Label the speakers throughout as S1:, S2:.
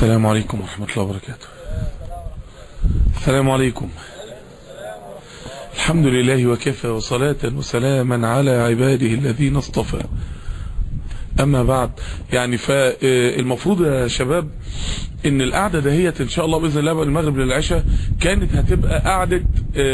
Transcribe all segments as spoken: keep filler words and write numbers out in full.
S1: السلام عليكم ورحمة الله وبركاته. السلام عليكم. الحمد لله وكفى وصلاة وسلاما على عباده الذين اصطفى. أما بعد، يعني فالمفروض يا شباب ان القعدة دهيت ان شاء الله بإذن الله المغرب للعشاء كانت هتبقى قعدة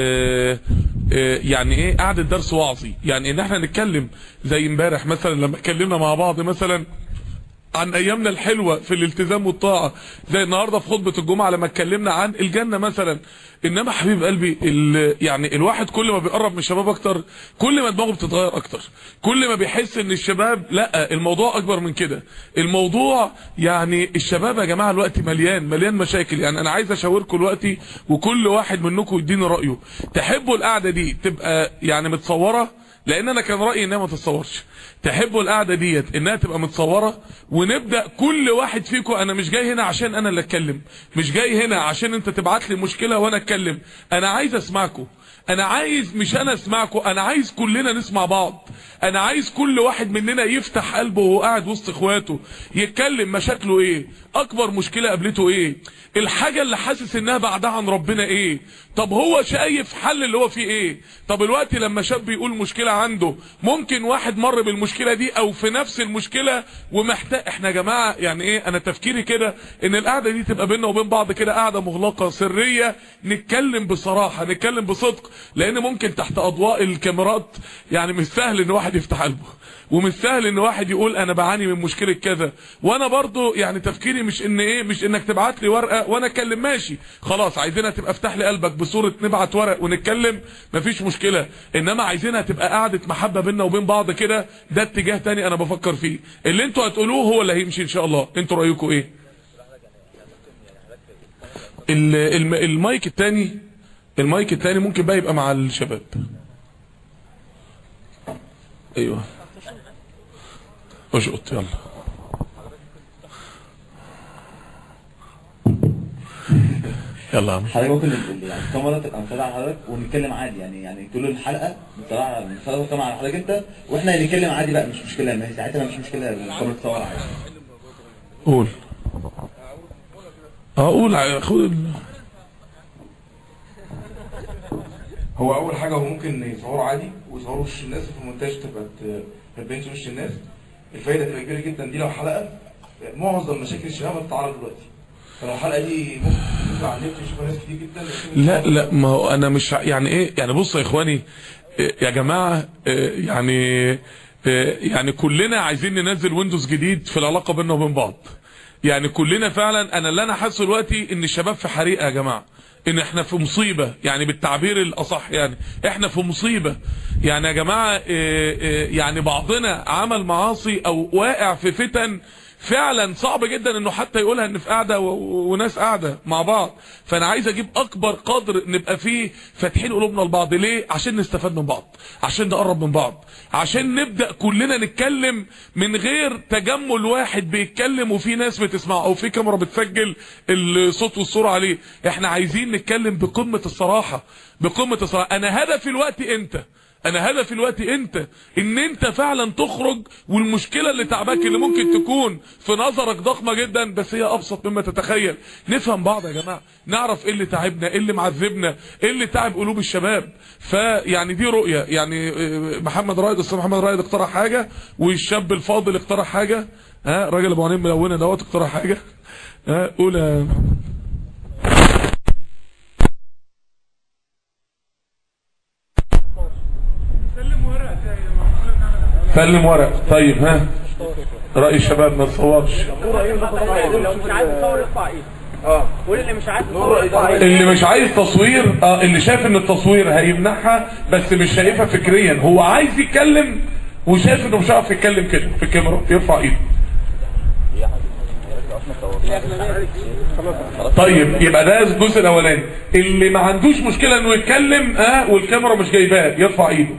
S1: يعني ايه قعدة درس وعظي، يعني ان احنا نتكلم زي امبارح مثلا لما اتكلمنا مع بعض مثلا عن ايامنا الحلوة في الالتزام والطاعة، زي النهاردة في خطبة الجمعة لما اتكلمنا عن الجنة مثلا. انما حبيب قلبي يعني الواحد كل ما بيقرب من الشباب اكتر كل ما دماغه بتتغير اكتر، كل ما بيحس ان الشباب لا الموضوع اكبر من كده. الموضوع يعني الشباب يا جماعة الوقت مليان مليان مشاكل. يعني انا عايز اشاوركم الوقت وكل واحد منكم يديني رأيه. تحبوا القعدة دي تبقى يعني متصورة؟ لان انا كان رأيي انها ما تتصورش. تحبوا القعدة ديت انها تبقى متصورة ونبدأ كل واحد فيكم. انا مش جاي هنا عشان انا اللي اتكلم، مش جاي هنا عشان انت تبعت لي مشكلة وانا اتكلم. انا عايز اسمعكم، انا عايز مش انا اسمعكم، انا عايز كلنا نسمع بعض. انا عايز كل واحد مننا يفتح قلبه وهو قاعد وسط اخواته يتكلم مشاكله ايه، اكبر مشكلة قابلته ايه، الحاجة اللي حاسس انها بعدها عن ربنا ايه، طب هو شايف حل اللي هو فيه ايه. طب الوقت لما شاب يقول مشكلة عنده، ممكن واحد مر بالمشكلة دي او في نفس المشكلة ومحتاج. احنا يا جماعة يعني ايه، انا تفكيري كده ان القعدة دي تبقى بيننا وبين بعض كده قعدة مغلقة سرية، نتكلم بصراحة نتكلم بصدق. لان ممكن تحت اضواء الكاميرات يعني مش سهل ان واحد يفتح قلبه، ومش سهل ان واحد يقول انا بعاني من مشكلة كذا. وانا برضو يعني تفكيري مش ان ايه، مش انك تبعت لي ورقة وانا اتكلم ماشي خلاص، عايزينها تبقى افتح لي قلبك بصورة نبعت ورق ونتكلم مفيش مشكلة. انما عايزينها تبقى قعدة محبة بيننا وبين بعض كده. ده اتجاه تاني انا بفكر فيه، اللي انتوا هتقولوه هو اللي هيمشي ان شاء الله. انتوا رأيكم ايه؟ المايك التاني المايك التاني ممكن بقى يبقى مع الشباب. ايوه اشقط يلا. يلا يا عم.
S2: حضرتك ممكن يعني الكاميرا تبقى مفتوحه على حضرتك ونتكلم عادي، يعني يعني طول الحلقه بصراحه بنصور الكاميرا على حضرتك انت واحنا نتكلم عادي بقى، مش مشكله. ما هي ساعتها مش مشكله الكاميرا تصور عادي.
S1: قول. اه قول خد.
S3: هو اول حاجه هو ممكن يصوروا عادي ويصوروا وش الناس في المونتاج تبقى ما تبينش وش الناس. الفايده تبقى كبيره جدا دي لو حلقه معظم مشاكل الشباب بتتعرض دلوقتي، فلو الحلقه دي ممكن تطلع على النت يشوفها ناس كتير جدا.
S1: لا لا ما هو انا مش يعني ايه، يعني بص يا اخواني يا جماعه، يعني يعني كلنا عايزين ننزل ويندوز جديد في العلاقه بيننا وبين بعض. يعني كلنا فعلا، انا اللي انا حاسه دلوقتي ان الشباب في حريقه يا جماعه، ان احنا في مصيبة، يعني بالتعبير الاصح يعني احنا في مصيبة. يعني يا جماعة يعني بعضنا عمل معاصي او واقع في فتن فعلا صعب جدا انه حتى يقولها ان في قاعدة وناس قاعدة مع بعض. فانا عايز اجيب اكبر قدر نبقى فيه فاتحين قلوبنا لبعض. ليه؟ عشان نستفاد من بعض، عشان نقرب من بعض، عشان نبدأ كلنا نتكلم من غير تجمل واحد بيتكلم وفي ناس بتسمع او في كاميرا بتسجل الصوت والصورة عليه. احنا عايزين نتكلم بقمة الصراحة، بقمة الصراحة. انا هدفي الوقت انت انا هدفي الوقت انت ان انت فعلا تخرج، والمشكلة اللي تعباك اللي ممكن تكون في نظرك ضخمة جدا بس هي ابسط مما تتخيل. نفهم بعض يا جماعة، نعرف ايه اللي تعبنا، ايه اللي معذبنا، ايه اللي تعب قلوب الشباب. فيعني دي رؤية. يعني محمد رائد استاذ محمد رائد اقترح حاجة، والشاب الفاضل اقترح حاجة. ها راجل ابو عينين ملونة دوت اقترح حاجة. ها قول يا محمد. سلم ورق. طيب ها رأي الشباب ما تصورش.
S4: لو مش عايز تصور ارفع ايدك. اه قول اللي مش عايز تصور ارفع ايدك.
S1: اللي مش عايز تصوير اه اللي شايف ان التصوير هيمنعها بس مش شايفها فكريا، هو عايز يتكلم وشايف انه مش عارف يتكلم كده في الكاميرا يرفع ايده. طيب يبقى ده الجزء الاولاني. اللي ما عندوش مشكلة انه يتكلم اه والكاميرا مش جايباه يرفع ايده.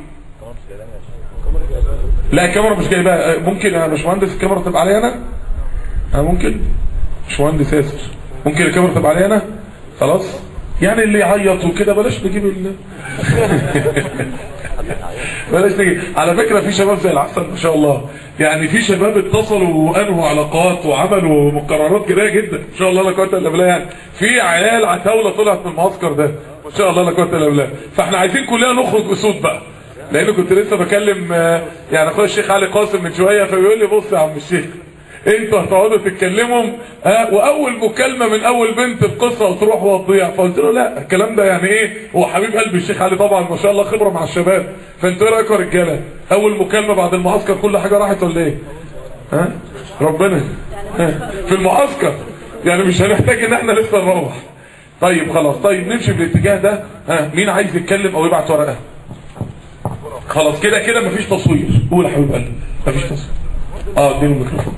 S1: لا الكاميرا مش جايبها. ممكن يا باشمهندس الكاميرا تبقى عليا انا؟ اه ممكن باشمهندس ياسر ممكن الكاميرا تبقى عليا انا؟ خلاص يعني اللي يعيط وكده بلاش نجيب ال بلاش نيجي. على فكره في شباب زي العسل ما شاء الله، يعني في شباب اتصلوا وانهوا علاقات وعملوا مقررات جريئه جدا ما شاء الله لا قوه الا بالله. يعني في عيال عتاوله طلعت من المعسكر ده ما شاء الله لا قوه الا بالله. فاحنا عايزين كلنا نخرج اسود بقى، لان كنت لسه بكلم يعني اخويا الشيخ علي قاسم من شويه، فبيقول لي بص يا عم الشيخ انتوا هتقعدوا تتكلموا ها، واول مكالمه من اول بنت بقصه وتروح وتضيع. فقلت له لا الكلام ده يعني ايه، هو حبيب قلبي الشيخ علي طبعا ما شاء الله خبره مع الشباب، فانتوا ايه رايكم يا رجاله؟ اول مكالمه بعد المعسكر كل حاجه راحت ولا ايه؟ ها ربنا ها؟ في المعسكر يعني مش هنحتاج ان احنا لسه نروح. طيب خلاص، طيب نمشي في الاتجاه ده. ها مين عايز يتكلم او يبعت ورقه؟ خلاص كده كده مفيش تصوير. قول يا حبيب قلبي مفيش تصوير. اه اديني الميكروفون.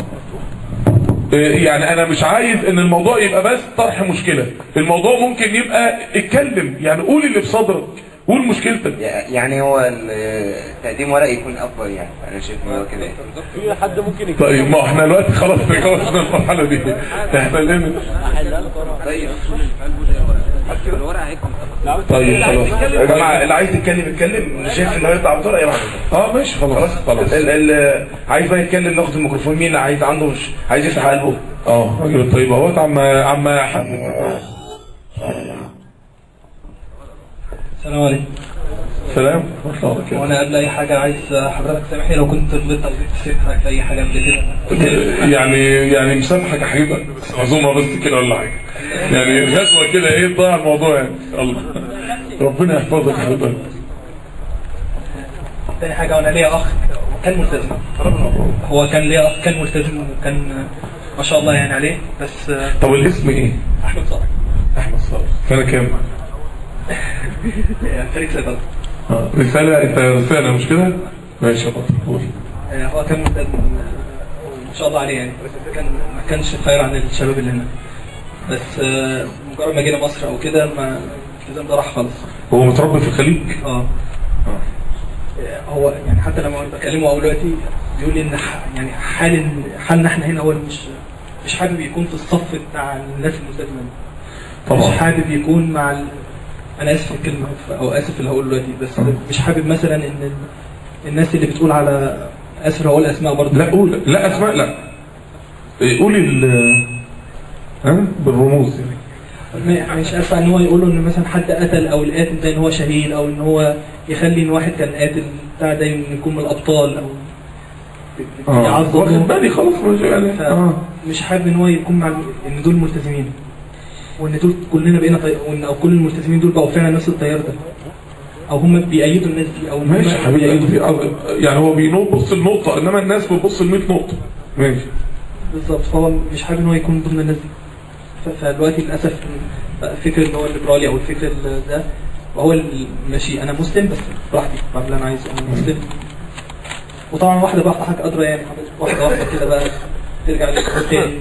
S1: يعني انا مش عايز ان الموضوع يبقى بس طرح مشكلة، الموضوع ممكن يبقى اتكلم، يعني قول اللي في صدرك، قول مشكلتك.
S5: يعني هو تقديم ورق يكون افضل، يعني انا شايف ان هو كده.
S4: في حد ممكن يكون
S1: طيب ما احنا دلوقتي خلاص تجاوزنا المرحلة دي، احنا ليه؟
S5: طيب الورق هيكون
S1: طيب خلاص
S3: يا جماعه اللي عايز يتكلم يتكلم، شايف ان هو يطلع بطريقه يروح.
S1: اه ماشي خلاص خلاص.
S3: اللي عايز بقى يتكلم ناخد الميكروفون. مين عايز عنده مش عايز يفتح قلبه؟
S1: اه راجل طيب اهوت. عم عم
S6: السلام عليكم.
S1: سلام.
S6: وانا قبل اي حاجه عايز حضرتك تسامحني لو كنت غلطت او نسيت حاجه في اي حاجه قبل كده.
S1: يعني يعني مسامحك يا حبيبي، بس عزومه بس كده ولا حاجه، يعني غزوه كده ايه ضاع الموضوع يعني. الله ربنا يحفظك يا حبيبي.
S6: تاني حاجه، وانا ليا اخ كان ملتزم، هو كان ليا اخ كان ملتزم وكان ما شاء الله يعني عليه، بس.
S1: طب الاسم ايه؟
S6: احمد صالح.
S1: احمد صالح. سنه كام؟
S6: فريق صيدله.
S1: اه رساله. انت رساله مش كده؟ ماشي يا بطل.
S6: هو كان ملتزم ما شاء الله عليه، يعني كان ما كانش خير عن الشباب اللي هنا، بس مجرد ما جينا مصر او كده ما الالتزام ده راح خالص.
S1: هو متربي في الخليج؟
S6: اه هو يعني حتى لما بكلمه اول دلوقتي بيقول لي ان يعني حال حالنا احنا هنا، هو مش مش حابب يكون في الصف بتاع الناس الملتزمه، طبعا مش حابب يكون مع ال... انا اسف في الكلمه او اسف اللي هقوله دلوقتي، بس مش حابب مثلا ان الناس اللي بتقول على اسف هقول اسماء برضه.
S1: لا قول لا اسماء لا قولي ال ها بالرموز
S6: يعني. مش اسف ان هو يقولوا ان مثلا حد قتل او القاتل ده ان هو شهيد، او ان هو يخلي ان واحد كان قاتل بتاع ده يكون من الابطال او
S1: اه واخد بالي خلاص يعني.
S6: اه مش حابب ان هو يكون مع ان دول ملتزمين، وان دول كلنا بقينا طي... وان او كل الملتزمين دول بقوا فعلا نفس التيار ده، او هم بيأيدوا الناس دي، او
S1: ماشي حبيبي. يعني هو بيبص النقطه انما الناس بتبص ل مية نقطه. ماشي
S6: بالظبط. فهو مش حابب ان هو يكون ضمن الناس دي. فدلوقتي للاسف الفكر اللي هو الليبرالي او الفكر ده، وهو ماشي انا مسلم بس براحتي بعمل اللي انا عايزه، انا مسلم. وطبعا واحده بقى حاجه ادرى يعني، واحده واحده كده بقى ترجع للتاني.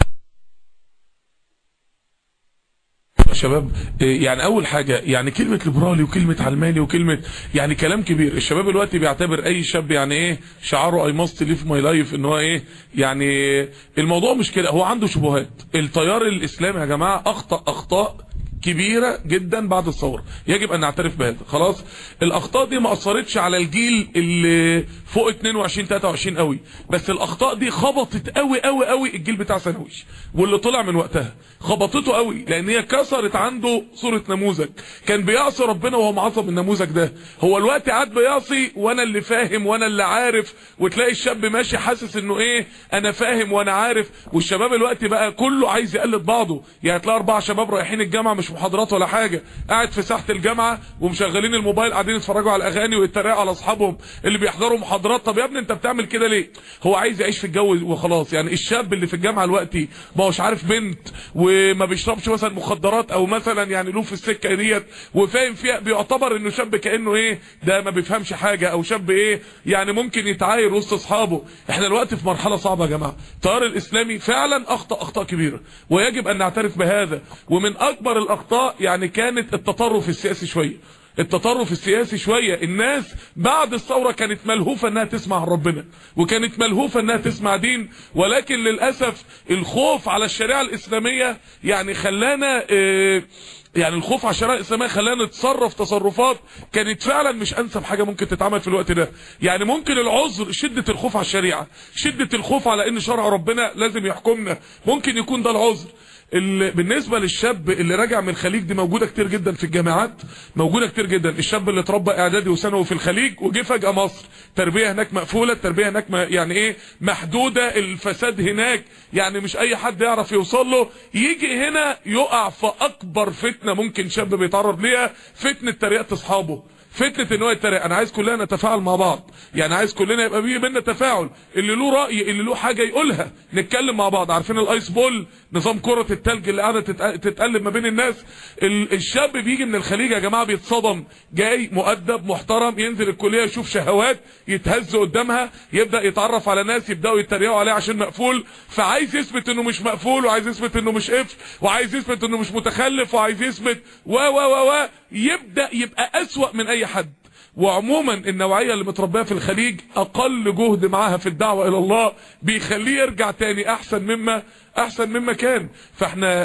S1: شباب يعني اول حاجة يعني كلمة ليبرالي وكلمة علماني وكلمة يعني كلام كبير. الشباب دلوقتي بيعتبر اي شاب يعني ايه شعاره اي ماست ليف ماي لايف، ان هو ايه يعني. الموضوع مش كده، هو عنده شبهات. التيار الاسلامي يا جماعة اخطأ اخطاء كبيرة جدا بعد الثورة، يجب ان نعترف بهذا. خلاص الاخطاء دي ما اثرتش على الجيل اللي فوق اتنين وعشرين تلاتة وعشرين قوي، بس الاخطاء دي خبطت قوي قوي قوي الجيل بتاع ثانوي واللي طلع من وقتها، خبطته قوي لان هي كسرت عنده صورة نموذج. كان بيعصي ربنا وهو معصب النموذج ده، هو الوقت عاد بيعصي وانا اللي فاهم وانا اللي عارف. وتلاقي الشاب ماشي حاسس انه ايه انا فاهم وانا عارف. والشباب الوقت بقى كله عايز يقلد بعضه، يعني تلاقي اربعة شباب رايحين الجامعة مش محاضرات ولا حاجة، قاعد في ساحة الجامعة ومشغلين الموبايل قاعدين يتفرجوا على الاغاني ويتريقوا على اصحابهم اللي بيحضروا محاضرات. طب يا ابني انت بتعمل كده ليه؟ هو عايز يعيش في الجو وخلاص. يعني الشاب اللي في الجامعة دلوقتي ما هوش عارف بنت وما بيشربش مثلا مخدرات او مثلا يعني له في السكة ديت وفاهم فيها، بيعتبر انه شاب كأنه ايه ده ما بيفهمش حاجة، او شاب ايه يعني ممكن يتعاير وسط اصحابه. احنا دلوقتي في مرحلة صعبة يا جماعة. التيار الاسلامي فعلا اخطأ اخطاء كبيرة ويجب ان نعترف بهذا. ومن اكبر الاخطاء يعني كانت التطرف السياسي شوية. التطرف السياسي شوية. الناس بعد الثورة كانت ملهوفة انها تسمع عن ربنا، وكانت ملهوفة انها تسمع دين، ولكن للأسف الخوف على الشريعة الإسلامية يعني خلانا اه يعني الخوف على الشريعه الاسلاميه خلانا نتصرف تصرفات كانت فعلا مش انسب حاجه ممكن تتعمل في الوقت ده. يعني ممكن العذر شده الخوف على الشريعه، شده الخوف على ان شرع ربنا لازم يحكمنا، ممكن يكون ده العذر. بالنسبه للشاب اللي راجع من الخليج دي موجوده كتير جدا في الجامعات، موجوده كتير جدا. الشاب اللي اتربى اعدادي وثانوي في الخليج وجه فجاه مصر، تربيه هناك مقفوله، التربيه هناك يعني ايه محدوده، الفساد هناك يعني مش اي حد يعرف يوصل له، يجي هنا يقع في اكبر فتنه ممكن شاب بيتعرض ليها، فتنه تريقه اصحابه، فتنه ان هو يتريق. انا عايز كلنا نتفاعل مع بعض، يعني عايز كلنا يبقى بيه بينا تفاعل، اللي له راي اللي له حاجه يقولها، نتكلم مع بعض. عارفين الايس بول، نظام كره الثلج اللي قاعده تتقلب ما بين الناس. الشاب بيجي من الخليج يا جماعه بيتصدم، جاي مؤدب محترم، ينزل الكليه يشوف شهوات يتهز قدامها، يبدا يتعرف على ناس يبداوا يتريقوا عليه عشان مقفول، فعايز يثبت انه مش مقفول، وعايز يثبت انه مش قفل، وعايز يثبت انه مش متخلف، وعايز يثبت و و و و يبدا يبقى اسوأ من اي حد. وعموما النوعيه اللي متربيه في الخليج اقل جهد معاها في الدعوه الى الله بيخليه يرجع تاني احسن مما احسن مما كان. فاحنا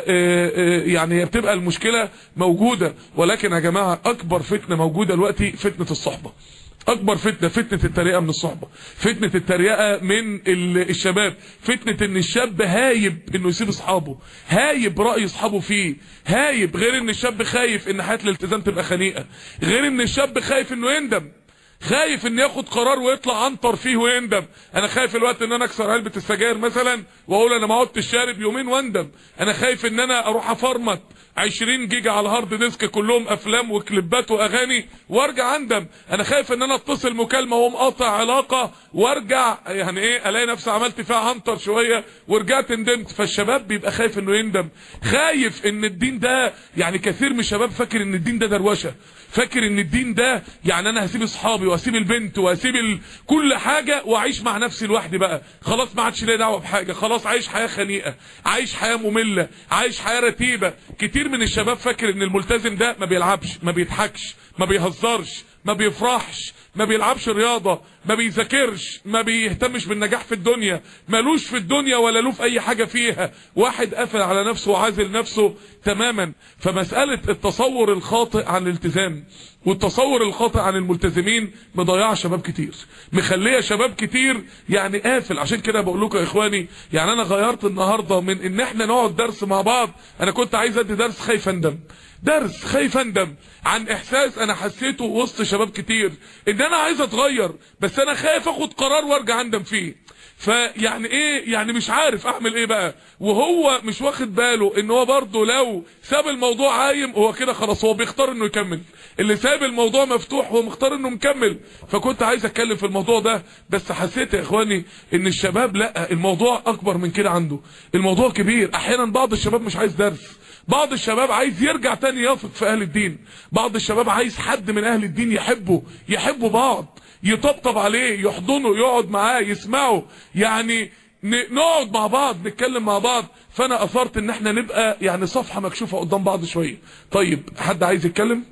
S1: يعني بتبقى المشكله موجوده. ولكن يا جماعه اكبر فتنه موجوده دلوقتي فتنه الصحبه، اكبر فتنه فتنه التريقه من الصحبه، فتنه التريقه من الشباب، فتنه ان الشاب هايب انه يسيب اصحابه، هايب راي اصحابه فيه، هايب. غير ان الشاب خايف ان حياه الالتزام تبقى خنيقه، غير ان الشاب خايف انه يندم، خايف ان ياخد قرار ويطلع عنطر فيه ويندم. انا خايف الوقت ان انا اكسر علبه السجاير مثلا واقول انا ما عدتش شارب يومين واندم. انا خايف ان انا اروح افرمت عشرين جيجا على الهارد ديسك كلهم افلام وكليبات واغاني وارجع اندم. انا خايف ان انا اتصل مكالمه ومقاطع علاقه وارجع يعني ايه الاقي نفسي عملت فيها عنطر شويه ورجعت ندمت. فالشباب بيبقى خايف انه يندم، خايف ان الدين ده يعني كثير من الشباب فاكر ان الدين ده دروشه، فاكر ان الدين ده يعني انا هسيب اصحابي واسيب البنت واسيب ال... كل حاجه واعيش مع نفسي لوحدي بقى، خلاص ما عادش ليا دعوه بحاجه، خلاص عايش حياه خنيقه، عايش حياه ممله، عايش حياه رتيبه. كتير من الشباب فاكر ان الملتزم ده ما بيلعبش، ما بيضحكش، ما بيهزرش، ما بيفرحش، ما بيلعبش رياضه، ما بيذاكرش، ما بيهتمش بالنجاح في الدنيا، مالوش في الدنيا ولا له في اي حاجه فيها، واحد قافل على نفسه وعازل نفسه تماما. فمساله التصور الخاطئ عن الالتزام والتصور الخاطئ عن الملتزمين مضيعه شباب كتير، مخليه شباب كتير يعني قافل. عشان كده بقول لكم يا اخواني، يعني انا غيرت النهارده من ان احنا نقعد درس مع بعض، انا كنت عايز ادي درس خايف اندم، درس خايف اندم عن احساس انا حسيته وسط شباب كتير ان انا عايز اتغير، بس انا خايف اخد قرار وارجع اندم فيه. فيعني ايه يعني مش عارف اعمل ايه بقى، وهو مش واخد باله ان هو برضه لو ساب الموضوع عايم هو كده خلاص هو بيختار انه يكمل، اللي ساب الموضوع مفتوح هو مختار انه مكمل. فكنت عايز اتكلم في الموضوع ده، بس حسيت يا اخواني ان الشباب لا، الموضوع اكبر من كده عنده، الموضوع كبير. احيانا بعض الشباب مش عايز درس، بعض الشباب عايز يرجع تاني يثق في اهل الدين، بعض الشباب عايز حد من اهل الدين يحبه، يحبوا بعض، يطبطب عليه، يحضنه، يقعد معاه، يسمعه، يعني نقعد مع بعض، نتكلم مع بعض. فانا اثرت ان احنا نبقى يعني صفحة مكشوفة قدام بعض شوية. طيب حد عايز يتكلم؟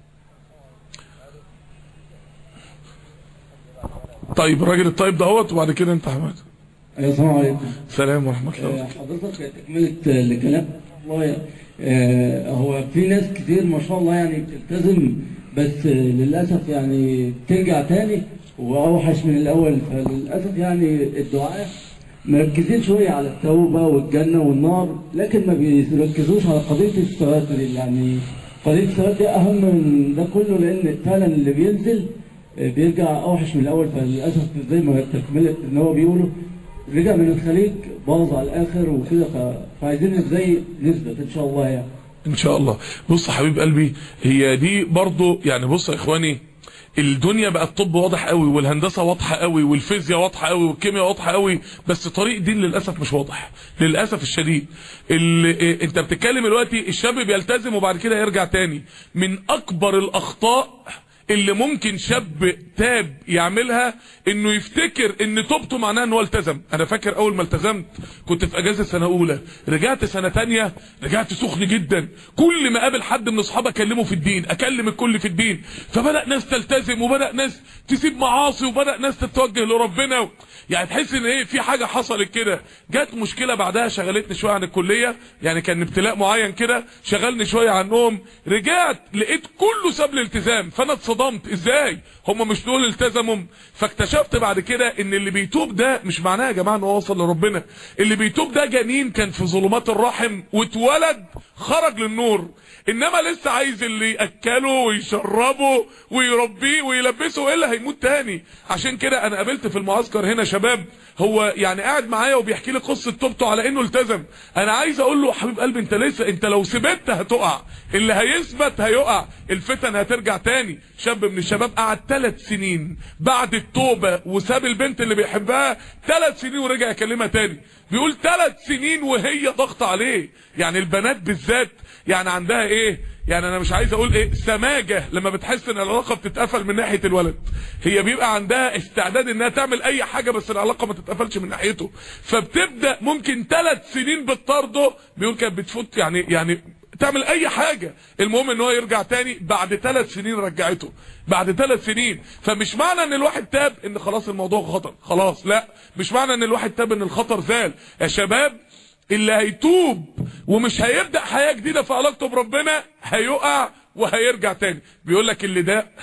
S1: طيب الراجل الطيب دهوت، وبعد كده انت حماد.
S7: السلام عليكم.
S1: السلام ورحمة الله.
S7: حضرتك تكملة الكلام، والله هو في ناس كتير ما شاء الله يعني بتلتزم، بس للأسف يعني ترجع تاني وأوحش من الأول. فللأسف يعني الدعاء مركزين شوية على التوبة والجنة والنار، لكن ما بيركزوش على قضية الثبات. يعني قضية الثبات دي أهم من ده كله، لأن فعلا اللي بينزل بيرجع أوحش من الأول. فللأسف زي ما تكملة إن هو بيقولوا رجع من الخليج باظ على الآخر وكده، فعايزين ازاي نثبت إن شاء الله يعني.
S1: ان شاء الله. بص يا حبيب قلبي، هي دي برضو يعني، بص يا اخواني، الدنيا بقى الطب واضح قوي، والهندسه واضحه قوي، والفيزياء واضحه قوي، والكيمياء واضحه قوي، بس طريق الدين للاسف مش واضح، للاسف الشديد. اللي انت بتتكلم دلوقتي الشاب بيلتزم وبعد كده يرجع تاني. من اكبر الاخطاء اللي ممكن شاب تاب يعملها انه يفتكر ان توبته معناها ان هو التزم. انا فاكر اول ما التزمت كنت في اجازه سنه اولى، رجعت سنه تانية رجعت سخن جدا، كل ما قابل حد من اصحابي اكلمه في الدين، اكلم الكل في الدين، فبدا ناس تلتزم وبدا ناس تسيب معاصي وبدا ناس تتوجه لربنا، يعني تحس ان ايه في حاجه حصلت كده. جت مشكله بعدها شغلتني شويه عن الكليه، يعني كان ابتلاء معين كده شغلني شويه عنهم، رجعت لقيت كله ساب الالتزام، فانا اتصدمت ازاي هم مش دول التزموا. فاكتشفت بعد كده ان اللي بيتوب ده مش معناه يا جماعه انه وصل لربنا، اللي بيتوب ده جنين كان في ظلمات الرحم واتولد خرج للنور، انما لسه عايز اللي ياكله ويشربه ويربيه ويلبسه الا هيموت تاني. عشان كده انا قابلت في المعسكر هنا شباب هو يعني قاعد معايا وبيحكي لي قصه توبته على انه التزم. انا عايز اقول له حبيب قلبي انت لسه، انت لو سبت هتقع، اللي هيثبت هيقع، الفتن هترجع تاني. شاب من الشباب قعد ثلاث سنين بعد التوبه وساب البنت اللي بيحبها ثلاث سنين ورجع يكلمها تاني، بيقول ثلاث سنين وهي ضغط عليه. يعني البنات بالذات يعني عندها ايه، يعني انا مش عايز اقول ايه، سماجه لما بتحس ان العلاقه بتتقفل من ناحيه الولد، هي بيبقى عندها استعداد انها تعمل اي حاجه بس العلاقه ما تتقفلش من ناحيته، فبتبدا ممكن ثلاث سنين بتطارده، بيقول كانت بتفوت يعني يعني تعمل اي حاجه، المهم ان هو يرجع تاني بعد ثلاث سنين رجعته، بعد ثلاث سنين. فمش معنى ان الواحد تاب ان خلاص الموضوع خطر خلاص، لا، مش معنى ان الواحد تاب ان الخطر زال. يا شباب اللي هيتوب ومش هيبدأ حياة جديدة في علاقته بربنا هيقع وهيرجع تاني. بيقول لك اللي داء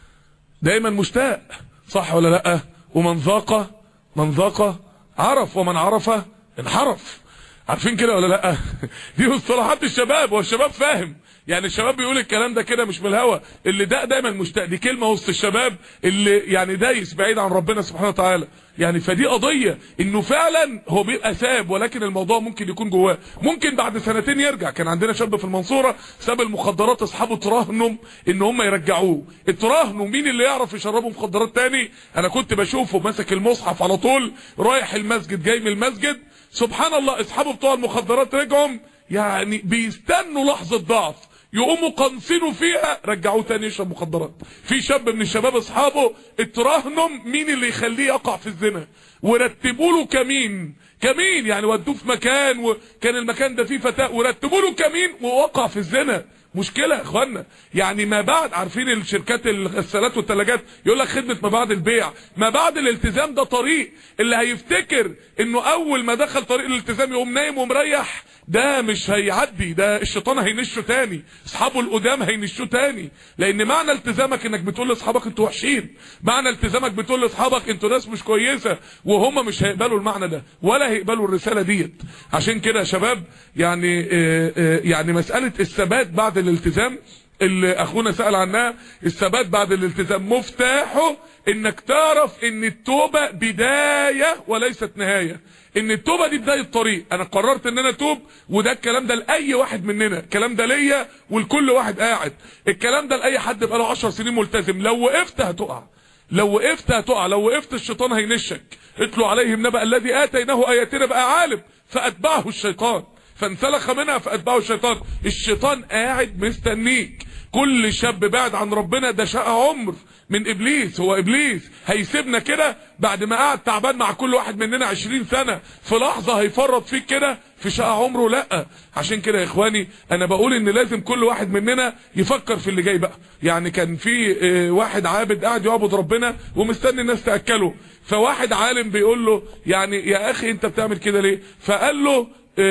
S1: دايما مشتاق، صح ولا لا؟ ومن ذاق من ذاق عرف ومن عرف انحرف. عارفين كده ولا لا؟ دي مصطلحات الشباب والشباب فاهم، يعني الشباب بيقول الكلام ده كده مش من الهوا. اللي ده دايما مشتاق دي كلمه وسط الشباب اللي يعني دايس بعيد عن ربنا سبحانه وتعالى. يعني فدي قضيه انه فعلا هو بيبقى ساب، ولكن الموضوع ممكن يكون جواه، ممكن بعد سنتين يرجع. كان عندنا شاب في المنصوره ساب المخدرات، اصحابه تراهنوا ان هم يرجعوه، اتراهنوا مين اللي يعرف يشربوا مخدرات تاني. انا كنت بشوفه ماسك المصحف على طول رايح المسجد جاي من المسجد، سبحان الله اصحابه بتوع المخدرات رجعوا، يعني بيستنوا لحظه ضعف يقوموا قنصينه فيها رجعوه تاني يشرب مخدرات. في شاب من الشباب اصحابه اتراهنوا مين اللي يخليه يقع في الزنا، ورتبوا له كمين كمين يعني ودوه في مكان وكان المكان ده فيه فتاة ورتبوا له كمين ووقع في الزنا. مشكلة يا اخوانا. يعني ما بعد، عارفين الشركات الغسالات والثلاجات يقول لك خدمة ما بعد البيع، ما بعد الالتزام ده طريق. اللي هيفتكر انه اول ما دخل طريق الالتزام يقوم نايم ومريح، ده مش هيعدي، ده الشيطان هينشه تاني، اصحابه القدام هينشوه تاني. لان معنى التزامك انك بتقول لاصحابك انتوا وحشين، معنى التزامك بتقول لاصحابك انتوا ناس مش كويسه، وهم مش هيقبلوا المعنى ده ولا هيقبلوا الرساله ديت. عشان كده يا شباب يعني آآ آآ يعني مساله الثبات بعد الالتزام اللي اخونا سأل عنها، الثبات بعد الالتزام مفتاحه انك تعرف ان التوبه بدايه وليست نهايه، ان التوبه دي بدايه طريق. انا قررت ان انا اتوب، وده الكلام ده لاي واحد مننا، الكلام ده ليا ولكل واحد قاعد، الكلام ده لاي حد بقاله عشر سنين ملتزم. لو وقفت هتقع، لو وقفت هتقع، لو وقفت الشيطان هينشك. اتلو عليهم نبأ الذي اتيناه اياتنا، بقى عالم فاتبعه الشيطان فانسلخ منها فاتبعه الشيطان. الشيطان قاعد مستنيك. كل شاب بعد عن ربنا ده شقى عمر من ابليس، هو ابليس هيسيبنا كده بعد ما قعد تعبان مع كل واحد مننا عشرين سنة، في لحظة هيفرط فيك كده في شقى عمره؟ لا. عشان كده يا اخواني انا بقول ان لازم كل واحد مننا يفكر في اللي جاي بقى. يعني كان في واحد عابد قاعد يعبد ربنا ومستني الناس تاكله، فواحد عالم بيقول له يعني يا اخي انت بتعمل كده ليه؟ فقال له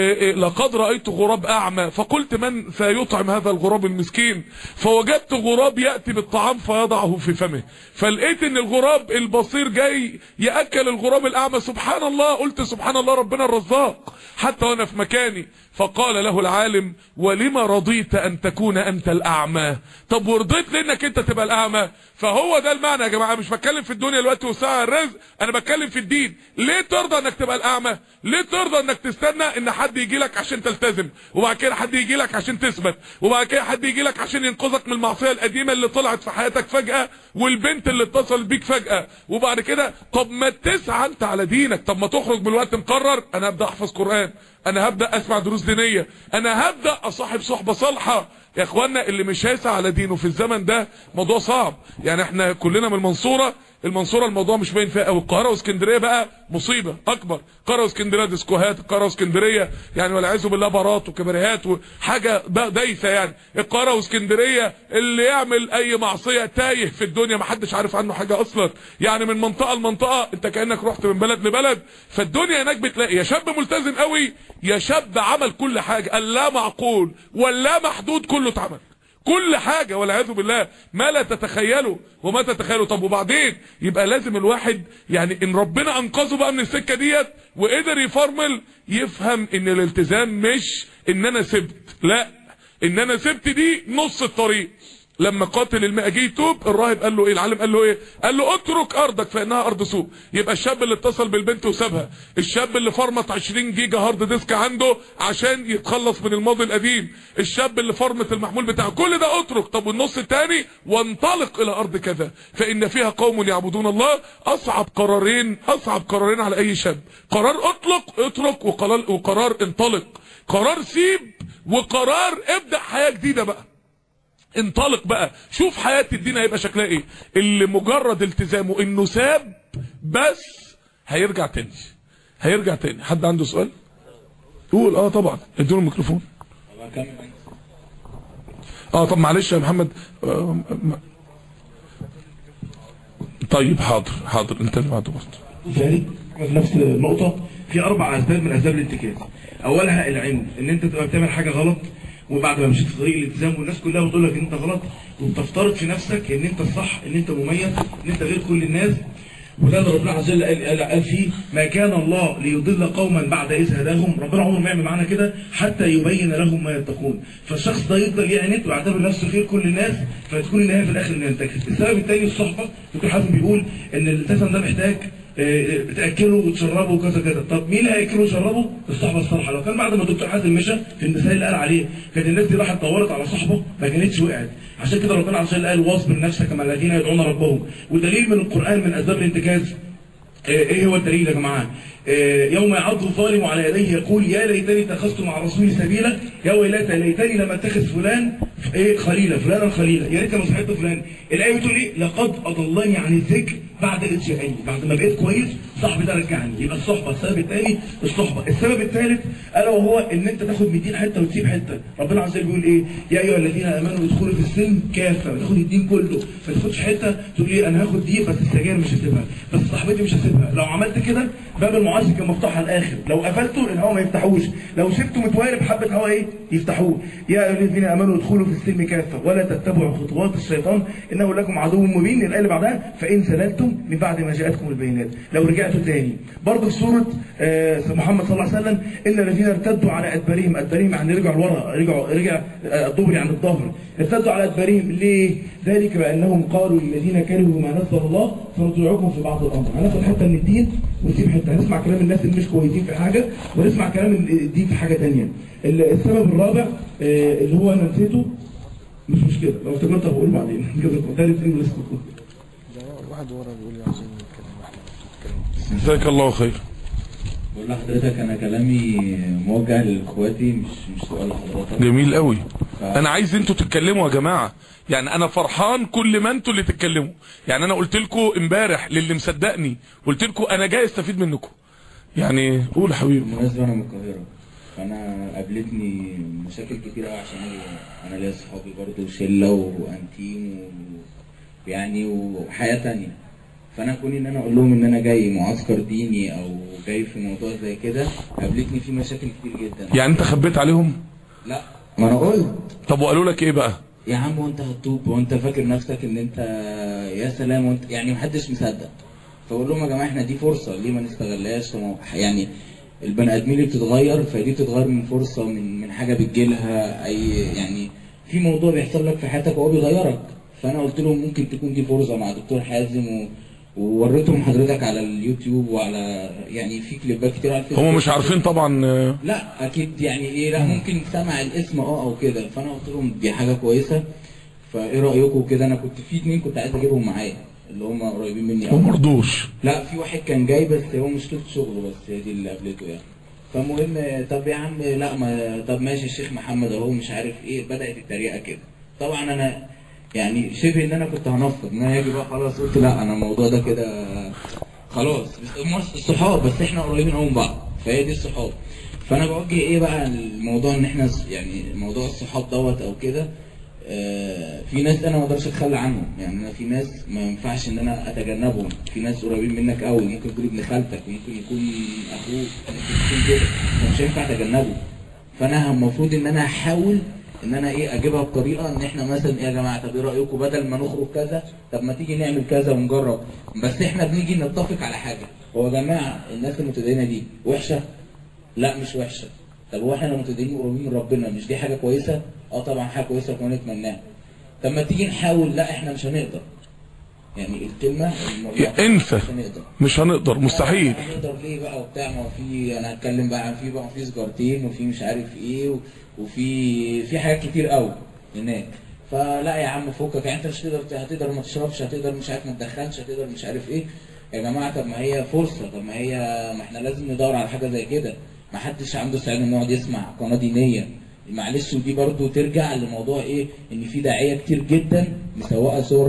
S1: لقد رأيت غراب أعمى فقلت من سيطعم هذا الغراب المسكين، فوجدت غراب يأتي بالطعام فيضعه في فمه، فلقيت ان الغراب البصير جاي يأكل الغراب الأعمى. سبحان الله، قلت سبحان الله ربنا الرزاق حتى وانا في مكاني. فقال له العالم ولما رضيت ان تكون انت الاعمى؟ طب ورضيت لانك انت تبقى الاعمى؟ فهو ده المعنى يا جماعه. مش بتكلم في الدنيا دلوقتي وساعة الرزق، انا بتكلم في الدين. ليه ترضى انك تبقى الاعمى؟ ليه ترضى انك تستنى ان حد يجي لك عشان تلتزم، وبعد كده حد يجي لك عشان تثبت، وبعد كده حد يجي لك عشان ينقذك من المعصيه القديمه اللي طلعت في حياتك فجاه، والبنت اللي اتصلت بيك فجاه. وبعد كده طب ما تسعى انت على دينك، طب ما تخرج بالوقت مقرر انا هبدا احفظ قران، انا هبدا اسمع دروس دينيه، انا هبدا اصاحب صحبه صالحه. يا اخوانا اللي مش هيسعى على دينه في الزمن ده موضوع صعب. يعني احنا كلنا من المنصوره، المنصوره الموضوع مش باين فيها قوي. القاهره واسكندريه بقى مصيبه اكبر. القاهره واسكندريه ديسكوهات، القاهره واسكندريه يعني والعياذ بالله بارات وكباريهات وحاجه بقى دايسه. يعني القاهره واسكندريه اللي يعمل اي معصيه تايه في الدنيا، ما حدش عارف عنه حاجه اصلا. يعني من منطقه لمنطقه انت كانك رحت من بلد لبلد. فالدنيا هناك بتلاقي يا شاب ملتزم قوي، يا شاب عمل كل حاجه، اللا معقول واللا محدود كله اتعمل، كل حاجة والعياذ بالله ما لا تتخيله وما تتخيله. طب وبعدين يبقى لازم الواحد يعني ان ربنا انقذه بقى من السكة ديت وقدر يفرمل، يفهم ان الالتزام مش ان انا سبت، لا، ان انا سبت دي نص الطريق. لما قاتل الماء جه يتوب، الراهب قال له ايه؟ العالم قال له ايه؟ قال له اترك ارضك فانها ارض سوء. يبقى الشاب اللي اتصل بالبنت وسابها، الشاب اللي فرمت عشرين جيجا هارد ديسك عنده عشان يتخلص من الماضي القديم، الشاب اللي فرمت المحمول بتاعه، كل ده اترك. طب والنص الثاني؟ وانطلق الى ارض كذا فان فيها قوم يعبدون الله. اصعب قرارين، اصعب قرارين على اي شاب، قرار اطلق اترك، وقرار وقرار انطلق. قرار سيب وقرار ابدأ حياة جديدة بقى. انطلق بقى، شوف حياة الدين هيبقى شكلها ايه. اللي مجرد التزامه انه ساب بس هيرجع تاني، هيرجع تاني. حد عنده سؤال؟ قول. اه طبعا، اديله الميكروفون. اه طب معلش يا محمد. آه طيب حاضر حاضر، انت اللي بعده برضه.
S3: ثاني في نفس النقطة، في أربع أسباب من أسباب الانتكاس. أولها العلم، إن أنت تبقى بتعمل حاجة غلط وبعد ما مشيت في طريق الالتزام والناس كلها بتقول لك ان انت غلط، وبتفترض في نفسك ان انت الصح، ان انت مميز، ان انت غير كل الناس. وده اللي ربنا عز وجل قال, قال فيه ما كان الله ليضل قوما بعد إذ هداهم. ربنا عمره ما يعمل معانا كده حتى يبين لهم ما يتقون. فالشخص ده يفضل يعند ويعتبر نفسه خير كل الناس، فتكون النهايه في الاخر انه ينتكس. السبب الثاني الصحبه. دكتور حازم بيقول ان الالتزام ده محتاج بتاكله وتشربه وكذا كذا. طب مين اللي هياكله ويشربه؟ الصحبه الصالحه. لو كان بعد ما الدكتور حازم مشى في المثال اللي قال عليه كانت الناس دي راحت دورت على صحبه ما كانتش وقعت. عشان كده ربنا عز وجل قال واصبر نفسك مع الذين يدعون ربهم. ودليل من القران من اسباب الانتكاس ايه هو الدليل يا جماعه؟ يوم يعض الظالم على يديه يقول يا ليتني اتخذت مع رسولي سبيلا، يا ويلتى ليتني لم اتخذ فلان ايه خليلا، فلانا خليلا، يا ريت ما صحبت فلان. الايه بتقول ايه؟ لقد اضلني عن الذكر بعد اذ جاءني. بعد ما بقيت كويس صاحبي ده رجعني. يبقى الصحبه. السبب الثاني الصحبه. السبب الثالث الا وهو ان انت تاخد من الدين حته وتسيب حته. ربنا عز وجل بيقول ايه؟ يا ايها الذين امنوا ادخلوا في السلم كافه، تاخد الدين كله، ما تاخدش حته تقول ايه انا هاخد دي بس السجاير مش هسيبها، بس صاحبتي مش هسيبها. لو عملت كده باب المعاصي كان مفتوح على الاخر، لو قفلته الهواء ما يفتحوش، لو سبته متوارب حبه هواء ايه يفتحوه. يا ايها الذين امنوا ادخلوا في السلم كافه ولا تتبعوا خطوات الشيطان انه لكم عدو مبين. الايه اللي بعدها فان زللتم من بعد ما جاءتكم البينات. لو رجعتوا تاني برضه في سوره آه محمد صلى الله عليه وسلم ان الذين ارتدوا على ادبارهم، ادبارهم يعني رجعوا لورا، رجعوا رجع الظهر عن الظهر، ارتدوا على ادبارهم ليه؟ ذلك بانهم قالوا للذين كرهوا ما نزل الله سنطيعكم في بعض الامر. هناخد حته من الدين ونسيب حته، هنسمع كلام الناس اللي مش كويسين في حاجه ونسمع كلام الدين في حاجه ثانيه. السبب الرابع آه اللي هو انا نسيته، مش مشكله لو افتكرت هقول بعدين. ثالث انجلش
S1: واحد ورا بيقول لي عايزين نتكلم احنا بنتكلم. جزاك الله خير.
S8: بقول لحضرتك انا كلامي موجه لاخواتي مش مش سؤال لحضرتك.
S1: جميل قوي. ف... انا عايز انتوا تتكلموا يا جماعه، يعني انا فرحان كل ما انتوا اللي تتكلموا. يعني انا قلت لكم امبارح للي مصدقني، قلت لكم انا جاي استفيد منكم. يعني قول يا حبيبي.
S8: بالمناسبه انا من القاهره، فانا قابلتني مشاكل كتير قوي عشان انا ليا اصحابي برضه شله وانتيم ويعني وحياه ثانيه. فانا كوني ان انا اقول لهم ان انا جاي معسكر ديني او جاي في موضوع زي كده، قابلتني فيه مشاكل كتير جدا.
S1: يعني انت خبيت عليهم؟
S8: لا ما انا قلت.
S1: طب وقالوا لك ايه بقى؟
S8: يا عم وانت هتتوب وانت فاكر نفسك ان انت يا سلام وانت يعني محدش مصدق. فاقول لهم يا جماعه احنا دي فرصه ليه ما نستغلهاش؟ يعني البني ادمين اللي بتتغير فدي بتتغير من فرصه، من من حاجه بتجيلها، اي يعني في موضوع بيحصل لك في حياتك وهو بيغيرك. فانا قلت لهم ممكن تكون دي فرصه مع دكتور حازم و... ووريتهم حضرتك على اليوتيوب وعلى يعني في كليبات كتير على الفيسبوك.
S1: هم مش عارفين طبعا.
S8: لا اكيد يعني ايه، لا ممكن سمع الاسم اه او كده، فانا قلت لهم دي حاجه كويسه، فايه رايكم كده؟ انا كنت في اتنين كنت عايز اجيبهم معايا اللي هم قريبين مني قوي.
S1: هم مرضوش.
S8: لا في واحد كان جاي بس هو مشكلة شغله، بس هي دي اللي قابلته يعني. فالمهم طب يا عم لا ما طب ماشي الشيخ محمد اهو مش عارف ايه، بدأت التريقة كده. طبعا انا يعني شبه ان انا كنت هنفض ان انا اجي بقى خلاص، قلت لا انا الموضوع ده كده خلاص الصحاب، بس احنا قريبين قوي من بعض، فهي دي الصحاب. فانا بوجه ايه بقى الموضوع ان احنا يعني موضوع الصحاب دوت او كده. آه في ناس انا ما اقدرش اتخلى عنهم، يعني انا في ناس ما ينفعش ان انا اتجنبهم، في ناس قريبين منك قوي، ممكن يكون ابن خالتك وممكن يكون اخوك، ممكن يكون كده، فمش هينفع اتجنبه. فانا المفروض ان انا احاول ان انا ايه اجيبها بطريقه ان احنا مثلا ايه يا جماعه طب ايه رايكم بدل ما نخرج كذا، طب ما تيجي نعمل كذا ونجرب. بس احنا بنيجي نتفق على حاجه، هو يا جماعه الناس المتدينه دي وحشه؟ لا مش وحشه. طب هو احنا متدينين قريبين من ربنا مش دي حاجه كويسه؟ اه طبعا حاجه كويسه وكمان نتمناها. طب ما تيجي نحاول، لا احنا مش هنقدر. يعني الكلمه
S1: انسى، مش هنقدر مش هنقدر مستحيل.
S8: هنقدر ليه بقى وبتاع؟ ما في انا هتكلم بقى عن في بقى في سجارتين وفي مش عارف ايه وفي في حاجات كتير قوي هناك. فلا يا عم فكك، يعني انت مش هتقدر هتقدر ما تشربش، هتقدر مش عارف ما تدخنش، هتقدر مش عارف ايه. يا جماعه طب ما هي فرصه، طب ما هي ما احنا لازم ندور على حاجه زي كده. ما حدش عنده استعداد انه يقعد يسمع قناه دينيه. معلش ودي برضو ترجع لموضوع ايه، ان في داعيه كتير جدا مسوقه صور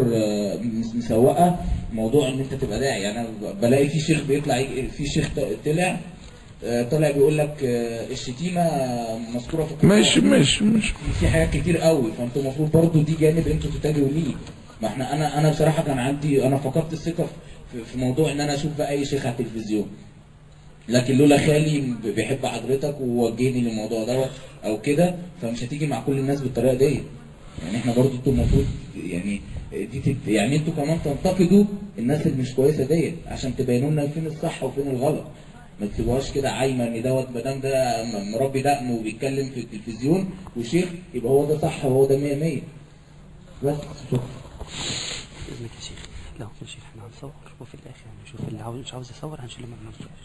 S8: مسوقه موضوع ان انت تبقى داعي. يعني انا بلاقي في شيخ بيطلع في شيخ طلع طلع بيقول لك الشتيمه مذكوره في القرآن.
S1: ماشي ماشي ماشي
S8: في حاجات كتير قوي، فانتوا المفروض برضو دي جانب انتوا تتجهوا ليه. ما احنا انا انا بصراحه كان عندي انا فقدت الثقه في موضوع ان انا اشوف بقى اي شيخ على التلفزيون. لكن لولا خالي بيحب حضرتك ووجهني للموضوع دوت او كده، فمش هتيجي مع كل الناس بالطريقه دي. يعني احنا برضو انتوا المفروض يعني دي تت... يعني انتوا كمان تنتقدوا الناس اللي مش كويسه ديت عشان تبينوا لنا فين الصح وفين الغلط. ما تسيبوهاش كده عايمه ان دوت ما دام ده مربي دقن وبيتكلم في التلفزيون وشيخ يبقى هو ده صح وهو ده مية مية. بس شكرا.
S9: باذنك يا شيخ. لا يا شيخ احنا هنصور وفي الاخر هنشوف اللي عاوز مش عاوز يصور هنشيل ما بنصورش.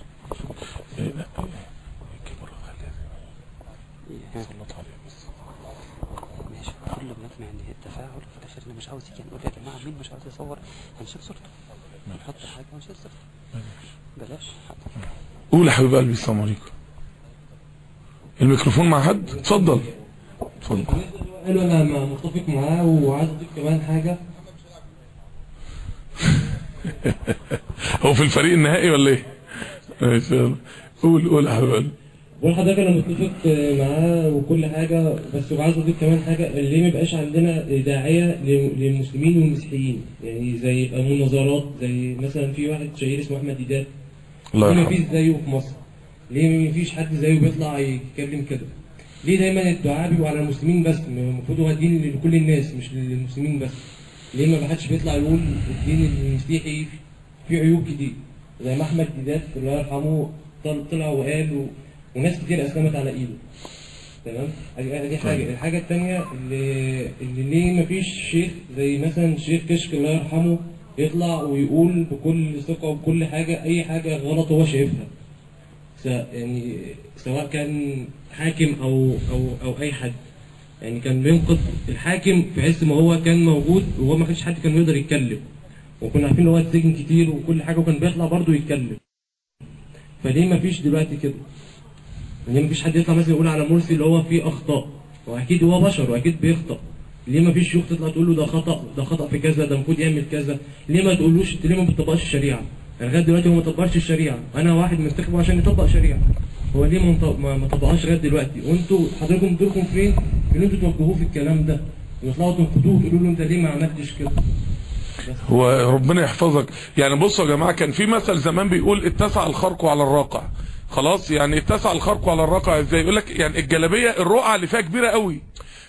S9: ماشي كله بنسمع ان التفاعل وفي الاخر اللي مش عاوز يجي نقول يا جماعه مين مش عاوز يصور هنشيل صورته، نحط حاجه ونشيل صورته. بلاش حد.
S1: قول يا حبيب قلبي. السلام عليكم. الميكروفون مع حد؟ اتفضل اتفضل.
S10: قالوا انا متفق معاه وعايز اضيف كمان حاجه.
S1: هو في الفريق النهائي ولا ايه؟ قول قول يا حبيب قلبي.
S10: بقول لحضرتك انا متفق معاه وكل حاجه، بس عايز اضيف كمان حاجه، اللي ما يبقاش عندنا داعيه للمسلمين والمسيحيين، يعني زي يبقى مناظرات زي مثلا في واحد شهير اسمه احمد ديدات.
S1: الله يرحمه.
S10: ليه ما فيش زيه في مصر؟ ليه ما فيش حد زيه بيطلع يتكلم كده؟ ليه دايما الدعاء بيبقوا على المسلمين بس؟ المفروض هو الدين لكل الناس مش للمسلمين بس. ليه ما حدش بيطلع يقول الدين المسيحي فيه عيوب كتير؟ زي ما احمد ديدات الله يرحمه طلع وقال و... وناس كتير اسلمت على ايده. تمام؟ دي حاجه، الحاجه الثانيه اللي اللي ليه ما فيش شيخ زي مثلا الشيخ كشك الله يرحمه يطلع ويقول بكل ثقه وبكل حاجه اي حاجه غلط هو شايفها. يعني سواء كان حاكم او او او اي حد. يعني كان بينقد الحاكم في عز ما هو كان موجود وهو ما كانش حد كان يقدر يتكلم. وكنا عارفين ان هو اتسجن كتير وكل حاجه وكان بيطلع برضه يتكلم. فليه ما فيش دلوقتي كده؟ ليه ما فيش حد يطلع مثلا يقول على مرسي اللي هو فيه اخطاء؟ واكيد هو بشر واكيد بيخطأ. ليه ما فيش شيوخ تطلع تقول له ده خطأ ده خطأ في كذا ده المفروض يعمل كذا؟ ليه ما تقولوش انت ليه ما بتطبقش الشريعه؟ يعني لغايه دلوقتي هو ما طبقش الشريعه، انا واحد منتخبه عشان يطبق شريعه. هو ليه ما ما طبقهاش لغايه دلوقتي؟ وانتوا حضراتكم دوركم فين؟ ان انتوا توجهوه في الكلام ده ويطلعوا تنقدوه وتقولوا له انت ليه ما عملتش كده؟
S1: هو ربنا يحفظك. يعني بصوا يا جماعه كان في مثل زمان بيقول اتسع الخرق على الراقع. خلاص يعني اتسع الخرق على الراقع ازاي؟ يقول لك يعني الجلابيه الرقعه اللي فيها كبيره قوي،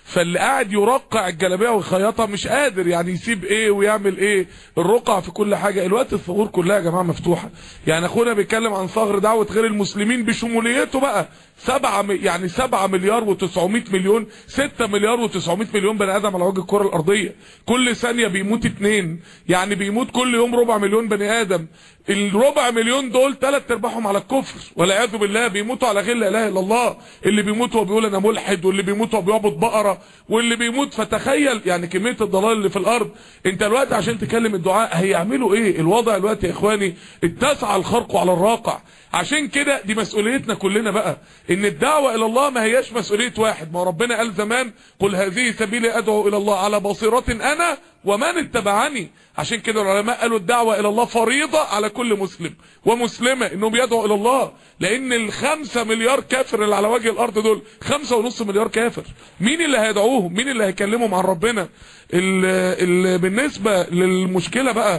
S1: فاللي قاعد يرقع الجلابيه ويخيطها مش قادر يعني يسيب ايه ويعمل ايه. الرقع في كل حاجه. الوقت الثغور كلها يا جماعه مفتوحه. يعني اخونا بيتكلم عن ثغر دعوه غير المسلمين بشموليته بقى سبعة يعني سبعة مليار وتسعمائة مليون ستة مليار وتسعمائة مليون بني ادم على وجه الكره الارضيه. كل ثانيه بيموت اتنين، يعني بيموت كل يوم ربع مليون بني ادم. الربع مليون دول ثلاث ارباعهم على الكفر والعياذ بالله، بيموتوا على غير لا اله الا الله. اللي بيموت وهو بيقول انا ملحد، واللي بيموت وهو بيعبد بقره، واللي بيموت. فتخيل يعني كميه الضلال اللي في الارض. انت الوقت عشان تكلم الدعاء هيعملوا ايه؟ الوضع الوقت يا اخواني اتسع الخرق على الراقع. عشان كده دي مسؤوليتنا كلنا بقى، ان الدعوه الى الله ما هياش مسؤوليه واحد. ما ربنا قال زمان قل هذه سبيلي ادعو الى الله على بصيره انا ومن اتبعني. عشان كده العلماء قالوا الدعوه الى الله فريضه على كل مسلم ومسلمه انهم يدعوا الى الله، لان الخمسة مليار كافر اللي على وجه الارض دول خمسة ونص مليار كافر. مين اللي هيدعوهم؟ مين اللي هيكلمهم عن ربنا؟ ال ال بالنسبه للمشكله بقى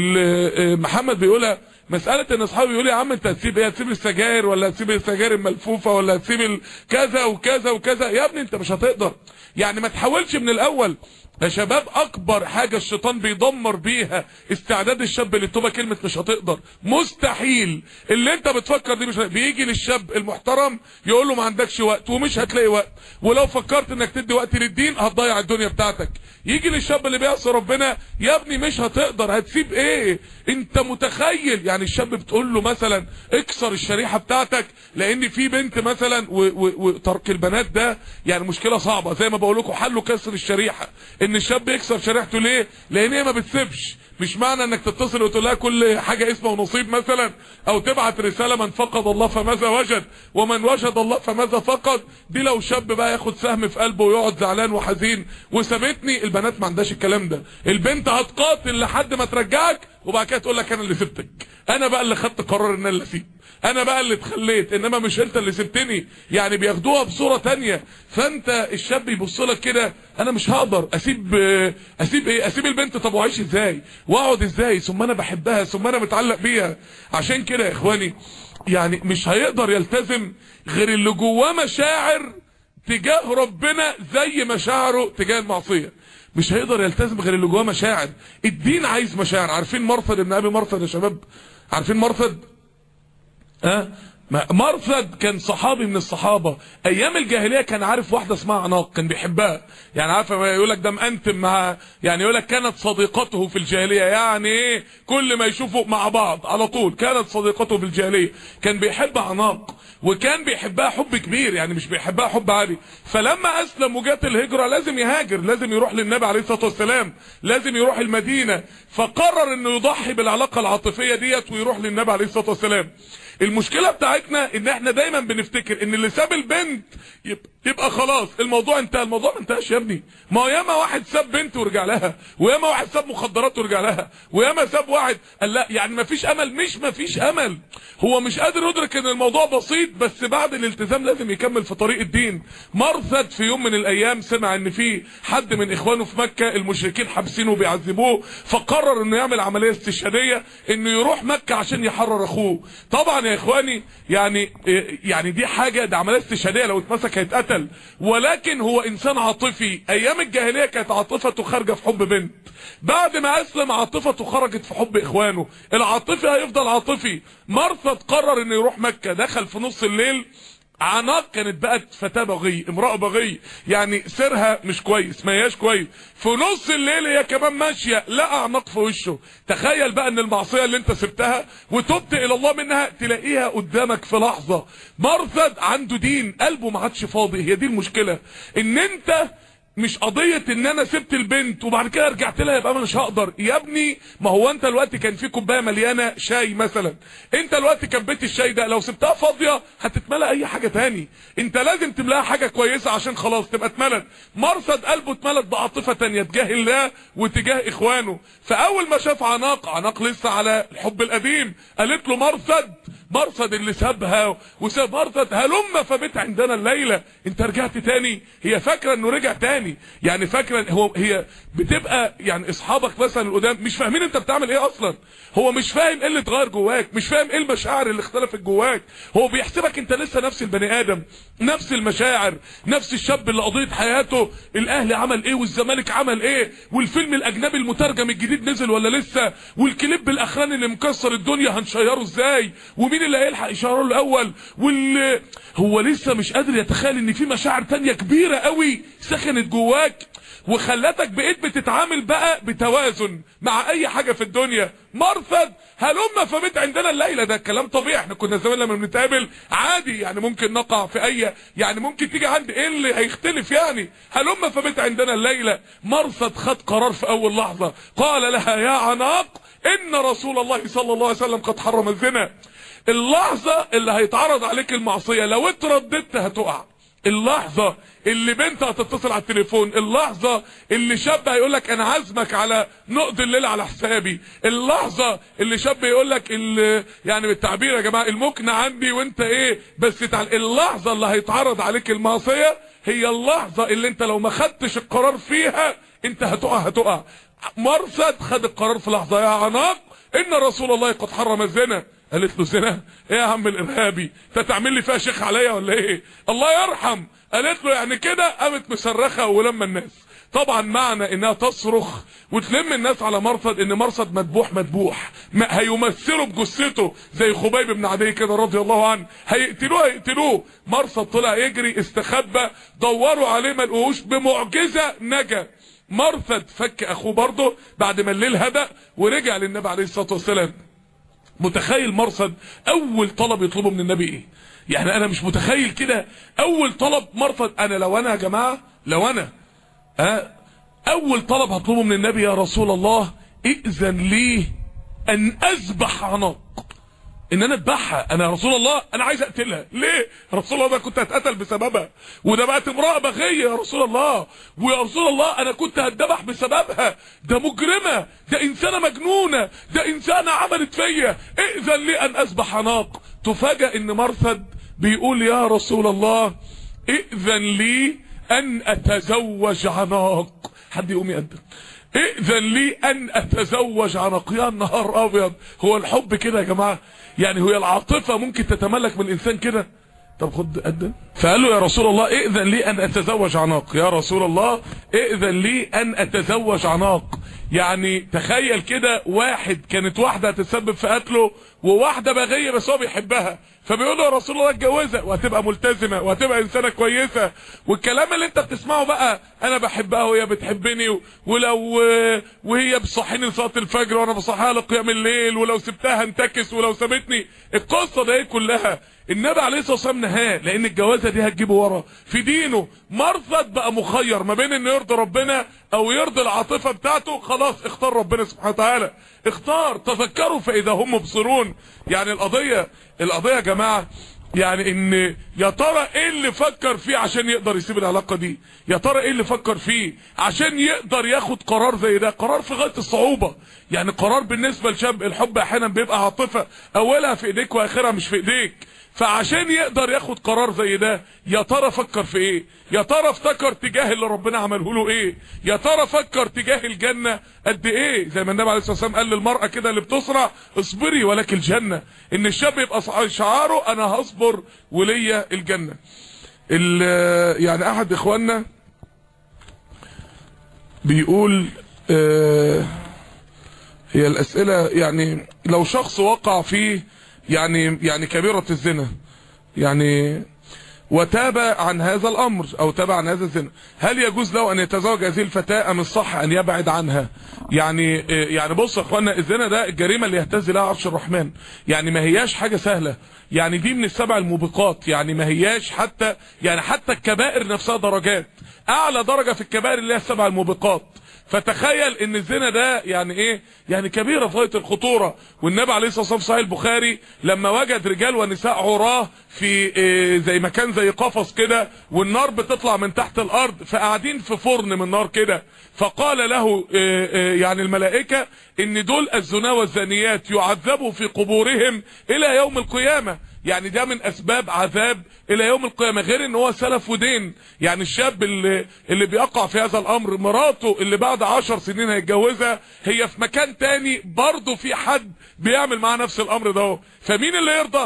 S1: اللي محمد بيقولها، مسألة ان اصحابي يقول يا عم انت هتسيب ايه؟ هتسيب السجاير ولا هتسيب السجاير الملفوفة ولا هتسيب كذا وكذا وكذا؟ يا ابني انت مش هتقدر. يعني ما تحاولش من الاول يا شباب. اكبر حاجة الشيطان بيدمر بيها استعداد الشاب للتوبة كلمة مش هتقدر. مستحيل. اللي انت بتفكر دي مش هتقدر. بيجي للشاب المحترم يقول له ما عندكش وقت ومش هتلاقي وقت، ولو فكرت انك تدي وقت للدين هتضيع الدنيا بتاعتك. يجي للشاب اللي بيعصي ربنا يا ابني مش هتقدر. هتسيب ايه؟ انت متخيل يعني الشاب بتقول له مثلا اكسر الشريحة بتاعتك لان في بنت مثلا، وترك البنات ده يعني مشكلة صعبة زي ما بقول لكم. حلوا كسر الشريحة. ان الشاب يكسر شريحته ليه؟ لان هي ما بتسيبش. مش معنى انك تتصل وتقول لها كل حاجه اسمه ونصيب مثلا، او تبعت رساله من فقد الله فماذا وجد ومن وجد الله فماذا فقد. دي لو شاب بقى ياخد سهم في قلبه ويقعد زعلان وحزين وسابتني. البنات ما عندهاش الكلام ده. البنت هتقاتل لحد ما ترجعك وبعد كده تقول لك انا اللي سبتك، انا بقى اللي خدت قرار ان انا اللي اسيب، انا بقى اللي اتخليت، انما مش انت اللي سبتني. يعني بياخدوها بصوره تانية. فانت الشاب يبص لك كده انا مش هقدر اسيب. اسيب ايه؟ اسيب البنت. طب واعيش ازاي واقعد ازاي؟ ثم انا بحبها، ثم انا متعلق بيها. عشان كده يا اخواني يعني مش هيقدر يلتزم غير اللي جواه مشاعر تجاه ربنا زي مشاعره تجاه المعصيه. مش هيقدر يلتزم غير اللي جواه مشاعر. الدين عايز مشاعر. عارفين مرثد ابن ابي مرثد يا شباب؟ عارفين مرثد؟ ها أه؟ مرثد كان صحابي من الصحابة. ايام الجاهلية كان عارف واحدة اسمها عناق، كان بيحبها. يعني عارفة يقول لك ده مأنتم مع، يعني يقول لك كانت صديقته في الجاهلية. يعني ايه؟ كل ما يشوفوا مع بعض على طول. كانت صديقته في الجاهلية. كان بيحب عناق وكان بيحبها حب كبير، يعني مش بيحبها حب عادي. فلما اسلم وجات الهجرة لازم يهاجر، لازم يروح للنبي عليه الصلاة والسلام، لازم يروح المدينة. فقرر انه يضحي بالعلاقة العاطفية ديت ويروح للنبي عليه الصلاة والسلام. المشكلة بتاعتنا ان احنا دايما بنفتكر ان اللي ساب البنت يبقى خلاص الموضوع انتهى. الموضوع ما انتهاش يا ابني. ما هو ياما واحد ساب بنت ورجع لها، وياما واحد ساب مخدرات ورجع لها، وياما ساب واحد قال لا يعني ما فيش امل. مش ما فيش امل، هو مش قادر يدرك ان الموضوع بسيط. بس بعد الالتزام لازم يكمل في طريق الدين. مرثد في يوم من الايام سمع ان في حد من اخوانه في مكة المشركين حابسينه وبيعذبوه، فقرر انه يعمل عملية استشهادية انه يروح مكة عشان يحرر اخوه. طبعا يا اخواني يعني يعني دي حاجة، ده عملية استشهادية لو اتمسك هيتقتل. ولكن هو انسان عاطفي. ايام الجاهلية كانت عاطفته خارجة في حب بنت. بعد ما اسلم عاطفته خرجت في حب اخوانه. العاطفي هيفضل عاطفي. مرثد قرر انه يروح مكة. دخل في نص الليل. عناق كانت بقت فتاة بغي، امرأة بغي، يعني سيرها مش كويس، ما هياش كويس. في نص الليل هي كمان ماشية لقى عناق في وشه. تخيل بقى ان المعصية اللي انت سبتها وتبت الى الله منها تلاقيها قدامك في لحظة. مرثد عنده دين، قلبه ما عادش فاضي. هي دي المشكلة، ان انت مش قضية ان انا سبت البنت وبعد كده رجعت لها يبقى انا مش هقدر. يا ابني ما هو انت الوقت كان في كوبايه مليانه شاي مثلا، انت الوقت كبيت الشاي ده لو سبتها فاضيه هتتملى اي حاجه تاني. انت لازم تملاها حاجه كويسه عشان خلاص تبقى اتملت. مرثد قلبه اتملت بعاطفه تانيه تجاه الله وتجاه اخوانه. فاول ما شاف عناق، عناق لسه على الحب القديم، قالت له مرثد، مرثد اللي سابها وساب مرثد هلم فبت عندنا الليله. انت رجعت تاني؟ هي فاكره انه رجع تاني، يعني فاكره هو هي بتبقى يعني اصحابك مثلا القدام مش فاهمين انت بتعمل ايه اصلا. هو مش فاهم ايه اللي اتغير جواك، مش فاهم ايه المشاعر اللي اختلفت جواك. هو بيحسبك انت لسه نفس البني ادم نفس المشاعر، نفس الشاب اللي قضية حياته الاهلي عمل ايه والزمالك عمل ايه، والفيلم الاجنبي المترجم الجديد نزل ولا لسه، والكليب الاخراني اللي مكسر الدنيا هنشيره ازاي، ومين اللي هيلحق يشيره الاول، واللي هو لسه مش قادر يتخيل ان في مشاعر تانية كبيرة قوي سخنت جواك وخلتك بقيت بتتعامل بقى بتوازن مع اي حاجة في الدنيا. مرثد هلما فبت عندنا الليلة، ده كلام طبيعي، احنا كنا زمان لما بنتقابل عادي يعني ممكن نقع في اي يعني ممكن تيجي عند ايه اللي هيختلف يعني. هلما فبت عندنا الليلة. مرثد خد قرار في اول لحظة، قال لها يا عناق ان رسول الله صلى الله عليه وسلم قد حرم الزنا. اللحظة اللي هيتعرض عليك المعصية لو اترددت هتقع، اللحظة اللي بنت هتتصل على التليفون، اللحظة اللي شاب هيقولك انا عازمك على نقضي الليلة على حسابي، اللحظة اللي شاب يقولك اللي يعني بالتعبير يا جماعة المكنة عندي وانت ايه بس تعال، اللحظة اللي هيتعرض عليك المعصية هي اللحظة اللي انت لو ما خدتش القرار فيها انت هتقع هتقع. مرثد خد القرار في لحظة، يا عناق ان رسول الله قد حرم الزنا. قالت له زنا ايه يا عم الارهابي، انت تعمل لي فيها شيخ عليا ولا ايه، الله يرحم. قالت له يعني كده، قامت مصرخه ولما الناس طبعا معنى انها تصرخ وتلم الناس على مرثد ان مرثد مذبوح مذبوح هيمثلوا بجثته زي خبيب بن عدي كده رضي الله عنه، هيقتلوه هيقتلوه. مرثد طلع يجري استخبى، دوروا عليه ما لقوهوش، بمعجزه نجا. مرثد فك اخوه برضه بعد ما الليل هدأ ورجع للنبي عليه الصلاه والسلام. متخيل مرثد اول طلب يطلبه من النبي ايه؟ يعني انا مش متخيل كده اول طلب مرثد. انا لو انا يا جماعه لو انا ها اول طلب هطلبه من النبي يا رسول الله ائذن لي ان اذبح عناق، ان انا اذبحها. انا يا رسول الله انا عايز اقتلها. ليه يا رسول الله؟ ده كنت هتقتل بسببها، وده بقت امراه بغيه يا رسول الله، ويا رسول الله انا كنت هتذبح بسببها، ده مجرمه، ده انسانه مجنونه، ده انسانه عملت فيا، ائذن لي ان اذبح عناق. تفاجئ ان مرثد بيقول يا رسول الله ائذن لي ان اتزوج عناق. حد يقوم يقدم ائذن لي ان اتزوج عناق. يا نهار ابيض، هو الحب كده يا جماعه؟ يعني هي العاطفه ممكن تتملك من الانسان كده؟ طب خد قدم. فقال له يا رسول الله ائذن لي ان اتزوج عناق، يا رسول الله ائذن لي ان اتزوج عناق. يعني تخيل كده واحد كانت واحده هتتسبب في قتله وواحده بغيه بس هو بيحبها، فبيقول له يا رسول الله اتجوزها وهتبقى ملتزمه وهتبقى انسانه كويسه، والكلام اللي انت بتسمعه بقى انا بحبها وهي بتحبني، ولو وهي بتصحيني لصلاه الفجر وانا بصحيها لقيام الليل، ولو سبتها انتكس، ولو سابتني، القصه دي كلها النبي عليه الصلاه والسلام نهاه، لان الجوازه دي هتجيبه ورا في دينه. مرثد بقى مخير ما بين انه يرضي ربنا او يرضي العاطفه بتاعته، خلاص اختار ربنا سبحانه وتعالى، اختار. تفكروا فاذا هم مبصرون. يعني القضيه القضيه يا جماعه يعني ان يا ترى ايه اللي فكر فيه عشان يقدر يسيب العلاقه دي؟ يا ترى ايه اللي فكر فيه عشان يقدر ياخد قرار زي ده؟ قرار في غايه الصعوبه، يعني قرار بالنسبه لشاب. الحب احيانا بيبقى عاطفه اولها في ايديك واخرها مش في ايديك، فعشان يقدر ياخد قرار زي ده يا ترى فكر في ايه؟ يا ترى افتكر تجاه اللي ربنا عمله له ايه؟ يا ترى فكر تجاه الجنه قد ايه؟ زي ما النبي عليه الصلاه والسلام قال للمراه كده اللي بتصرع اصبري ولك الجنه، ان الشاب يبقى شعاره انا هصبر وليا الجنه. يعني احد اخواننا بيقول آه هي الاسئله يعني لو شخص وقع فيه يعني يعني كبيرة الزنا يعني وتاب عن هذا الامر او تاب عن هذا الزنا، هل يجوز له ان يتزوج هذه الفتاة ام الصح ان يبعد عنها؟ يعني يعني بص يا اخوانا، الزنا ده الجريمة اللي يهتز لها عرش الرحمن، يعني ما هياش حاجة سهلة، يعني دي من السبع الموبقات، يعني ما هياش حتى يعني حتى الكبائر نفسها درجات، اعلى درجة في الكبائر اللي هي السبع الموبقات. فتخيل ان الزنا ده يعني ايه؟ يعني كبيرة في غاية الخطورة. والنبي عليه الصلاة والسلام صحيح البخاري لما وجد رجال ونساء عراه في إيه زي مكان زي قفص كده والنار بتطلع من تحت الارض، فقاعدين في فرن من نار كده، فقال له إيه إيه يعني الملائكة ان دول الزنا والزانيات يعذبوا في قبورهم الى يوم القيامة، يعني ده من اسباب عذاب الى يوم القيامة، غير ان هو سلف ودين. يعني الشاب اللي, اللي بيقع في هذا الامر مراته اللي بعد عشر سنين هيتجوزها هي في مكان تاني برضه في حد بيعمل معاه نفس الامر ده، فمين اللي يرضى؟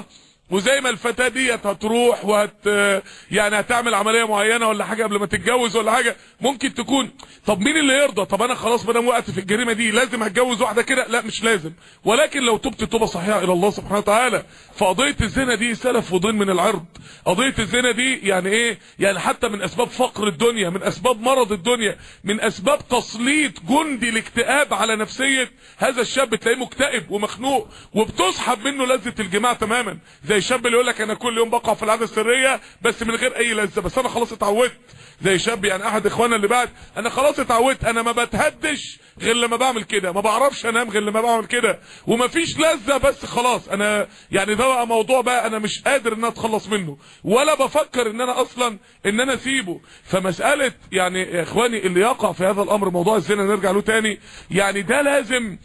S1: وزي ما الفتاة ديت هتروح وهت يعني هتعمل عملية معينة ولا حاجة قبل ما تتجوز ولا حاجة، ممكن تكون طب مين اللي يرضى؟ طب انا خلاص بدام وقعت في الجريمة دي لازم هتجوز واحدة كده؟ لا مش لازم، ولكن لو تبت توبة صحيحة الى الله سبحانه وتعالى. فقضية الزنا دي سلف وضين من العرض. قضية الزنا دي يعني ايه؟ يعني حتى من اسباب فقر الدنيا، من اسباب مرض الدنيا، من اسباب تسليط جندي الاكتئاب على نفسية هذا الشاب. تلاقيه مكتئب ومخنوق وبتسحب منه لذة الجماع تماما، زي الشاب اللي يقول لك انا كل يوم بقع في العاده السريه بس من غير اي لذه، بس انا خلاص اتعودت. زي شاب يعني احد اخواننا اللي بعد، انا خلاص اتعودت، انا ما بتهدش غير لما بعمل كده، ما بعرفش انام غير لما بعمل كده، ومفيش لذه، بس خلاص انا يعني ده بقى موضوع بقى انا مش قادر ان انا اتخلص منه، ولا بفكر ان انا اصلا ان انا اسيبه. فمساله يعني يا اخواني اللي يقع في هذا الامر، موضوع الزنا نرجع له تاني، يعني ده لازم،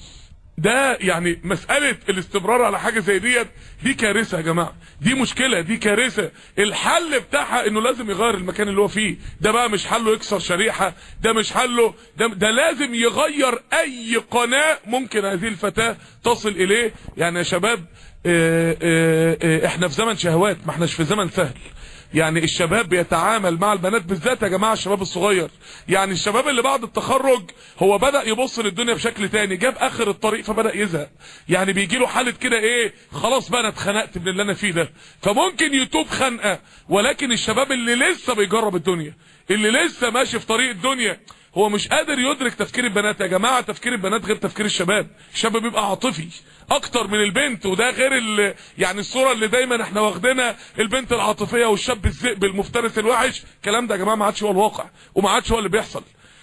S1: ده يعني مسألة الاستمرار على حاجة زي ديت دي كارثة يا جماعة، دي مشكلة، دي كارثة. الحل بتاعها انه لازم يغير المكان اللي هو فيه. ده بقى مش حله يكسر شريحة، ده مش حله، ده, ده لازم يغير اي قناة ممكن هذه الفتاة تصل اليه. يعني يا شباب اه اه اه احنا في زمن شهوات، ما احناش في زمن سهل. يعني الشباب بيتعامل مع البنات بالذات يا جماعة، الشباب الصغير، يعني الشباب اللي بعد التخرج هو بدأ يبص للدنيا بشكل تاني، جاب اخر الطريق فبدأ يزهق، يعني بيجي له حالة كده ايه، خلاص بقى انا اتخنقت من اللي انا فيه ده، فممكن يتوب خنقة. ولكن الشباب اللي لسه بيجرب الدنيا، اللي لسه ماشي في طريق الدنيا، هو مش قادر يدرك تفكير البنات. يا جماعة تفكير البنات غير تفكير الشباب، الشاب بيبقى عاطفي اكتر من البنت، وده غير ال... يعني الصورة اللي دايما احنا واخدينها، البنت العاطفية والشاب الذئب المفترس الوحش. الكلام ده يا جماعة ما عادش هو الواقع، وما عادش هو اللي بيحصل.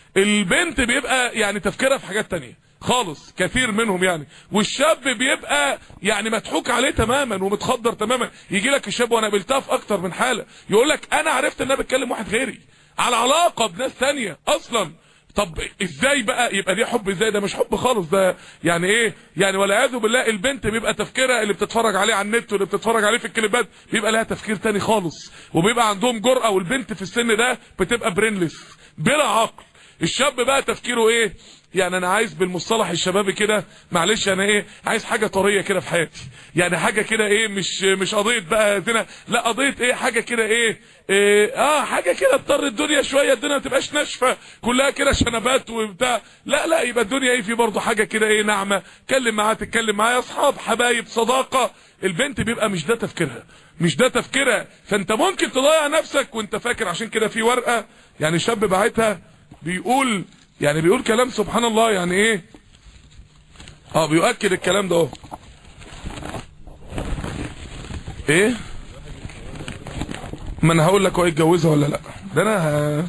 S1: البنت بيبقى يعني تفكيرها في حاجات تانية خالص، كثير منهم يعني، والشاب بيبقى يعني مضحوك عليه تماما ومتخدر تماما. يجي لك الشاب، وانا قابلتها في اكتر من حالة، يقول لك انا عرفت ان انا بتكلم واحد غيري على علاقة بناس تانية اصلا. طب ازاي بقى يبقى دي حب؟ ازاي؟ ده مش حب خالص، ده يعني ايه يعني والعياذ بالله. البنت بيبقى تفكيرها اللي بتتفرج عليه على النت واللي بتتفرج عليه في الكليبات بيبقى لها تفكير تاني خالص، وبيبقى عندهم جرأة، والبنت في السن ده بتبقى برينلس بلا عقل. الشاب بقى تفكيره ايه؟ يعني انا عايز بالمصطلح الشبابي كده، معلش انا ايه، عايز حاجه طريه كده في حياتي، يعني حاجه كده ايه، مش مش قضيه بقى زنا، لا قضيه ايه، حاجه كده ايه, إيه اه حاجه كده تضر الدنيا شويه، الدنيا ما تبقاش ناشفه كلها كده شنبات وبتاع، لا لا، يبقى الدنيا ايه، في برضه حاجه كده ايه ناعمه، اتكلم معاها، تتكلم معايا، اصحاب، حبايب، صداقه. البنت بيبقى مش ده تفكيرها، مش ده تفكيرها، فانت ممكن تضيع نفسك وانت فاكر. عشان كده في ورقه يعني شاب بعتها بيقول، يعني بيقول كلام سبحان الله، يعني ايه، اه بيؤكد الكلام ده اهو. ايه، ما انا هقول لك هو يتجوزها ولا لا. ده انا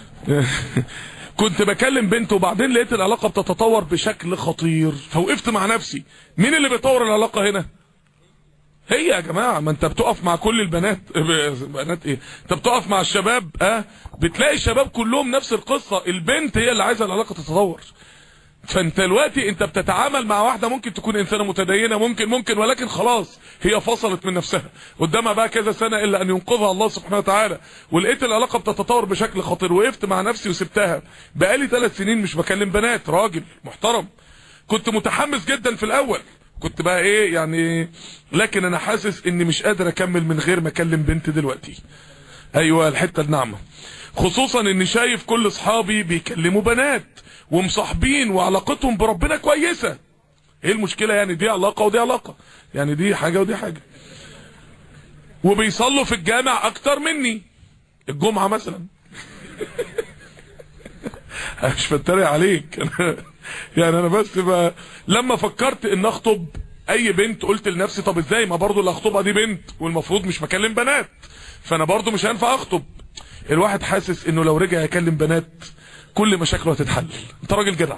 S1: كنت بكلم بنت وبعدين لقيت العلاقه بتتطور بشكل خطير، فوقفت مع نفسي، مين اللي بيطور العلاقه هنا؟ هي يا جماعه. ما انت بتقف مع كل البنات، بنات ايه، انت بتقف مع الشباب، اه بتلاقي الشباب كلهم نفس القصه، البنت هي اللي عايزه العلاقه تتطور. فانت دلوقتي انت بتتعامل مع واحده ممكن تكون انسانه متدينه، ممكن ممكن ولكن خلاص هي فصلت من نفسها، قدامها بقى كذا سنه الا ان ينقذها الله سبحانه وتعالى، ولقيت العلاقه بتتطور بشكل خطير. وقفت مع نفسي وسبتها. بقالي ثلاث سنين مش بكلم بنات، راجل محترم. كنت متحمس جدا في الاول، كنت بقى ايه يعني، لكن انا حاسس اني مش قادر اكمل من غير ما اكلم بنت دلوقتي. ايوه الحته الناعمه، خصوصا اني شايف كل اصحابي بيكلموا بنات ومصاحبين وعلاقتهم بربنا كويسه. ايه المشكله يعني؟ دي علاقه ودي علاقه، يعني دي حاجه ودي حاجه، وبيصلوا في الجامع اكتر مني الجمعه مثلا. مش بتريق عليك يعني انا بس بقى لما فكرت ان اخطب اي بنت قلت لنفسي طب ازاي، ما برضو اللي اخطبها دي بنت والمفروض مش بكلم بنات، فانا برضو مش هينفع اخطب. الواحد حاسس انه لو رجع يكلم بنات كل مشاكله هتتحل. انت راجل جدع،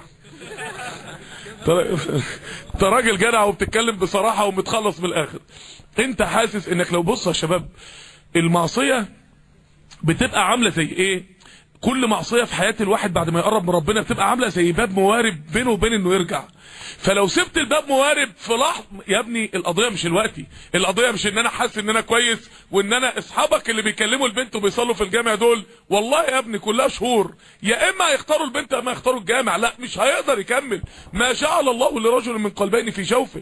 S1: انت راجل جدع وبتتكلم بصراحه ومتخلص من الاخر. انت حاسس انك لو، بص يا شباب، المعصيه بتبقى عامله زي ايه؟ كل معصيه في حياه الواحد بعد ما يقرب من ربنا بتبقى عامله زي باب موارب بينه وبين انه يرجع. فلو سبت الباب موارب في لحظه، يا ابني القضيه مش الوقتي، القضيه مش ان انا حاسس ان انا كويس وان انا اصحابك اللي بيكلموا البنت وبيصلوا في الجامع دول والله يا ابني كلها شهور، يا اما هيختاروا البنت يا اما هيختاروا الجامع، لا مش هيقدر يكمل. ما جعل الله لرجل من قلبين في جوفه.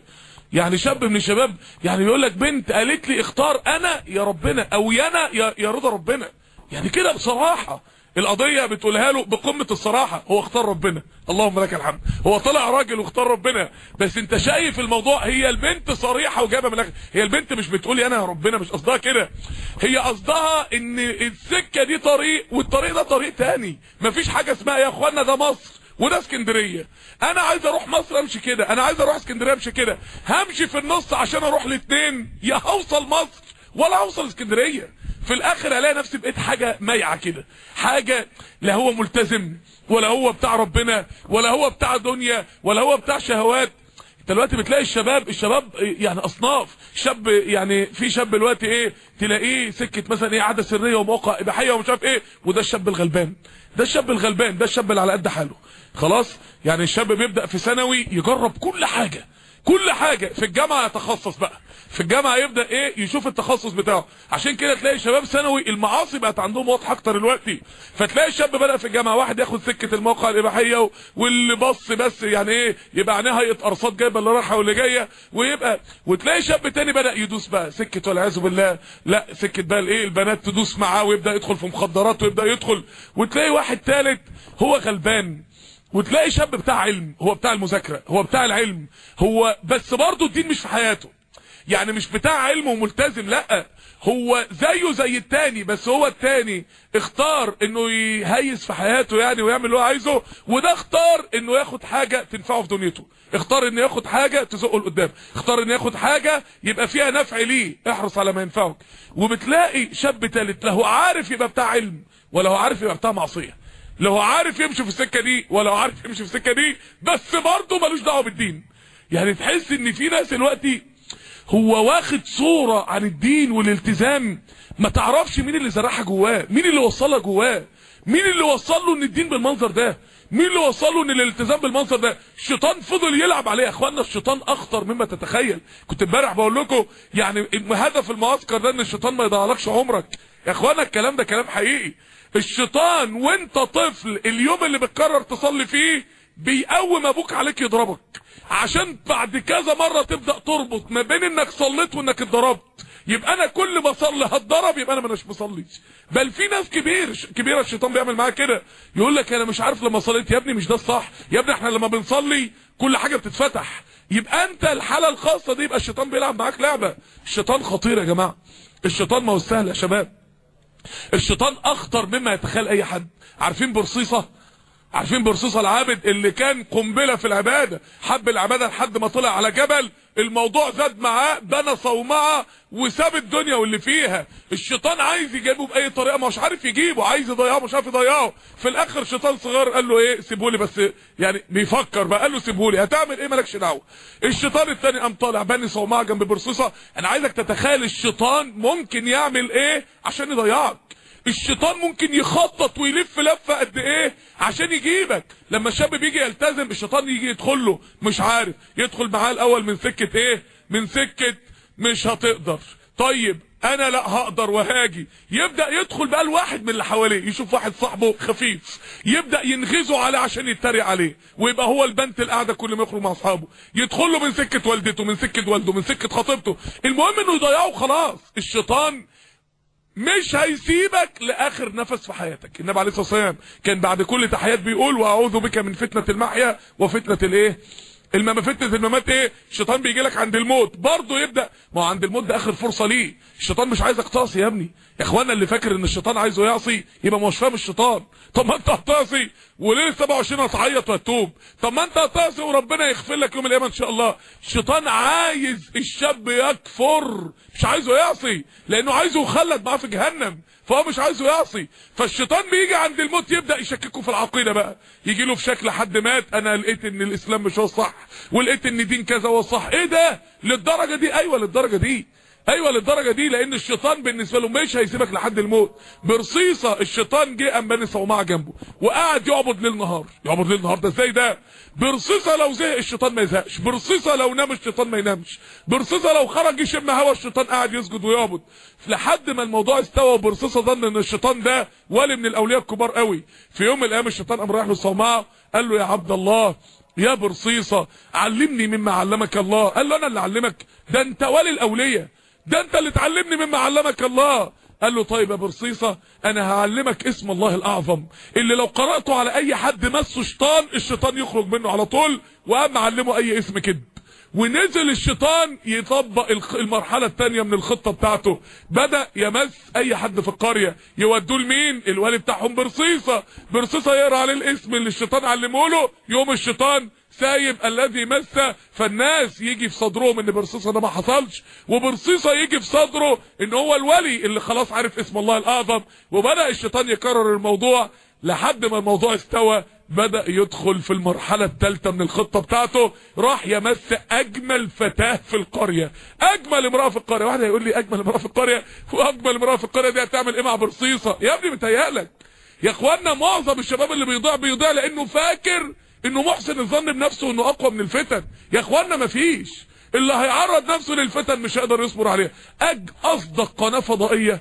S1: يعني شاب من الشباب يعني بيقول لك بنت قالت لي اختار انا يا ربنا او يانا يا, يا رضا ربنا، يعني كده بصراحه القضيه بتقولها له بقمه الصراحه، هو اختار ربنا، اللهم لك الحمد، هو طلع راجل واختار ربنا. بس انت شايف الموضوع، هي البنت صريحه وجابه من الاخر، هي البنت مش بتقولي انا يا ربنا، مش قصدها كده، هي قصدها ان السكه دي طريق والطريق ده طريق تاني، مفيش حاجه اسمها يا اخوانا ده مصر وده اسكندريه، انا عايز اروح مصر امشي كده، انا عايز اروح اسكندريه امشي كده، همشي في النص عشان اروح الاثنين، يا هوصل مصر ولا هوصل اسكندريه، في الاخر الاقي نفسي بقيت حاجه مايعه كده، حاجه لا هو ملتزم ولا هو بتاع ربنا ولا هو بتاع دنيا ولا هو بتاع شهوات. انت دلوقتي بتلاقي الشباب الشباب يعني اصناف، شاب يعني في شاب دلوقتي ايه تلاقيه سكه مثلا ايه عاده سريه ومواقع اباحيه ومش عارف ايه، وده الشاب الغلبان، ده الشاب الغلبان، ده الشاب اللي على قد حاله خلاص. يعني الشاب بيبدا في ثانوي يجرب كل حاجه كل حاجه، في الجامعه يتخصص بقى، في الجامعه يبدا ايه يشوف التخصص بتاعه. عشان كده تلاقي شباب ثانوي المعاصي بقت عندهم واضحه اكتر دلوقتي، فتلاقي الشاب بدا في الجامعه واحد ياخد سكه المواقع الاباحيه واللي بص بس يعني ايه يبقى عينيه هيئه ارصاد جايبه اللي رايحه واللي جايه، ويبقى وتلاقي شاب تاني بدا يدوس بقى سكه والعياذ بالله لا سكه بقى الايه البنات تدوس معاه ويبدا يدخل في مخدرات ويبدا يدخل، وتلاقي واحد ثالث هو غلبان، وتلاقي شاب بتاع علم، هو بتاع المذاكره، هو بتاع العلم، هو بس برضه الدين مش في حياته، يعني مش بتاع علم وملتزم، لا هو زيه زي التاني، بس هو التاني اختار انه يهيس في حياته يعني ويعمل اللي هو عايزه، وده اختار انه ياخد حاجه تنفعه في دنيته، اختار انه ياخد حاجه تزقه لقدام، اختار انه ياخد حاجه يبقى فيها نفع ليه، احرص على ما ينفعك. وبتلاقي شاب تالت لا هو عارف يبقى بتاع علم ولا هو عارف يبقى بتاع معصيه، لا هو عارف يمشي في السكه دي ولا هو عارف يمشي في السكه دي، بس برضه ملوش دعوه بالدين. يعني تحس ان في ناس دلوقتي هو واخد صورة عن الدين والالتزام ما تعرفش مين اللي زرعها جواه، مين اللي وصلها جواه، مين اللي وصل له ان الدين بالمنظر ده، مين اللي وصل له ان الالتزام بالمنظر ده. الشيطان فضل يلعب عليه يا اخوانا، الشيطان اخطر مما تتخيل. كنت امبارح بقول لكم يعني هدف المعسكر ده ان الشيطان ما يضيعلكش عمرك يا اخوانا، الكلام ده كلام حقيقي. الشيطان وانت طفل اليوم اللي بتقرر تصلي فيه بيقوم ابوك عليك يضربك، عشان بعد كذا مرة تبدأ تربط ما بين انك صليت وانك اتضربت، يبقى انا كل ما اصلي هتضرب يبقى انا مش مصلي. بل في ناس كبير كبيره الشيطان بيعمل معاها كده، يقول لك انا مش عارف لما صليت، يا ابني مش ده الصح يا ابني، احنا لما بنصلي كل حاجه بتتفتح، يبقى انت الحاله الخاصه دي يبقى الشيطان بيلعب معاك لعبه. الشيطان خطير يا جماعه، الشيطان ما هو سهل يا شباب، الشيطان اخطر مما يتخيل اي حد. عارفين برصيصه؟ عارفين برصيصه العابد اللي كان قنبله في العباده، حب العباده لحد ما طلع على جبل، الموضوع زاد معاه، بنى صومعه وساب الدنيا واللي فيها. الشيطان عايز يجيبه باي طريقه، مش عارف يجيبه، عايز يضيعه مش عارف يضيعه. في الاخر شيطان صغير قال له ايه سيبهولي بس، يعني بيفكر بقى، قال له سيبهولي، هتعمل ايه مالكش دعوه. الشيطان الثاني قام طالع بني صومعه جنب برصيصه. انا عايزك تتخيل الشيطان ممكن يعمل ايه عشان يضيعك. الشيطان ممكن يخطط ويلف لفه قد ايه عشان يجيبك. لما الشاب بيجي يلتزم الشيطان يجي يدخل له مش عارف، يدخل معاه الاول من سكه ايه، من سكه مش هتقدر، طيب انا لا هقدر وهاجي، يبدا يدخل بقى الواحد من اللي حواليه، يشوف واحد صاحبه خفيف يبدا ينغزه عليه عشان يتريق عليه، ويبقى هو البنت القاعده كل ما يخرج مع اصحابه، يدخل له من سكه والدته، من سكه والده، من سكه خطيبته، المهم انه يضيعه خلاص. الشيطان مش هيسيبك لاخر نفس في حياتك. النبي عليه الصلاه والسلام كان بعد كل تحيات بيقول واعوذ بك من فتنه المحيا وفتنه الايه المما فتنه الممات. ايه الشيطان بيجي لك عند الموت برضه يبدا، ما هو عند الموت ده اخر فرصه ليه. الشيطان مش عايزك تعصي يا ابني يا اخوانا، اللي فاكر ان الشيطان عايزه يعصي يبقى مش فاهم الشيطان. طب ما انت هتعصي وليله سبعة وعشرين هتعيط وهتوب، طب ما انت هتعصي وربنا يغفر لك يوم القيامه ان شاء الله. الشيطان عايز الشاب يكفر، مش عايزه يعصي، لانه عايزه يخلد معاه في جهنم، فهو مش عايزه يعصي. فالشيطان بيجي عند الموت يبدا يشككه في العقيده بقى، يجي له في شكل حد مات، انا لقيت ان الاسلام مش هو الصح، ولقيت ان دين كذا هو الصح. ايه ده للدرجه دي؟ ايوه للدرجه دي، ايوه للدرجه دي، لان الشيطان بالنسبه له مش هيسيبك لحد الموت. برصيصه الشيطان جه قام بني صومعه جنبه وقعد يعبد ليل نهار. يعبد ليل نهار ده ازاي ده؟ برصيصه لو زهق الشيطان ما يزهقش، برصيصه لو نام الشيطان ما ينامش، برصيصه لو خرج يشم هوا الشيطان قاعد يسجد ويعبد، لحد ما الموضوع استوى. برصيصه ظن ان الشيطان ده ولي من الاولياء الكبار قوي. في يوم من الايام الشيطان قام رايح له صومعه قال له يا عبد الله يا برصيصة علمني مما علمك الله. قال له انا اللي علمك؟ ده انت ولي الاولياء، ده انت اللي تعلمني مما علمك الله. قال له طيب يا برصيصة انا هعلمك اسم الله الاعظم اللي لو قرأته على اي حد مسه شيطان الشيطان يخرج منه على طول، وقام معلمه اي اسم كده. ونزل الشيطان يطبق المرحلة الثانية من الخطة بتاعته، بدأ يمس اي حد في القرية يودوه لمين؟ الوالي بتاعهم برصيصة. برصيصة يقرأ عليه الاسم اللي الشيطان علمه له، يوم الشيطان سايب الذي مس، فالناس يجي في صدرهم ان برصيصة ده ما حصلش، وبرصيصة يجي في صدره ان هو الولي اللي خلاص عارف اسم الله الاعظم. وبدأ الشيطان يكرر الموضوع لحد ما الموضوع استوى، بدأ يدخل في المرحلة الثالثة من الخطة بتاعته، راح يمس اجمل فتاة في القرية، اجمل امرأة في القرية. واحد هيقول لي اجمل امرأة في القرية، واجمل امرأة في القرية دي هتعمل ايه مع برصيصة؟ يا ابني متهيألك يا اخوانا معظم الشباب اللي بيضيع بيضيع لانه فاكر انه محسن الظن بنفسه انه اقوى من الفتن. يا اخوانا مفيش، اللي هيعرض نفسه للفتن مش هيقدر يصبر عليها. اج اصدق قناة فضائية،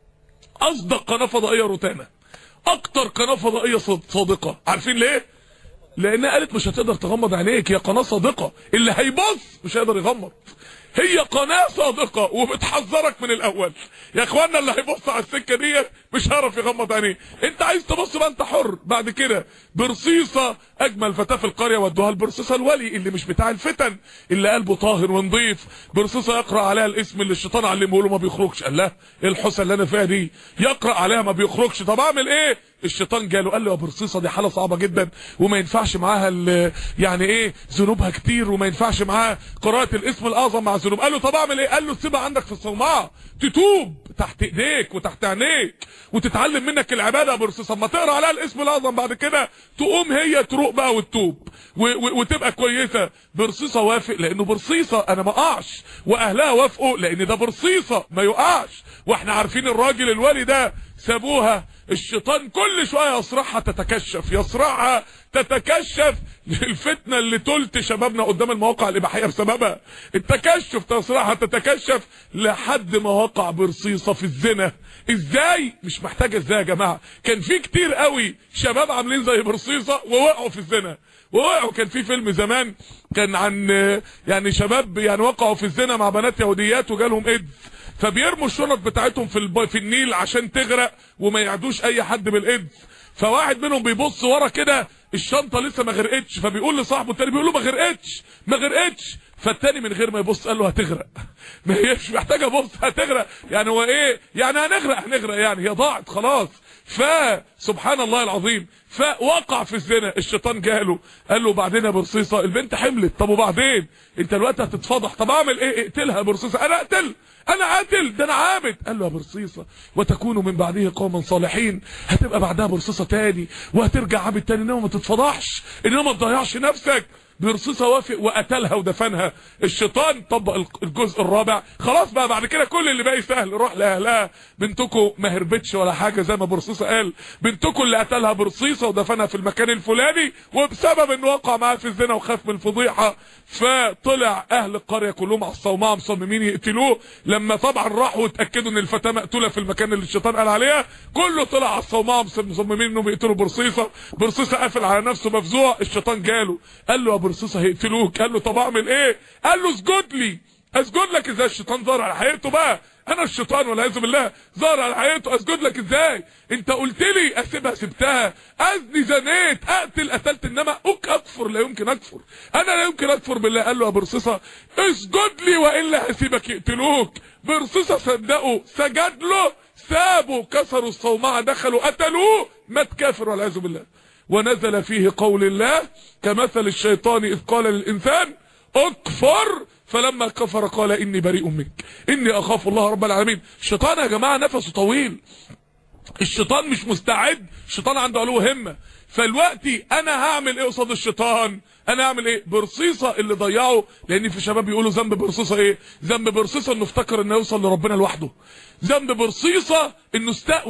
S1: اصدق قناة فضائية روتانا، اكتر قناة فضائية صادقة. عارفين ليه؟ لانها قالت مش هتقدر تغمض عينيك، هي قناة صادقة، اللي هيبص مش هيقدر يغمض. هي قناة صادقة وبتحذرك من الاول. يا اخوانا اللي هيبص على السكة دي مش هيعرف يغمض عينيه. انت عايز تبص بقى انت حر. بعد كده برصيصة اجمل فتاة في القرية ودوها لبرصيصة الولي اللي مش بتاع الفتن، اللي قلبه طاهر ونظيف. برصيصة يقرأ عليها الاسم اللي الشيطان علمه له ما بيخرجش. قال لها ايه الحسن اللي انا فيها دي؟ يقرأ عليها ما بيخرجش. طب اعمل ايه؟ الشيطان جاله قال له يا برصيصة دي حالة صعبة جدا وما ينفعش معاها يعني ايه ذنوبها كتير، وما ينفعش معاها قراءة الاسم الاعظم مع ذنوب. قال له طب اعمل ايه؟ قال له سيبها عندك في الصومعة تتوب تحت ايديك وتحت عينيك وتتعلم منك العبادة يا برصيصة. اما تقرا عليها الاسم الاعظم بعد كده تقوم هي تروق بقى وتتوب وتبقى كويسة. برصيصة وافق لانه برصيصة انا ما اقعش، واهلها وافقوا لان ده برصيصة ما يقعش. واحنا عارفين الراجل الولي ده سابوها، الشيطان كل شوية يصرعها تتكشف، يصرعها تتكشف. الفتنة اللي تلت شبابنا قدام المواقع الإباحية بسببها التكشف، تصرعها تتكشف لحد ما وقع برصيصة في الزنا. ازاي؟ مش محتاجة ازاي يا جماعة، كان في كتير قوي شباب عاملين زي برصيصة ووقعوا في الزنا ووقعوا. كان في فيلم زمان كان عن يعني شباب يعني وقعوا في الزنا مع بنات يهوديات وجالهم ايدز، فبيرموا الشنط بتاعتهم في الب... في النيل عشان تغرق وما يعدوش اي حد بالايدز. فواحد منهم بيبص ورا كده الشنطه لسه ما غرقتش، فبيقول لصاحبه التاني بيقول له ما غرقتش ما غرقتش، فالتاني من غير ما يبص قال له هتغرق. ما هيش محتاجه بص هتغرق، يعني هو ايه يعني هنغرق هنغرق يعني هي ضاعت خلاص. فسبحان الله العظيم فوقع في الزنا. الشيطان جاله قال له بعدين يا برصيصة البنت حملت، طب وبعدين انت الوقت هتتفضح، طب اعمل ايه؟ اقتلها يا برصيصة. انا اقتل انا قاتل ده انا عابد. قال له يا برصيصة وتكونوا من بعده قوما صالحين، هتبقى بعدها برصيصة تاني وهترجع عابد تاني، انما ما تتفضحش، انما ما تضيعش نفسك. برصيصة وافق وقتلها ودفنها. الشيطان طبق الجزء الرابع، خلاص بقى بعد كده كل اللي باقي سهل، روح لاهلها بنتكم ما هربتش ولا حاجه زي ما برصيصة قال، بنتكم اللي قتلها برصيصة ودفنها في المكان الفلاني وبسبب انه وقع معاه في الزنا وخاف من الفضيحه. فطلع اهل القريه كلهم على الصومعه مصممين يقتلوه. لما طبعا راحوا واتاكدوا ان الفتاه مقتوله في المكان اللي الشيطان قال عليها، كله طلع على الصومعه مصممين انهم يقتلوا برصيصة. برصيصة قافل على نفسه مفزوع. الشيطان جاله قال له يا برصيصة هيقتلوك. قال له طب اعمل ايه؟ قال له اسجد لي. اسجد لك ازاي؟ الشيطان ظهر على حقيقته بقى، انا الشيطان والعياذ بالله ظهر على حقيقته. اسجد لك ازاي؟ انت قلت لي اسيبها سبتها، اذني زنيت، اقتل قتلت، انما اك اكفر لا يمكن اكفر، انا لا يمكن اكفر بالله. قال له يا برصيصة اسجد لي والا هسيبك يقتلوك. برصيصة صدقوا سجد له، سابوا كسروا الصومعه دخلوا قتلوه، مات كافر والعياذ بالله. ونزل فيه قول الله كمثل الشيطان إذ قال للإنسان اكفر فلما كفر قال إني بريء منك إني أخاف الله رب العالمين. الشيطان يا جماعة نفسه طويل، الشيطان مش مستعد، الشيطان عنده علو همة. فالوقتي أنا هعمل إيه قصاد الشيطان؟ أنا هعمل إيه؟ برصيصة اللي ضيعه، لأن في شباب يقولوا ذنب برصيصة إيه؟ ذنب برصيصة إنه افتكر إنه يوصل لربنا لوحده. ذنب برصيصة إنه استقوى،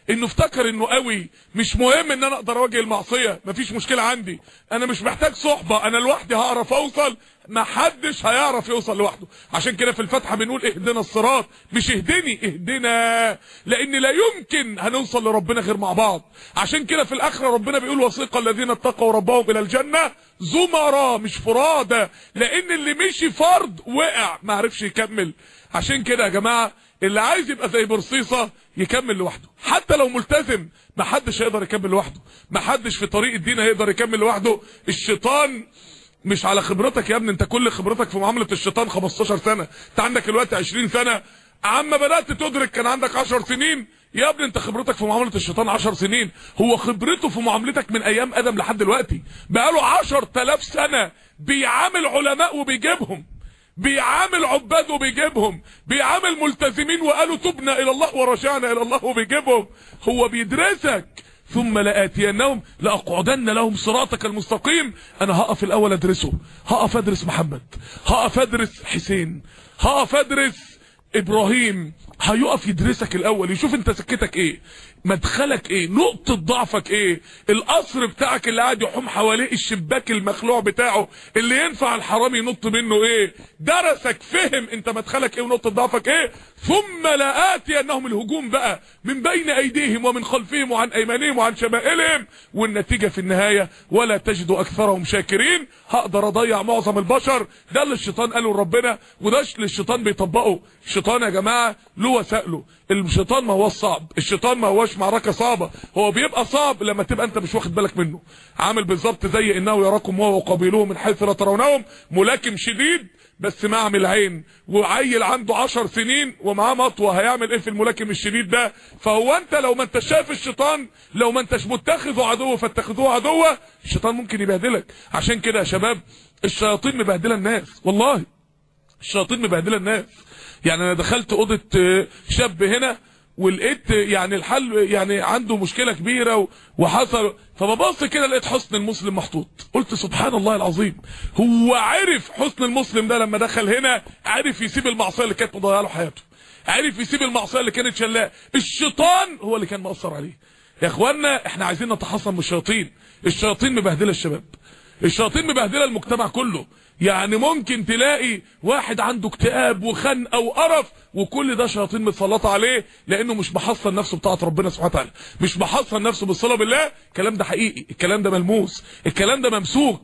S1: انه افتكر انه قوي، مش مهم ان انا اقدر اواجه المعصيه، مفيش مشكله عندي، انا مش محتاج صحبه، انا لوحدي هعرف اوصل، ما حدش هيعرف يوصل لوحده. عشان كده في الفاتحه بنقول اهدنا الصراط، مش اهدني، اهدنا، لان لا يمكن هنوصل لربنا غير مع بعض. عشان كده في الاخره ربنا بيقول وسيق الذين اتقوا ربهم الى الجنه زمرا، مش فرادى، لان اللي مشي فرد وقع ما عرفش يكمل. عشان كده يا جماعه اللي عايز يبقى زي برصيصه يكمل لوحده، حتى لو ملتزم ما حدش هيقدر يكمل لوحده، ما حدش في طريق الدين هيقدر يكمل لوحده. الشيطان مش على خبرتك يا ابني، انت كل خبرتك في معامله الشيطان خمستاشر سنه، انت عندك الوقت عشرين سنه، عما بدات تدرك كان عندك عشر سنين. يا ابني انت خبرتك في معامله الشيطان عشر سنين، هو خبرته في معاملتك من ايام ادم لحد دلوقتي، بقاله عشر تلاف سنه بيعامل علماء وبيجيبهم، بيعامل عباد وبيجيبهم، بيعامل ملتزمين وقالوا تبنا الى الله ورجعنا الى الله وبيجيبهم. هو بيدرسك. ثم لآتينهم لأقعدن لهم صراطك المستقيم. انا هقف الاول ادرسه، هقف ادرس محمد، هقف ادرس حسين، هقف ادرس ابراهيم. هيقف يدرسك الاول، يشوف انت سكتك ايه، مدخلك ايه، نقطة ضعفك ايه، القصر بتاعك اللي قاعد يحوم حواليه الشباك المخلوع بتاعه اللي ينفع الحرام ينط منه ايه. درسك، فهم انت مدخلك ايه ونقطة ضعفك ايه. ثم لآتي انهم الهجوم بقى من بين ايديهم ومن خلفهم وعن ايمانهم وعن شمائلهم، والنتيجة في النهاية ولا تجد اكثرهم شاكرين. هقدر اضيع معظم البشر. ده اللي الشيطان قاله لربنا، وده اللي الشيطان بيطبقه. الشيطان يا جماعة له وسائله. الشيطان ما هو صعب، الشيطان ما هوش معركة صعبة، هو بيبقى صعب لما تبقى انت مش واخد بالك منه. عامل بالظبط زي انه يراكم هو وقبيله من حيث لا ترونهم، ملاكم شديد بس معمل عين، وعيل عنده عشر سنين ومعاه مطوه، هيعمل ايه في الملاكم الشديد ده؟ فهو انت لو ما انت شايف الشيطان، لو ما انتش متخذه عدو فاتخذوه عدوه، الشيطان ممكن يبهدلك. عشان كده يا شباب الشياطين مبهدله الناس، والله الشياطين مبهدله الناس. يعني انا دخلت اوضه شاب هنا ولقيت يعني الحل يعني عنده مشكله كبيره وحصل، فببص كده لقيت حسن المسلم محطوط، قلت سبحان الله العظيم، هو عرف حسن المسلم ده لما دخل هنا عرف يسيب المعصيه اللي كانت مضيعه له حياته، عرف يسيب المعصيه اللي كانت شلاه. الشيطان هو اللي كان مأثر عليه. يا اخوانا احنا عايزين نتحصن من الشياطين. الشياطين مبهدله الشباب، الشياطين مبهدله المجتمع كله. يعني ممكن تلاقي واحد عنده اكتئاب وخنقه وقرف، وكل ده شياطين متسلطه عليه لانه مش محصن نفسه بتاعه ربنا سبحانه وتعالى، مش محصن نفسه بالصلاه بالله. الكلام ده حقيقي، الكلام ده ملموس، الكلام ده ممسوك،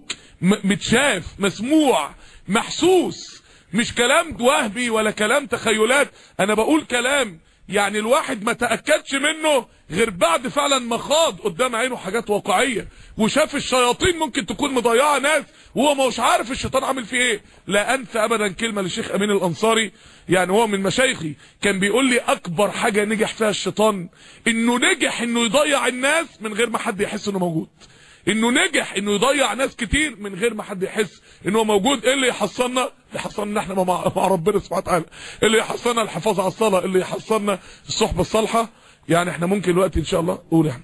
S1: متشاف، مسموع، محسوس، مش كلام وهبي ولا كلام تخيلات. انا بقول كلام يعني الواحد ما تأكدش منه غير بعد فعلا ما خاض قدام عينه حاجات واقعية وشاف الشياطين ممكن تكون مضيعة ناس وهو ما هوش عارف الشيطان عامل فيه ايه. لا انسى ابدا كلمة للشيخ امين الانصاري، يعني هو من مشايخي، كان بيقول لي اكبر حاجة نجح فيها الشيطان انه نجح انه يضيع الناس من غير ما حد يحس انه موجود، انه نجح انه يضيع ناس كتير من غير ما حد يحس انه موجود. ايه اللي يحصلنا؟ اللي يحصلنا احنا مع, مع ربنا سبحانه وتعالى، اللي يحصلنا الحفاظ على الصلاه، اللي يحصلنا الصحبه الصالحه. يعني احنا ممكن الوقت ان شاء الله قول يا احمد.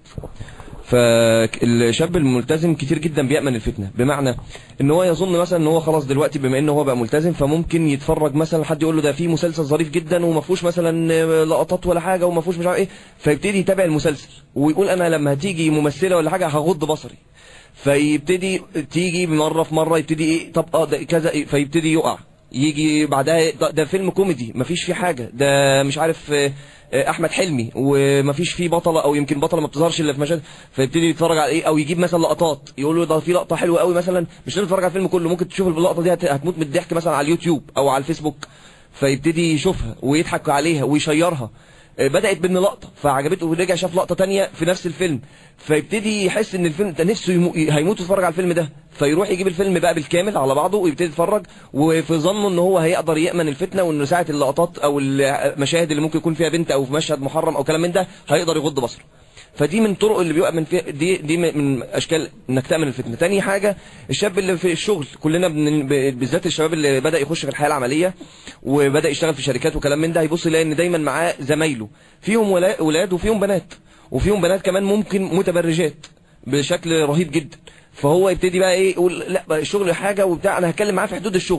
S11: فالشاب الملتزم كتير جدا بيأمن الفتنة، بمعنى ان هو يظن مثلا ان هو خلاص دلوقتي بما ان هو بقى ملتزم فممكن يتفرج مثلا حد يقول له ده في مسلسل ظريف جدا وما فيهوش مثلا لقطات ولا حاجه وما فيهوش مش عارف ايه، فيبتدي يتابع المسلسل ويقول انا لما هتيجي ممثله ولا حاجه هغض بصري، فيبتدي تيجي مره في مره يبتدي ايه طب اه ده كذا إيه، فيبتدي يقع. يجي بعدها ده, ده فيلم كوميدي مفيش فيه حاجه، ده مش عارف احمد حلمي ومفيش فيه بطله او يمكن بطله ما بتظهرش الا في مشاهد، فيبتدي يتفرج على ايه، او يجيب مثلا لقطات يقول له ده في لقطه حلوه قوي مثلا، مش لازم تتفرج على الفيلم كله، ممكن تشوف اللقطه دي هتموت من الضحك مثلا على اليوتيوب او على الفيسبوك، فيبتدي يشوفها ويضحك عليها ويشيرها. بدأت بان لقطه فعجبته ورجع شاف لقطه تانية في نفس الفيلم، فيبتدي يحس ان الفيلم ده نفسه يمو... هيموت يتفرج على الفيلم ده، فيروح يجيب الفيلم بقى بالكامل على بعضه ويبتدي يتفرج، وفي ظنه ان هو هيقدر يأمن الفتنه وانه ساعه اللقطات او المشاهد اللي ممكن يكون فيها بنت او في مشهد محرم او كلام من ده هيقدر يغض بصره. فدي من طرق اللي بيؤمن فيها، دي دي من اشكال انك تأمن الفتنه. تاني حاجه الشاب اللي في الشغل، كلنا بالذات الشباب اللي بدأ يخش في الحياه العمليه وبدأ يشتغل في شركات وكلام من ده، هيبص يلاقي ان دايما معاه زمايله فيهم ولاد وفيهم بنات، وفيهم بنات كمان ممكن متبرجات بشكل رهيب جدا، فهو يبتدي بقى ايه يقول لا الشغل حاجه وبتاع، انا هتكلم معاه في حدود الشغل،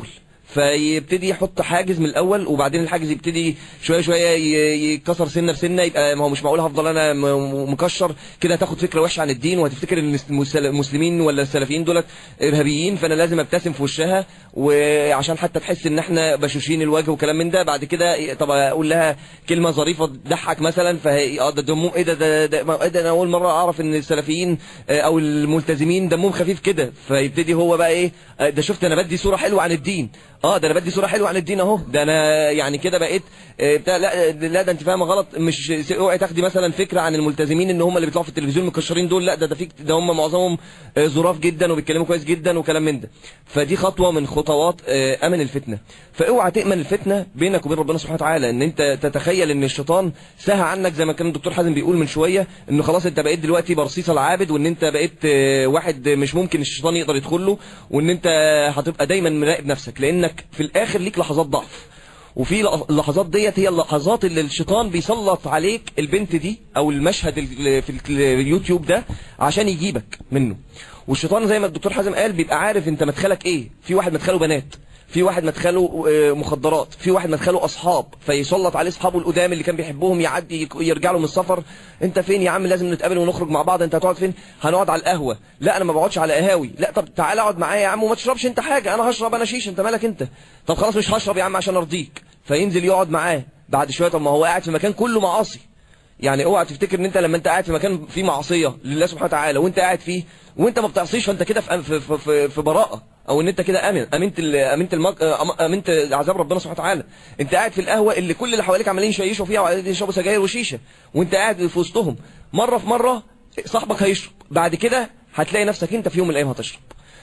S11: فيبتدي يحط حاجز من الاول، وبعدين الحاجز يبتدي شويه شويه يتكسر سنه بسنه، يبقى ما هو مش معقول هفضل انا مكشر كده، هتاخد فكره وحشه عن الدين وهتفتكر ان المسلمين ولا السلفيين دولت ارهابيين، فانا لازم ابتسم في وشها وعشان حتى تحس ان احنا بشوشين الوجه وكلام من ده. بعد كده طب اقول لها كلمه ظريفه تضحك مثلا، فهي اه ده دمهم ايه ده ده, ده, ده انا اول مره اعرف ان السلفيين او الملتزمين دمهم خفيف كده، فيبتدي هو بقى ايه ده شفت انا بدي صوره حلوه عن الدين، اه ده انا بدي صوره حلوه عن الدين اهو، ده انا يعني كده بقيت بتاع لا لا ده انت فاهمه غلط، مش اوعي تاخدي مثلا فكره عن الملتزمين ان هم اللي بيطلعوا في التلفزيون مكشرين دول، لا ده ده فيك ده هم معظمهم ظراف جدا وبيتكلموا كويس جدا وكلام من ده. فدي خطوه من خطوات امن الفتنه. فاوعى تامن الفتنه بينك وبين ربنا سبحانه وتعالى، ان انت تتخيل ان الشيطان سهى عنك زي ما كان الدكتور حازم بيقول من شويه، انه خلاص انت بقيت دلوقتي برصيصه العابد، وان انت بقيت واحد مش ممكن الشيطان يقدر يدخل له، وان انت هتبقى دايما مراقب نفسك، لانك في الاخر ليك لحظات ضعف، وفي اللحظات ديت هي اللحظات اللي الشيطان بيسلط عليك البنت دي او المشهد في اليوتيوب ده عشان يجيبك منه. والشيطان زي ما الدكتور حازم قال بيبقى عارف انت مدخلك ايه، في واحد مدخله بنات، في واحد مدخله مخدرات، في واحد مدخله اصحاب، فيسلط عليه اصحابه القدام اللي كان بيحبهم، يعدي يرجع له من السفر، انت فين يا عم لازم نتقابل ونخرج مع بعض، انت هتقعد فين؟ هنقعد على القهوه. لا انا ما بقعدش على قهاوي. لا طب تعالى اقعد معايا يا عم وما تشربش انت حاجه، انا هشرب انا شيشه، انت مالك انت؟ طب خلاص مش هشرب يا عم عشان ارضيك. فينزل يقعد معاه بعد شويه، طب ما هو قاعد في مكان كله معاصي. يعني اوعى تفتكر ان انت لما انت قاعد في مكان فيه معصيه لله سبحانه وتعالى وانت قاعد فيه وانت ما بتعصيش فانت كده في في في, في براءه، او ان انت كده امن امنت امنت المج... امنت عذاب ربنا سبحانه وتعالى. انت قاعد في القهوه اللي كل اللي حواليك عمالين يشيشوا فيها وعمالين يشربوا سجاير وشيشه، وانت قاعد في وسطهم، مره في مره صاحبك هيشرب، بعد كده هتلاقي نفسك انت في يوم من الايام هتشرب.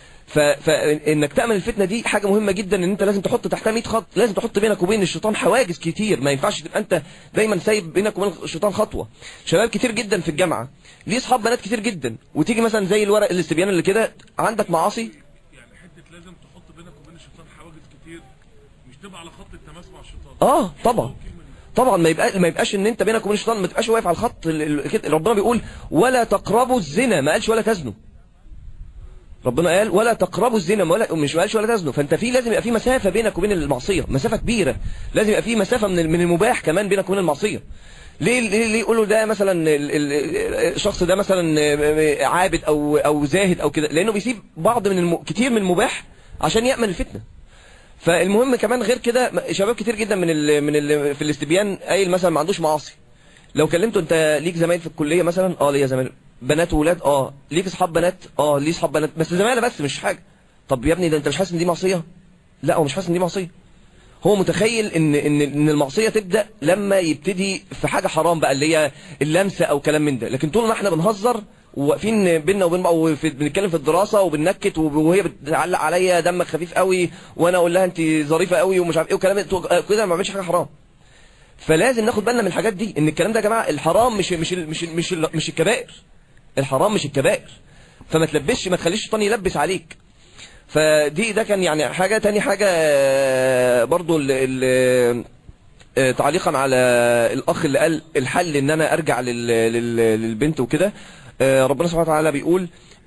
S11: فانك تامن الفتنه دي حاجه مهمه جدا، ان انت لازم تحط تحتها مية خط، لازم تحط بينك وبين الشيطان حواجز كتير، ما ينفعش تبقى انت دايما سايب بينك وبين الشيطان خطوه. شباب كتير جدا في الجامعه ليه اصحاب بنات كتير جدا، وتيجي مثلا زي الورق الاستبيان اللي كده عندك معاصي،
S1: يعني حته لازم تحط بينك وبين الشيطان حواجز كتير، مش تبقى على خط التماس مع الشيطان.
S11: اه طبعا طبعا ما يبقى ما يبقاش ان انت بينك وبين الشيطان ما تبقاش واقف على الخط كده. ربنا بيقول ولا تقربوا الزنا، ما قالش ولا تزنوا. ربنا قال ولا تقربوا الزنا، ولا مش قالش ولا تزنوا. فانت في لازم يبقى في مسافه بينك وبين المعصيه، مسافه كبيره، لازم يبقى في مسافه من من المباح كمان بينك وبين المعصيه. ليه ليه, ليه يقولوا ده مثلا الشخص ده مثلا عابد او او زاهد او كده؟ لانه بيسيب بعض من الم... كتير من المباح عشان يأمن الفتنه. فالمهم كمان غير كده شباب كتير جدا من ال... من ال... في الاستبيان قايل مثلا ما عندوش معاصي، لو كلمته انت ليك زمايل في الكليه مثلا، اه ليا زمايل بنات وولاد، اه ليك اصحاب بنات، اه ليه اصحاب بنات بس زمايله بس مش حاجه. طب يا ابني ده انت مش حاسس ان دي معصيه؟ لا هو مش حاسس ان دي معصيه، هو متخيل ان ان ان المعصيه تبدا لما يبتدي في حاجه حرام بقى اللي هي اللمسه او كلام من ده. لكن طول ما احنا بنهزر وواقفين بيننا وبين بعض وبنتكلم في الدراسه وبننكت وهي بتعلق عليا دمك خفيف قوي وانا اقول لها انت ظريفه قوي ومش عارف ايه وكلام كده، ما بعملش حاجه حرام. فلازم ناخد بالنا من الحاجات دي، ان الكلام ده يا جماعه الحرام مش مش مش مش, مش الكبائر، الحرام مش الكبائر، فما تلبسش ما تخليش الشيطان يلبس عليك. فدي ده كان يعني حاجه. تاني حاجه برضو ال ال تعليقا على الاخ اللي قال الحل ان انا ارجع لل لل للبنت وكده، ربنا سبحانه وتعالى بيقول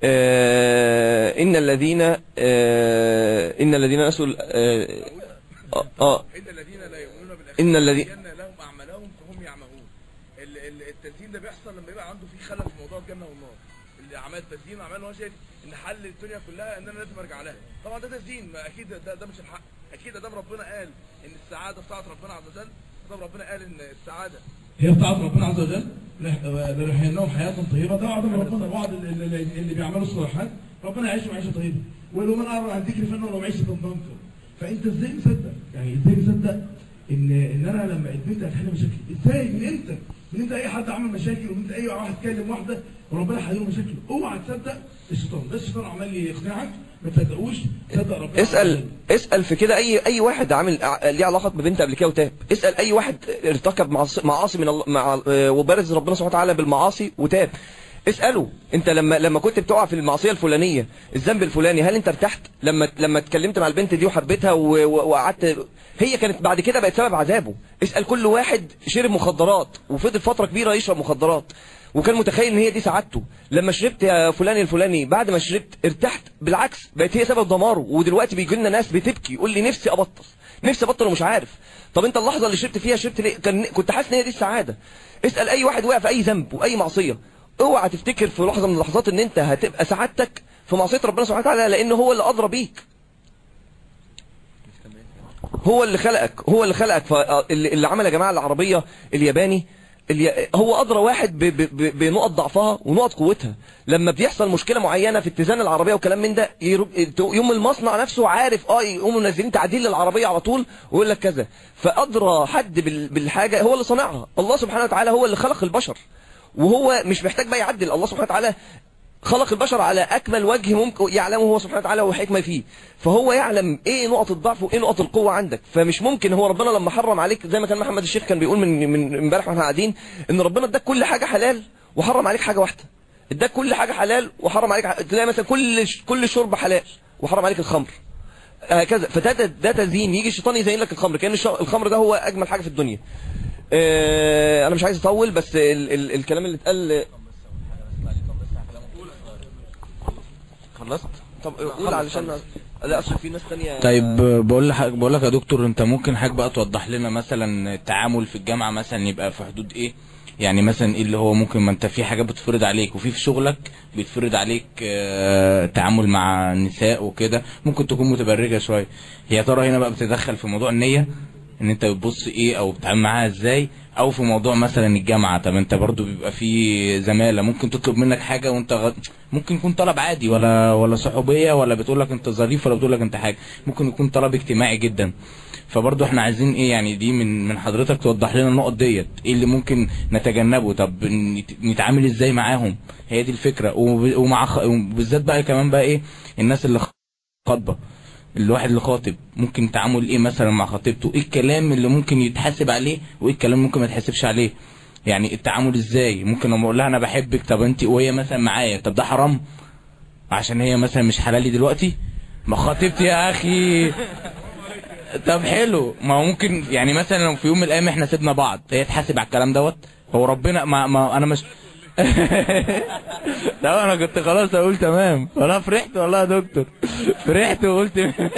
S11: ان الذين ان الذين نسوا اه اه ان الذين
S3: لهم اعمالهم فهم يعمهون. التزيين ده بيحصل لما يبقى عنده في خلل في موضوع الجنه والنار، اللي اعمال تزيين واعمال هو شايف ان حل الدنيا كلها ان انا لازم ارجع لها. طبعا ده تزيين، ما اكيد ده, ده مش الحق. اكيد ده ربنا قال ان السعاده بتاعت ربنا عز وجل، ده ربنا قال ان السعاده
S12: هي بتاعت ربنا عز وجل، لنحيينهم حياه طيبه. ده وعد من ربنا، وعد اللي, اللي بيعملوا الصالحات ربنا يعيشوا معيشه طيبه، ولو من اعرض عن ذكري فانه لو معيشه ضنكا. فانت ازاي مصدق؟ يعني ازاي مصدق ان ان انا لما البنت هتحل مشاكل؟ ازاي؟ من امتى؟ من امتى اي حد عمل مشاكل ومن امتى اي واحد كلم واحده وربنا حل له مشاكل؟ اوعى تصدق الشيطان، ده الشيطان عمال يقنعك، ما تصدقوش، صدق ربنا.
S11: اسال اسال في كده اي اي واحد عامل ليه علاقه ببنت قبل كده وتاب، اسال اي واحد ارتكب معاصي من الله مع وبارز ربنا سبحانه وتعالى بالمعاصي وتاب، اساله انت لما لما كنت بتقع في المعصيه الفلانيه الذنب الفلاني هل انت ارتحت لما لما اتكلمت مع البنت دي وحبيتها وقعدت؟ هي كانت بعد كده بقت سبب عذابه. اسال كل واحد شرب مخدرات وفضل فتره كبيره يشرب مخدرات وكان متخيل ان هي دي سعادته. لما شربت يا فلان الفلاني بعد ما شربت ارتحت، بالعكس بقت هي سبب دماره. ودلوقتي بيجي لنا ناس بتبكي يقول لي نفسي ابطل نفسي ابطل ومش عارف. طب انت اللحظه اللي شربت فيها شربت ليه؟ كان كنت حاسس ان هي دي السعاده. اسال اي واحد وقع في اي ذنب واي معصيه، اوعى تفتكر في لحظه من اللحظات ان انت هتبقى سعادتك في معصيه ربنا سبحانه وتعالى، لان هو اللي ادرى بيك، هو اللي خلقك هو اللي خلقك اللي عمل يا جماعه العربيه الياباني اللي هو ادرى واحد بنقط ضعفها ونقط قوتها. لما بيحصل مشكله معينه في اتزان العربيه وكلام من ده، يوم المصنع نفسه عارف اه يقوموا منزلين تعديل للعربيه على طول ويقول لك كذا. فادرى حد بالحاجه هو اللي صنعها. الله سبحانه وتعالى هو اللي خلق البشر، وهو مش محتاج بقى يعدل. الله سبحانه وتعالى خلق البشر على اكمل وجه ممكن يعلمه هو سبحانه وتعالى وحكمه فيه، فهو يعلم ايه نقط الضعف وايه نقط القوه عندك. فمش ممكن هو ربنا لما حرم عليك زي ما كان محمد الشيخ كان بيقول من من امبارح واحنا قاعدين، ان ربنا اداك كل حاجه حلال وحرم عليك حاجه واحده. اداك كل حاجه حلال وحرم عليك، تلاقي مثلا كل كل شرب حلال وحرم عليك الخمر هكذا. فده ده تزيين، يجي الشيطان يزين لك الخمر كأن الخمر ده هو اجمل حاجه في الدنيا. اه انا مش عايز اطول، بس ال ال الكلام اللي اتقال خلصت. طب قول علشان لا اصل في ناس ثانيه.
S8: طيب بقول لك بقول لك يا دكتور، انت ممكن حاجه بقى توضح لنا مثلا التعامل في الجامعه مثلا يبقى في حدود ايه؟ يعني مثلا ايه اللي هو ممكن، ما انت في حاجه بتفرض عليك وفي في شغلك بيتفرض عليك اه تعامل مع النساء وكده، ممكن تكون متبرجه شويه. هي ترى هنا بقى بتتدخل في موضوع النيه ان انت بتبص ايه او بتتعامل معاها ازاي، او في موضوع مثلا الجامعه. طب انت برضو بيبقى في زماله ممكن تطلب منك حاجه وانت غ... ممكن يكون طلب عادي ولا ولا صحوبيه ولا بتقول لك انت ظريف ولا بتقول لك انت حاجه، ممكن يكون طلب اجتماعي جدا. فبرضو احنا عايزين ايه يعني دي من من حضرتك توضح لنا النقط ديت، ايه اللي ممكن نتجنبه، طب نتعامل ازاي معاهم، هي دي الفكره. ومع بالذات بقى كمان بقى ايه الناس اللي خاطبه، الواحد اللي خاطب ممكن تعامل ايه مثلا مع خطيبته، ايه الكلام اللي ممكن يتحاسب عليه وايه الكلام ممكن ما يتحاسبش عليه، يعني التعامل ازاي. ممكن لما اقول لها انا بحبك طب انت وهي مثلا معايا، طب ده حرام عشان هي مثلا مش حلالي دلوقتي؟ ما خطيبتي يا اخي. طب حلو، ما هو ممكن يعني مثلا لو في يوم من الايام احنا سيبنا بعض هي تحاسب على الكلام دوت؟ هو ربنا ما, ما انا مش لا انا كنت خلاص اقول تمام، انا فرحت والله يا دكتور، فرحت وقلت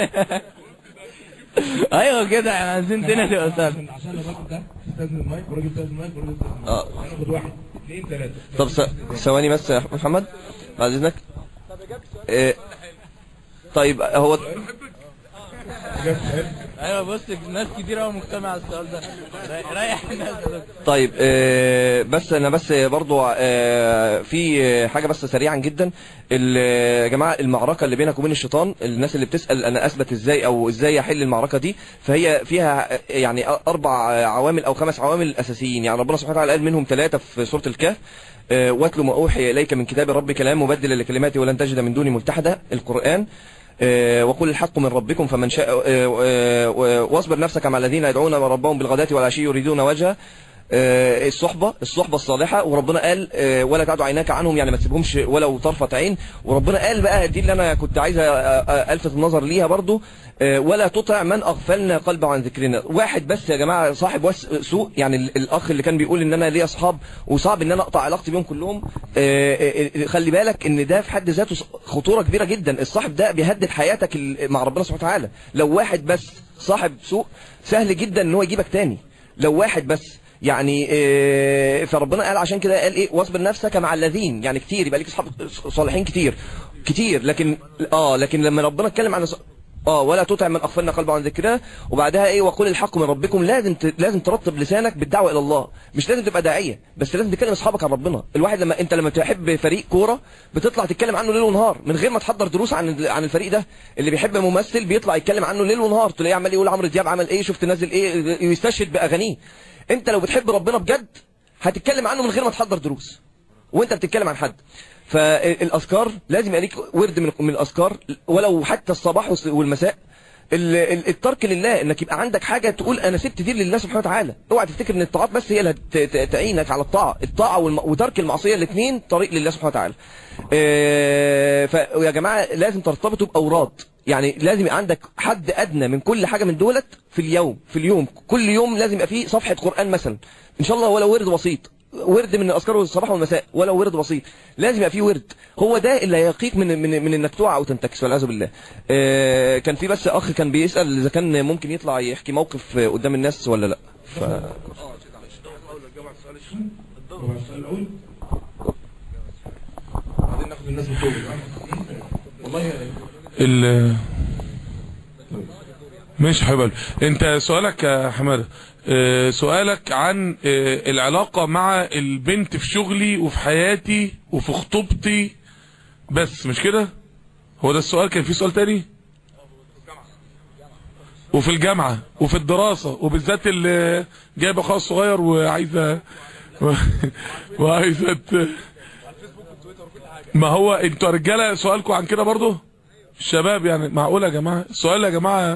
S8: ايوه كده احنا عايزين تاني يا استاذ
S12: عشان الراجل ده استاذن المايك والراجل استاذن المايك والراجل استاذن المايك
S11: اه
S12: هناخد واحد اثنين ثلاثه.
S11: طب ثواني بس يا محمد بعد اذنك. إيه طيب هو
S8: ايوه بص ناس كتير قوي مجتمع على السؤال ده، ريح الناس.
S11: طيب آه بس انا بس برضو آه في حاجه بس سريعا جدا. يا جماعه المعركه اللي بينك وبين الشيطان، الناس اللي بتسال انا اثبت ازاي او ازاي احل المعركه دي، فهي فيها يعني اربع عوامل او خمس عوامل اساسيين. يعني ربنا سبحانه وتعالى قال منهم ثلاثه في سوره الكهف، واتل ما اوحي اليك من كتاب ربك لا مبدل لكلماته ولن تجد من دونه ملتحدا، القران. وقل الحق من ربكم فمن شاء واصبر نفسك مع الذين يدعون ربهم بالغداة والعشي يريدون وجهه، الصحبة الصحبة الصالحة. وربنا قال ولا تعد عيناك عنهم، يعني ما تسيبهمش ولو طرفة عين. وربنا قال بقى دي اللي انا كنت عايز الفت النظر ليها برضو، ولا تطع من اغفلنا قلبه عن ذكرنا. واحد بس يا جماعه صاحب سوء، يعني الاخ اللي كان بيقول ان انا ليا اصحاب وصعب ان انا اقطع علاقتي بيهم كلهم، خلي بالك ان ده في حد ذاته خطوره كبيره جدا. الصاحب ده بيهدد حياتك مع ربنا سبحانه وتعالى. لو واحد بس صاحب سوء سهل جدا ان هو يجيبك تاني، لو واحد بس يعني إيه. فربنا قال عشان كده قال ايه واصبر نفسك مع الذين، يعني كتير يبقى ليك اصحاب صالحين كتير كتير، لكن اه لكن لما ربنا اتكلم عن اه ولا تطع من اغفلنا قلبه عن ذكرنا، وبعدها ايه وقل الحق من ربكم. لازم ت... لازم ترطب لسانك بالدعوه الى الله، مش لازم تبقى داعيه بس لازم تكلم اصحابك عن ربنا. الواحد لما انت لما تحب فريق كوره بتطلع تتكلم عنه ليل ونهار من غير ما تحضر دروس عن عن الفريق ده. اللي بيحب ممثل بيطلع يتكلم عنه ليل ونهار، تلاقيه عمال يقول عمرو دياب عمل ايه، شفت نازل ايه، يستشهد باغانيه. انت لو بتحب ربنا بجد هتتكلم عنه من غير ما تحضر دروس وانت بتتكلم عن حد. فالاذكار لازم يبقى ليك ورد من من الاذكار، ولو حتى الصباح والمساء. الترك لله، انك يبقى عندك حاجه تقول انا سبت دي لله سبحانه وتعالى. اوعى تفتكر ان الطاعات بس هي اللي تعينك على الطاعه، الطاعه وترك المعصيه الاثنين طريق لله سبحانه وتعالى. فيا جماعه لازم ترتبطوا باوراد، يعني لازم يبقى عندك حد ادنى من كل حاجه من دولت في اليوم في اليوم كل يوم لازم يبقى فيه صفحه قران مثلا ان شاء الله، ولا ورد بسيط ورد من الاذكار الصباح والمساء ولو ورد بسيط، لازم يبقى فيه ورد، هو ده اللي هيقيك من من من انك تقع او تنتكس والعياذ بالله. آه كان في بس اخ كان بيسال اذا كان ممكن يطلع يحكي موقف قدام الناس ولا لا. ف
S3: بعدين ناخد الناس بطول والله
S1: ال ماشي حبيبي. انت سؤالك يا حماده، اه سؤالك عن اه العلاقة مع البنت في شغلي وفي حياتي وفي خطوبتي بس، مش كده؟ هو ده السؤال؟ كان في سؤال تاني؟ وفي الجامعة وفي الدراسة، وبالذات اللي جايب اخوها الصغير وعايزة وعايزة ما هو انتوا رجالة سؤالكم عن كده برضو الشباب يعني؟ معقولة يا جماعة السؤال يا جماعة؟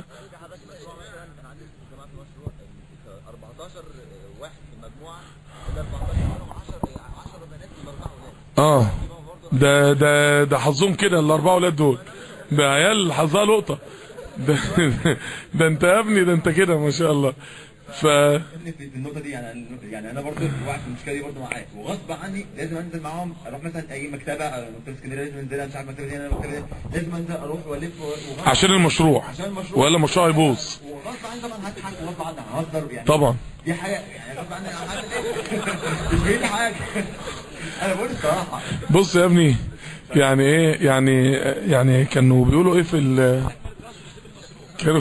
S1: اه ده ده ده حظهم كده الاربعه اولاد دول، ده عيال حظها لقطه ده, ده انت يا ابني، ده انت كده ما شاء الله. ف
S2: في النقطه دي يعني يعني انا برضه وقعت في المشكله دي برضه معاك، وغصب عني لازم انزل معاهم، اروح مثلا اي مكتبه مكتبه اسكندريه لازم انزلها، مش عارف مكتبه دي انا مكتبه دي لازم انزل اروح والف
S1: عشان المشروع، عشان المشروع ولا المشروع يبوظ.
S2: وغصب عني طبعا هضحك وغصب عني ههزر يعني
S1: طبعا
S2: دي حاجه يعني غصب عني هعمل ايه؟ مش بايدي حاجه. انا بقول الصراحه.
S1: بص يا ابني يعني ايه يعني يعني كانوا بيقولوا ايه في ال كانوا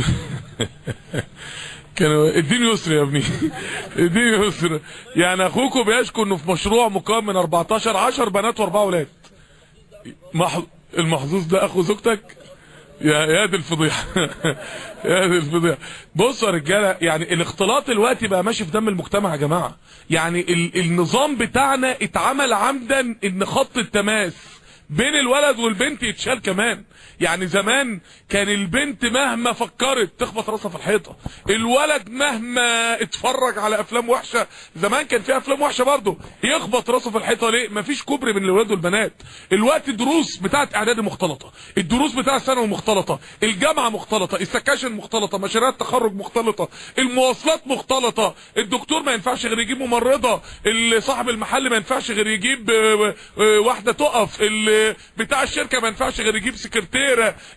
S1: كانوا الدين يسر يا ابني الدين يسر. يعني اخوكم بيشكو انه في مشروع مكون من أربعتاشر عشر بنات واربعه اولاد. المحظوظ ده اخو زوجتك؟ يا يا دي الفضيحه يا دي الفضيحه. بصوا يا رجاله، يعني الاختلاط دلوقتي بقى ماشي في دم المجتمع يا جماعه. يعني ال النظام بتاعنا اتعمل عمدا ان خط التماس بين الولد والبنت يتشال كمان. يعني زمان كان البنت مهما فكرت تخبط راسها في الحيطه، الولد مهما اتفرج على افلام وحشه، زمان كان في افلام وحشه برضه، يخبط راسه في الحيطه. ليه؟ مفيش كوبري بين الولاد والبنات. الوقت الدروس بتاعت اعدادي مختلطه، الدروس بتاعت ثانوي مختلطه، الجامعه مختلطه، السكاشن مختلطه، مشاريع التخرج مختلطه، المواصلات مختلطه، الدكتور ما ينفعش غير يجيب ممرضه، صاحب المحل ما ينفعش غير يجيب واحده تقف، بتاع الشركه ما ينفعش غير يجيب سكرتير.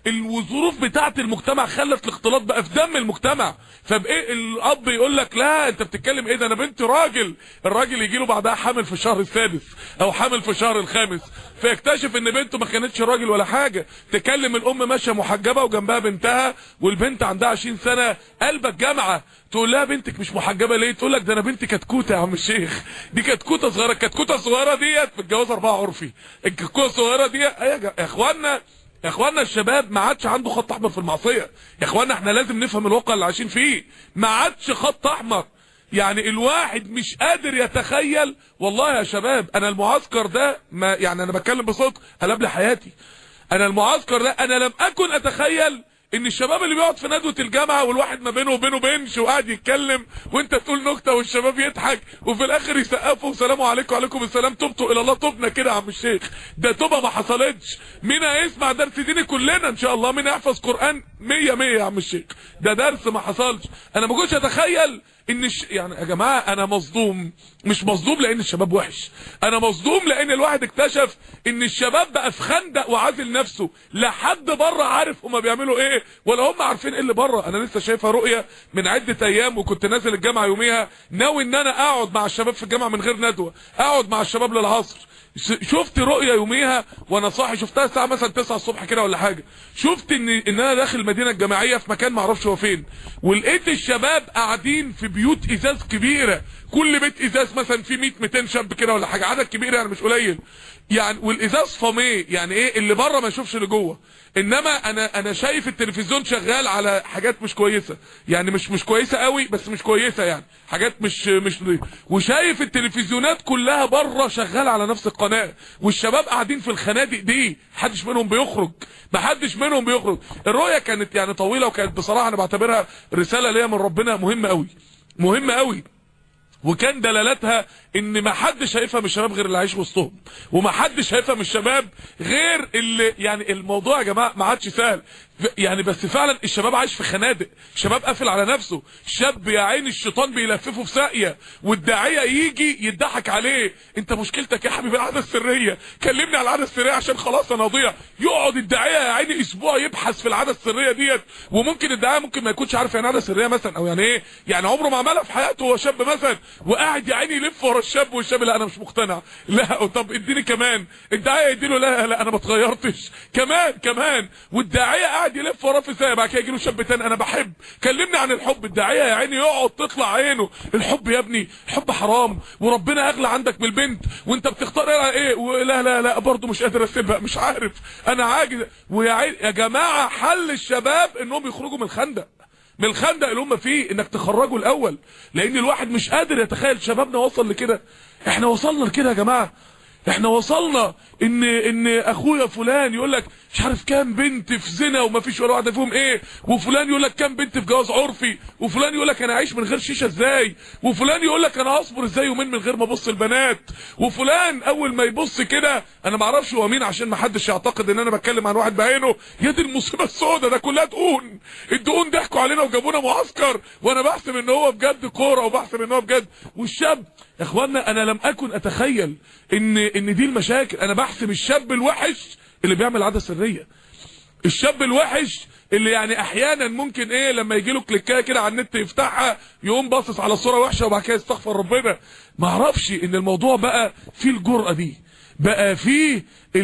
S1: الظروف بتاعت المجتمع خلت الاختلاط بقى في دم المجتمع. فبايه الاب يقول لك لا انت بتتكلم ايه ده، انا بنتي راجل، الراجل يجي له بعدها حامل في الشهر السادس او حامل في الشهر الخامس، فيكتشف ان بنته ما كانتش راجل ولا حاجه. تكلم الام ماشيه محجبه وجنبها بنتها والبنت عندها عشرين سنه قلبك جامعه، تقول لها بنتك مش محجبه ليه؟ تقول لك ده انا بنتي كتكوته يا عم الشيخ، دي كتكوته صغيره. الكتكوته الصغيره ديت متجوزه اربعه عرفي. الكتكوته الصغيره دي يا اخوانا يا اخوانا الشباب ما عادش عنده خط احمر في المعصيه. يا اخوانا احنا لازم نفهم الواقع اللي عايشين فيه، ما عادش خط احمر. يعني الواحد مش قادر يتخيل. والله يا شباب انا المعسكر ده ما يعني انا بتكلم بصدق قلب لي حياتي. انا المعسكر ده انا لم اكن اتخيل ان الشباب اللي بيقعد في ندوه الجامعه والواحد ما بينه وبينه بنش وقاعد يتكلم وانت تقول نكته والشباب يضحك وفي الاخر يسقفوا وسلام عليكم وعليكم السلام تبتوا الى الله. تبنا كده يا عم الشيخ، ده توبه ما حصلتش. مين هيسمع درس ديني؟ كلنا ان شاء الله. مين هيحفظ قران مية مية يا عم الشيخ؟ ده درس ما حصلش. انا ما كنتش اتخيل ان الش... يعني يا جماعه انا مصدوم. مش مصدوم لان الشباب وحش، انا مصدوم لان الواحد اكتشف ان الشباب بقى في خندق وعازل نفسه، لا حد بره عارف هما بيعملوا ايه ولا هم عارفين ايه اللي بره. انا لسه شايفها رؤيه من عده ايام وكنت نازل الجامعه يوميها ناوي ان انا اقعد مع الشباب في الجامعه من غير ندوه، اقعد مع الشباب للعصر. شفت رؤيه يوميها وانا صاحي، شفتها الساعه مثلا تسعة الصبح كده ولا حاجه. شفت ان ان انا داخل المدينه الجامعيه في مكان ما اعرفش هو فين، ولقيت الشباب قاعدين في بيوت ازاز كبيره، كل بيت ازاز مثلا في مية ميتين شاب كده ولا حاجه، عدد كبير يعني مش قليل. يعني والازاز فاميه، يعني ايه اللي بره ما يشوفش اللي جوه. انما انا انا شايف التلفزيون شغال على حاجات مش كويسه، يعني مش مش كويسه قوي بس مش كويسه، يعني حاجات مش مش وشايف التلفزيونات كلها بره شغاله على نفس القناه، والشباب قاعدين في الخنادق دي محدش منهم بيخرج، محدش منهم بيخرج. الرؤيه كانت يعني طويله وكانت بصراحه انا بعتبرها رساله ليا من ربنا مهمه قوي، مهمه قوي. وكان دلالتها ان ما حدش هيفهم الشباب غير اللي عايش وسطهم، وما حدش هيفهم الشباب غير اللي يعني الموضوع يا جماعه ما عادش سهل يعني، بس فعلا الشباب عايش في خنادق، الشباب قافل على نفسه، شاب يا عين الشيطان بيلففه في ساقيه، والداعيه يجي يضحك عليه، انت مشكلتك يا حبيبي العاده السريه، كلمني على العاده السريه عشان خلاص انا اضيع. يقعد الداعيه يا عيني اسبوع يبحث في العاده السريه ديت، وممكن الداعيه ممكن ما يكونش عارف يعني عاده سريه مثلا، او يعني ايه يعني عمره ما عملها في حياته، هو شاب مثلا وقاعد يا عيني يلف ورا الشاب، والشاب لا انا مش مقتنع، لا طب اديني كمان، الداعيه يديله لا لا انا ما اتغيرتش، كمان كمان، والداعيه قاعد يلف وراه في ساعه، بعد كده يجي له شاب تاني انا بحب، كلمني عن الحب، الداعيه يا عيني يقعد تطلع عينه، الحب يا ابني الحب حرام، وربنا اغلى عندك من البنت، وانت بتختار ايه، لا لا لا برضه مش قادر اسيبها، مش عارف انا عاجز، ويا عيني يا جماعه حل الشباب انهم يخرجوا من الخندق، من الخندق اللي هم فيه، انك تخرجوا الاول، لان الواحد مش قادر يتخيل شبابنا وصل لكده. احنا وصلنا لكده يا جماعه، احنا وصلنا ان ان اخويا فلان يقول لك مش عارف كام بنت في زنا وما فيش ولا واحده فيهم ايه، وفلان يقول لك كام بنت في جواز عرفي، وفلان يقول لك انا عايش من غير شيشه ازاي، وفلان يقول لك انا هصبر ازاي يومين من غير ما ابص البنات، وفلان اول ما يبص كده انا ما اعرفش هو مين عشان ما حدش يعتقد ان انا بتكلم عن واحد بعينه، يا دي المصيبه السوداء، ده كلها دقون، الدقون ضحكوا علينا وجابونا معسكر، وانا بحسب ان هو بجد كوره وبحسب ان هو بجد، والشاب يا اخوانا انا لم اكن اتخيل ان ان دي المشاكل، انا بحسب الشاب الوحش اللي بيعمل عاده سريه، الشاب الوحش اللي يعني احيانا ممكن ايه لما يجي له كليكايه كده على النت يفتحها يقوم باصص على صوره وحشه وبعد كده يستغفر ربنا، ما اعرفش ان الموضوع بقى فيه الجرأه دي، بقى فيه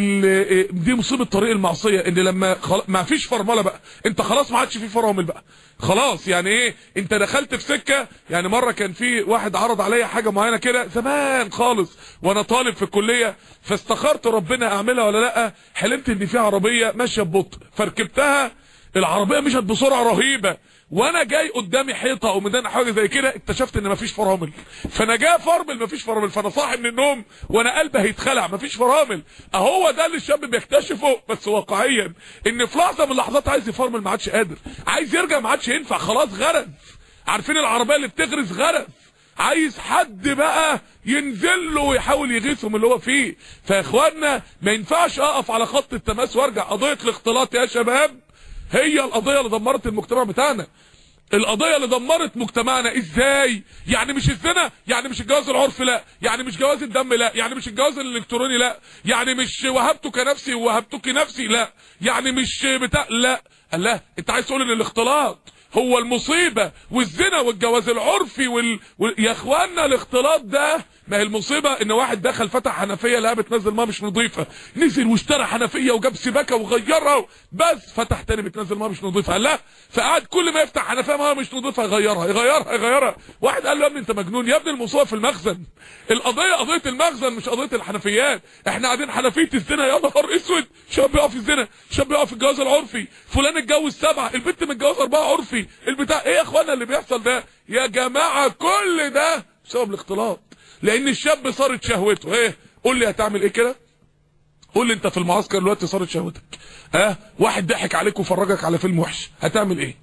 S1: دي مصيبه طريق المعصيه، ان لما خل... ما فيش فرمله بقى، انت خلاص ما عادش فيه فرامل بقى خلاص، يعني ايه انت دخلت في سكه، يعني مره كان في واحد عرض عليا حاجه معينه كده زمان خالص وانا طالب في الكليه، فاستخرت ربنا اعملها ولا لا، حلمت ان في عربيه ماشيه ببطء فركبتها، العربيه مشت بسرعه رهيبه، وانا جاي قدامي حيطه او ميدان حاجه زي كده، اكتشفت ان مفيش فرامل، فانا جاي فرمل مفيش فرامل، فانا صاحي من النوم وانا قلبي هيتخلع مفيش فرامل، اهو ده اللي الشاب بيكتشفه، بس واقعيا ان في لحظه من اللحظات عايز يفرمل ما عادش قادر، عايز يرجع ما عادش ينفع، خلاص غرز، عارفين العربيه اللي بتغرز غرز، عايز حد بقى ينزل له ويحاول يغيثه من اللي هو فيه. فيا اخوانا ما ينفعش اقف على خط التماس وارجع، قضيه الاختلاط يا شباب هي القضيه اللي دمرت المجتمع بتاعنا، القضيه اللي دمرت مجتمعنا. ازاي يعني؟ مش الزنا، يعني مش الجواز العرفي، لا يعني مش جواز الدم، لا يعني مش الجواز الالكتروني، لا يعني مش وهبتك نفسي ووهبتك نفسي، لا يعني مش بتاع، لا الله، انت عايز تقول ان الاختلاط هو المصيبه والزنا والجواز العرفي وال... وال... يا اخوانا الاختلاط ده ما هي المصيبه ان واحد دخل فتح حنفيه لقى بتنزل ميه مش نظيفه، نزل واشترى حنفيه وجاب سباكه وغيرها، بس فتح تاني بتنزل ميه مش نظيفه، لا فقعد كل ما يفتح حنفيه ميه مش نظيفه يغيرها يغيرها يغيرها، واحد قال له يا ابني انت مجنون، يا ابني المصيبه في المخزن، القضيه قضيه المخزن مش قضيه الحنفيات، احنا قاعدين حنفيه الزنا يا نهار اسود، شاب بيقع في الزنا، شاب بيقع في الجواز العرفي، فلان اتجوز سبعه، البنت متجوزه اربعه عرفي، البتاع ايه يا اخوانا اللي بيحصل ده يا جماعه؟ كل ده بسبب الاختلاط، لان الشاب صارت شهوته. ايه قول لي هتعمل ايه كده؟ قول لي انت في المعسكر دلوقتي صارت شهوتك، ها أه؟ واحد ضحك عليك وفرجك على فيلم وحش، هتعمل ايه؟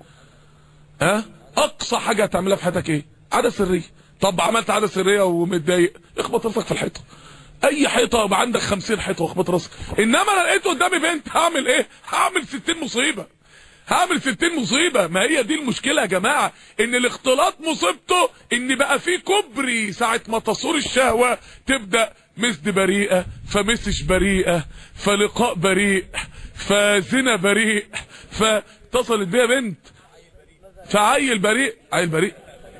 S1: ها أه؟ اقصى حاجه هتعملها في حياتك ايه؟ عاده سريه. طب عملت عاده سريه ومتضايق، اخبط راسك في الحيطه، اي حيطه يبقى عندك خمسين حيطه واخبط راسك. انما انا لقيت قدامي بنت هعمل ايه؟ هعمل ستين مصيبه، هعمل ستين مصيبه. ما هي دي المشكله يا جماعه، ان الاختلاط مصيبته ان بقى فيه كبري، ساعه ما تصور الشهوه تبدا مسد بريئه، فمسش بريئه، فلقاء بريء، فزنا بريء، فاتصلت بيها بنت، فعيل بريء، عيل بريء.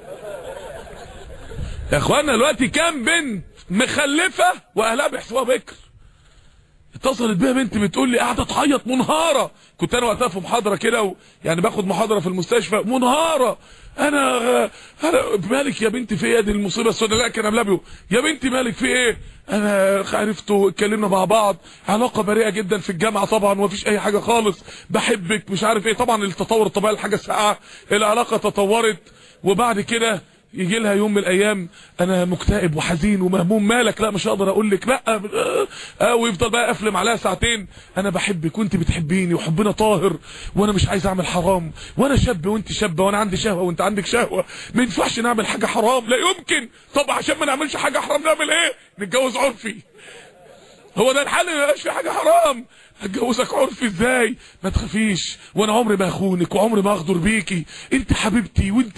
S1: يا اخوانا دلوقتي كام بنت مخلفه واهلها بيحسبوها بكر؟ اتصلت بيها بنت بتقول لي قاعده تعيط منهاره، كنت انا وقتها في محاضره كده و... يعني باخد محاضره في المستشفى، منهاره، انا انا مالك يا بنتي في ايه دي المصيبه السوداء؟ لا كان قبلها يا بنتي مالك في ايه؟ انا عرفته اتكلمنا مع بعض، علاقه بريئه جدا في الجامعه طبعا ومفيش اي حاجه خالص، بحبك مش عارف ايه، طبعا التطور الطبيعي الحاجه الساعه، العلاقه تطورت، وبعد كده يجي لها يوم من الايام انا مكتئب وحزين ومهموم، مالك؟ لا مش هقدر اقول لك، لا اه ويفضل بقى افلم عليها ساعتين، انا بحبك وانت بتحبيني وحبنا طاهر وانا مش عايز اعمل حرام، وانا شاب وانت شابه وانا عندي شهوه وانت عندك شهوه، ما ينفعش نعمل حاجه حرام، لا يمكن. طب عشان ما نعملش حاجه حرام نعمل ايه؟ نتجوز عرفي. هو ده الحل؟ ما يبقاش في حاجه حرام. هتجوزك عرفي ازاي؟ ما تخافيش، وانا عمري ما اخونك وعمري ما اغدر بيكي، انت حبيبتي وانت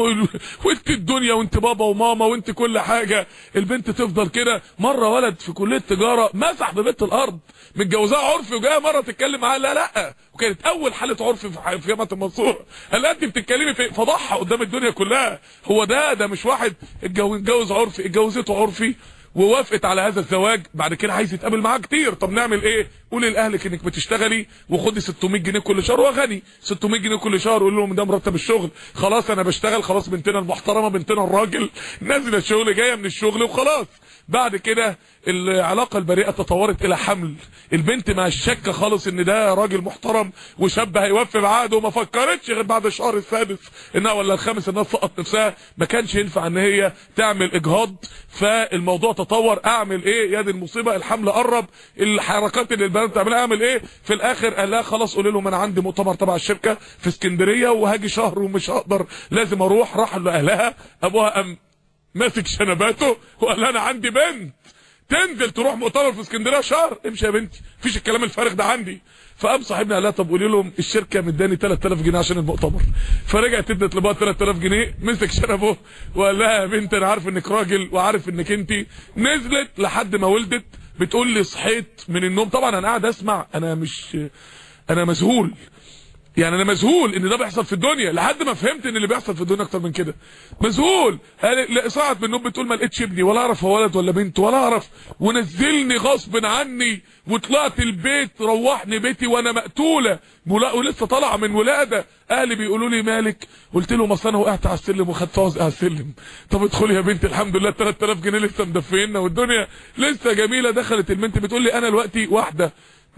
S1: وانت الدنيا وانت بابا وماما وانت كل حاجه. البنت تفضل كده. مره ولد في كليه تجاره مسح ببيت الارض، متجوزاها عرفي وجايه مره تتكلم معاها، لا لا، وكانت اول حاله عرفي في جامعه المنصوره. قال لها انت بتتكلمي في فضحها قدام الدنيا كلها. هو ده ده مش واحد اتجوز عرفي، اتجوزته عرفي ووافقت على هذا الزواج، بعد كده عايز يتقابل معاه كتير. طب نعمل ايه؟ قولي لاهلك انك بتشتغلي وخدي ستمية جنيه كل شهر، وغني ستمية جنيه كل شهر، قول لهم ده مرتب الشغل، خلاص انا بشتغل، خلاص بنتنا المحترمه بنتنا الراجل نازله الشغل جايه من الشغل وخلاص. بعد كده العلاقه البريئه تطورت الى حمل. البنت ما شك خالص ان ده راجل محترم وشاب هيوفي بعقده، وما فكرتش غير بعد الشهر السادس انها ولا الخامس انها تسقط نفسها. ما كانش ينفع ان هي تعمل اجهاض، فالموضوع تطور. اعمل ايه؟ يا دي المصيبه، الحمل قرب، الحركات اللي البنات بتعملها اعمل ايه؟ في الاخر قال لها خلاص قولي لهم انا عندي مؤتمر تبع الشركه في اسكندريه وهاجي شهر ومش هقدر، لازم اروح. راح لاهلها، ابوها ام ماسك شنباته وقال انا عندي بنت تنزل تروح مؤتمر في اسكندريه شهر، امشي يا بنتي، مفيش الكلام الفارغ ده عندي. فقام صاحبنا قال لها طب قولي لهم الشركه مداني تلات آلاف جنيه عشان المؤتمر. فرجعت ادت لبابا تلات آلاف جنيه، مسك شنبه وقال لها يا بنت انا عارف انك راجل وعارف انك انت. نزلت لحد ما ولدت، بتقول لي صحيت من النوم، طبعا انا قاعد اسمع، انا مش انا مذهول، يعني انا مذهول ان ده بيحصل في الدنيا، لحد ما فهمت ان اللي بيحصل في الدنيا اكتر من كده. مذهول. قال صعد من النوم بتقول ما لقيتش ابني ولا اعرف هو ولد ولا بنت ولا اعرف، ونزلني غصب عني وطلعت البيت، روحني بيتي وانا مقتوله ولسه طالعه من ولاده. اهلي بيقولوا لي مالك؟ قلت لهم اصل انا وقعت على السلم وخدت عزق على السلم. طب ادخلي يا بنت، الحمد لله تلات آلاف جنيه لسه مدفينا والدنيا لسه جميله. دخلت البنت بتقول لي انا دلوقتي واحده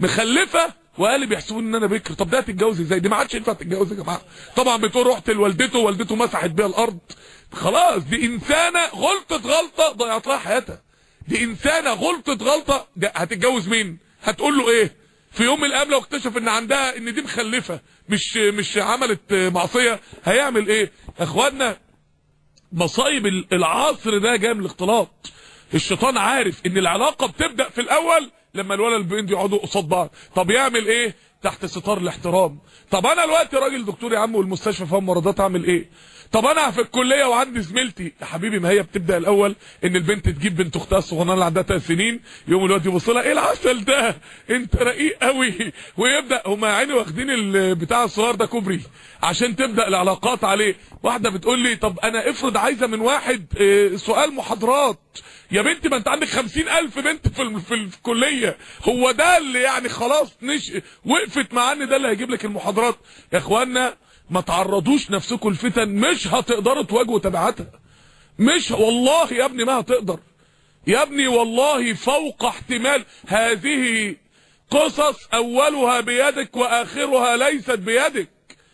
S1: مخلفه واهلي بيحسبوني ان انا بكر. طب ده هتتجوز ازاي؟ دي ما عادش ينفع تتجوز يا جماعه. طبعا بتقول رحت لوالدته، والدته مسحت بيها الارض. خلاص دي انسانه غلطت غلطه ضيعت لها حياتها. دي انسانه غلطت غلطه، هتتجوز مين؟ هتقول له ايه؟ في يوم من الايام لو اكتشف ان عندها ان دي مخلفه مش مش عملت معصيه، هيعمل ايه؟ يا اخوانا مصايب العصر ده جاي من الاختلاط. الشيطان عارف ان العلاقه بتبدا في الاول لما الولد والبنت يقعدوا قصاد بعض. طب يعمل ايه؟ تحت ستار الاحترام. طب انا دلوقتي راجل دكتور يا عم والمستشفى فيها ممرضات، اعمل ايه؟ طب انا في الكليه وعندي زميلتي، يا حبيبي ما هي بتبدا الاول ان البنت تجيب بنت اختها الصغننه اللي عندها ثلاث سنين، يوم الوقت يبص لها ايه العسل ده؟ انت رقيق قوي، ويبدا هم يا عيني واخدين البتاع الصغير ده كوبري عشان تبدا العلاقات عليه. واحده بتقول لي طب انا افرض عايزه من واحد اه سؤال محاضرات. يا بنتي ما انت عندك خمسين الف بنت في, في الكليه، هو ده اللي يعني خلاص نش وقفت معاه ان ده اللي هيجيب لك المحاضرات؟ يا اخوانا ما تعرضوش نفسكم الفتن، مش هتقدروا تواجهوا تبعاتها. مش والله يا ابني ما هتقدر يا ابني، والله فوق احتمال. هذه قصص اولها بيدك واخرها ليست بيدك.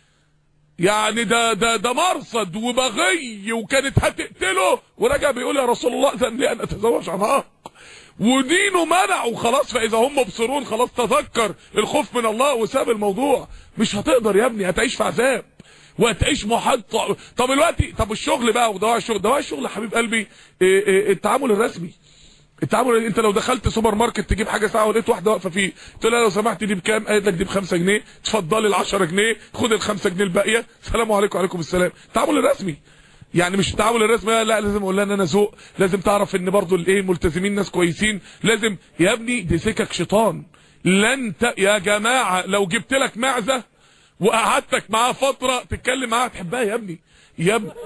S1: يعني ده ده ده مرصد وبغي، وكانت هتقتله ورجع بيقول يا رسول الله اذن لي ان اتزوج عن حق، ودينه منعه خلاص. فاذا هم مبصرون خلاص تذكر الخوف من الله وساب الموضوع. مش هتقدر يا ابني، هتعيش في عذاب وهتعيش محطه. طب دلوقتي طب الشغل بقى ودواء الشغل، دواء الشغل يا حبيب قلبي إيه إيه التعامل الرسمي. التعامل انت لو دخلت سوبر ماركت تجيب حاجه ساعه ولقيت واحده واقفه فيه، قلت لها لو سمحت دي بكام؟ قالت لك دي ب خمسة جنيه، اتفضلي ال عشرة جنيه، خد ال خمسة جنيه الباقيه، السلام عليكم وعليكم السلام. التعامل الرسمي يعني مش التعامل الرسمي، لا لازم اقول لها ان انا ذوق، لازم تعرف ان برضو الايه ملتزمين ناس كويسين، لازم يا ابني دي سكك شيطان. لن ت... يا جماعه لو جبت لك معزه وقعدتك معاها فتره تتكلم معاها تحبها يا ابني يا ابني.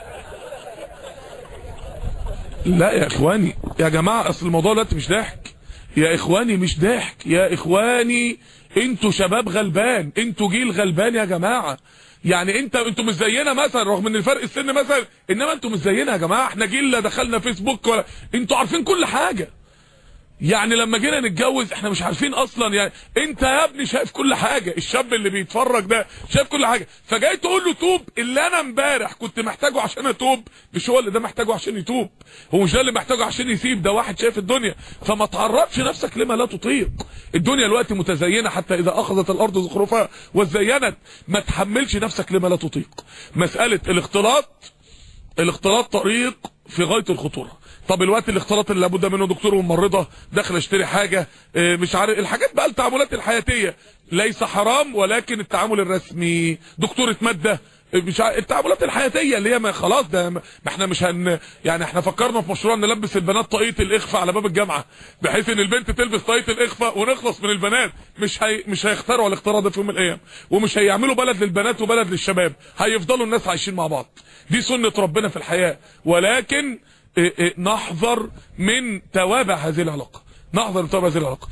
S1: لا يا اخواني يا جماعه اصل الموضوع دلوقتي مش ضحك يا اخواني، مش ضحك يا اخواني. انتوا شباب غلبان، انتوا جيل غلبان يا جماعه. يعني انت انتوا مش زينا مثلا رغم ان الفرق السن مثلا، انما انتوا مش زينا يا جماعه. احنا جيل لا دخلنا فيسبوك ولا، انتوا عارفين كل حاجه. يعني لما جينا نتجوز احنا مش عارفين اصلا، يعني انت يا ابني شايف كل حاجه، الشاب اللي بيتفرج ده شايف كل حاجه، فجاي تقول له توب. اللي انا امبارح كنت محتاجه عشان اتوب مش هو اللي ده محتاجه عشان يتوب، هو مش ده اللي محتاجه عشان يسيب، ده واحد شايف الدنيا. فما تعرضش نفسك لما لا تطيق. الدنيا الوقت متزينه حتى اذا اخذت الارض زخرفها وزينت، ما تحملش نفسك لما لا تطيق. مساله الاختلاط، الاختلاط طريق في غايه الخطوره. طب الوقت الاختلاط اللي لابد منه، دكتور وممرضه داخل اشتري حاجه مش عارف، الحاجات بقى التعاملات الحياتيه ليس حرام، ولكن التعامل الرسمي، دكتوره ماده مش عارف، التعاملات الحياتيه اللي هي ما خلاص ده ما احنا مش هن يعني احنا فكرنا في مشروع نلبس البنات طاقيه الاخفاء على باب الجامعه بحيث ان البنت تلبس طاقيه الاخفاء ونخلص من البنات. مش هي مش هيخترعوا الاختراع ده في يوم من الايام، ومش هيعملوا بلد للبنات وبلد للشباب، هيفضلوا الناس عايشين مع بعض. دي سنه ربنا في الحياه، ولكن إيه إيه نحذر من توابع هذه العلاقه، نحذر من توابع هذه العلاقه.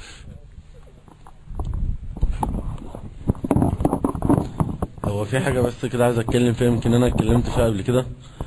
S13: هو في حاجه بس كده عايز اتكلم فيها، يمكن انا اتكلمت فيها قبل كده.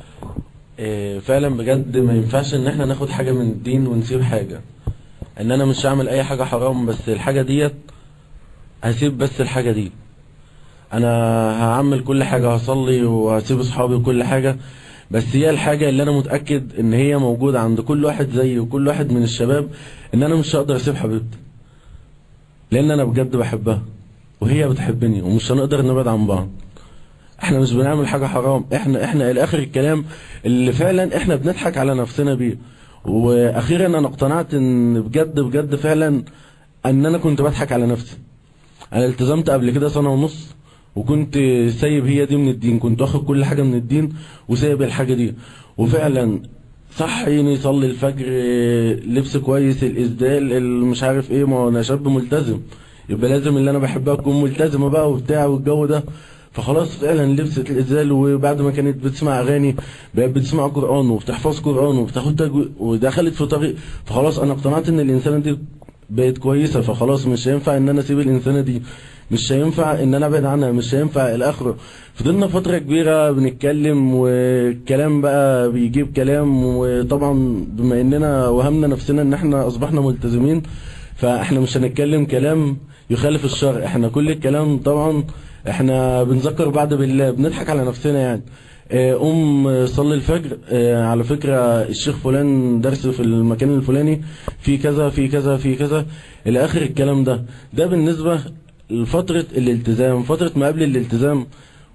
S13: إيه فعلا بجد ما ينفعش ان احنا ناخد حاجه من الدين ونسيب حاجه. ان انا مش هعمل اي حاجه حرام بس الحاجه ديت هسيب، بس الحاجه دي انا هعمل كل حاجه، هصلي وهسيب اصحابي وكل حاجه، بس هي الحاجة اللي انا متأكد ان هي موجودة عند كل واحد زيي وكل واحد من الشباب، ان انا مش هقدر اسيب حبيبتي لان انا بجد بحبها وهي بتحبني، ومش هنقدر نبعد عن بعض. احنا مش بنعمل حاجة حرام، احنا احنا الاخر الكلام اللي فعلا احنا بنضحك على نفسنا بيه. واخيرا انا اقتنعت ان بجد بجد فعلا ان انا كنت بضحك على نفسي. انا التزمت قبل كده سنة ونص وكنت سايب هي دي من الدين، كنت واخد كل حاجة من الدين وسايب الحاجة دي، وفعلا صحيني يصلي الفجر، لبس كويس، الاسدال، مش عارف ايه، ما انا شاب ملتزم يبقى لازم اللي انا بحبها تكون ملتزمة بقى وبتاع والجو ده. فخلاص فعلا لبست الاسدال، وبعد ما كانت بتسمع اغاني بقت بتسمع قرآن وبتحفظ قرآن وبتاخد ودخلت في طريق. فخلاص انا اقتنعت ان الانسانة دي بقت كويسة، فخلاص مش هينفع ان انا اسيب الانسانة دي، مش هينفع ان انا ابعد عنها، مش هينفع الاخر. فضلنا فترة كبيرة بنتكلم والكلام بقى بيجيب كلام، وطبعا بما اننا وهمنا نفسنا ان احنا اصبحنا ملتزمين فاحنا مش هنتكلم كلام يخالف الشرع، احنا كل الكلام طبعا احنا بنذكر بعض بالله، بنضحك على نفسنا يعني. قوم صلي الفجر، على فكرة الشيخ فلان درس في المكان الفلاني في كذا في كذا في كذا الى اخر الكلام ده. ده بالنسبة لفترة الالتزام، فترة ما قبل الالتزام.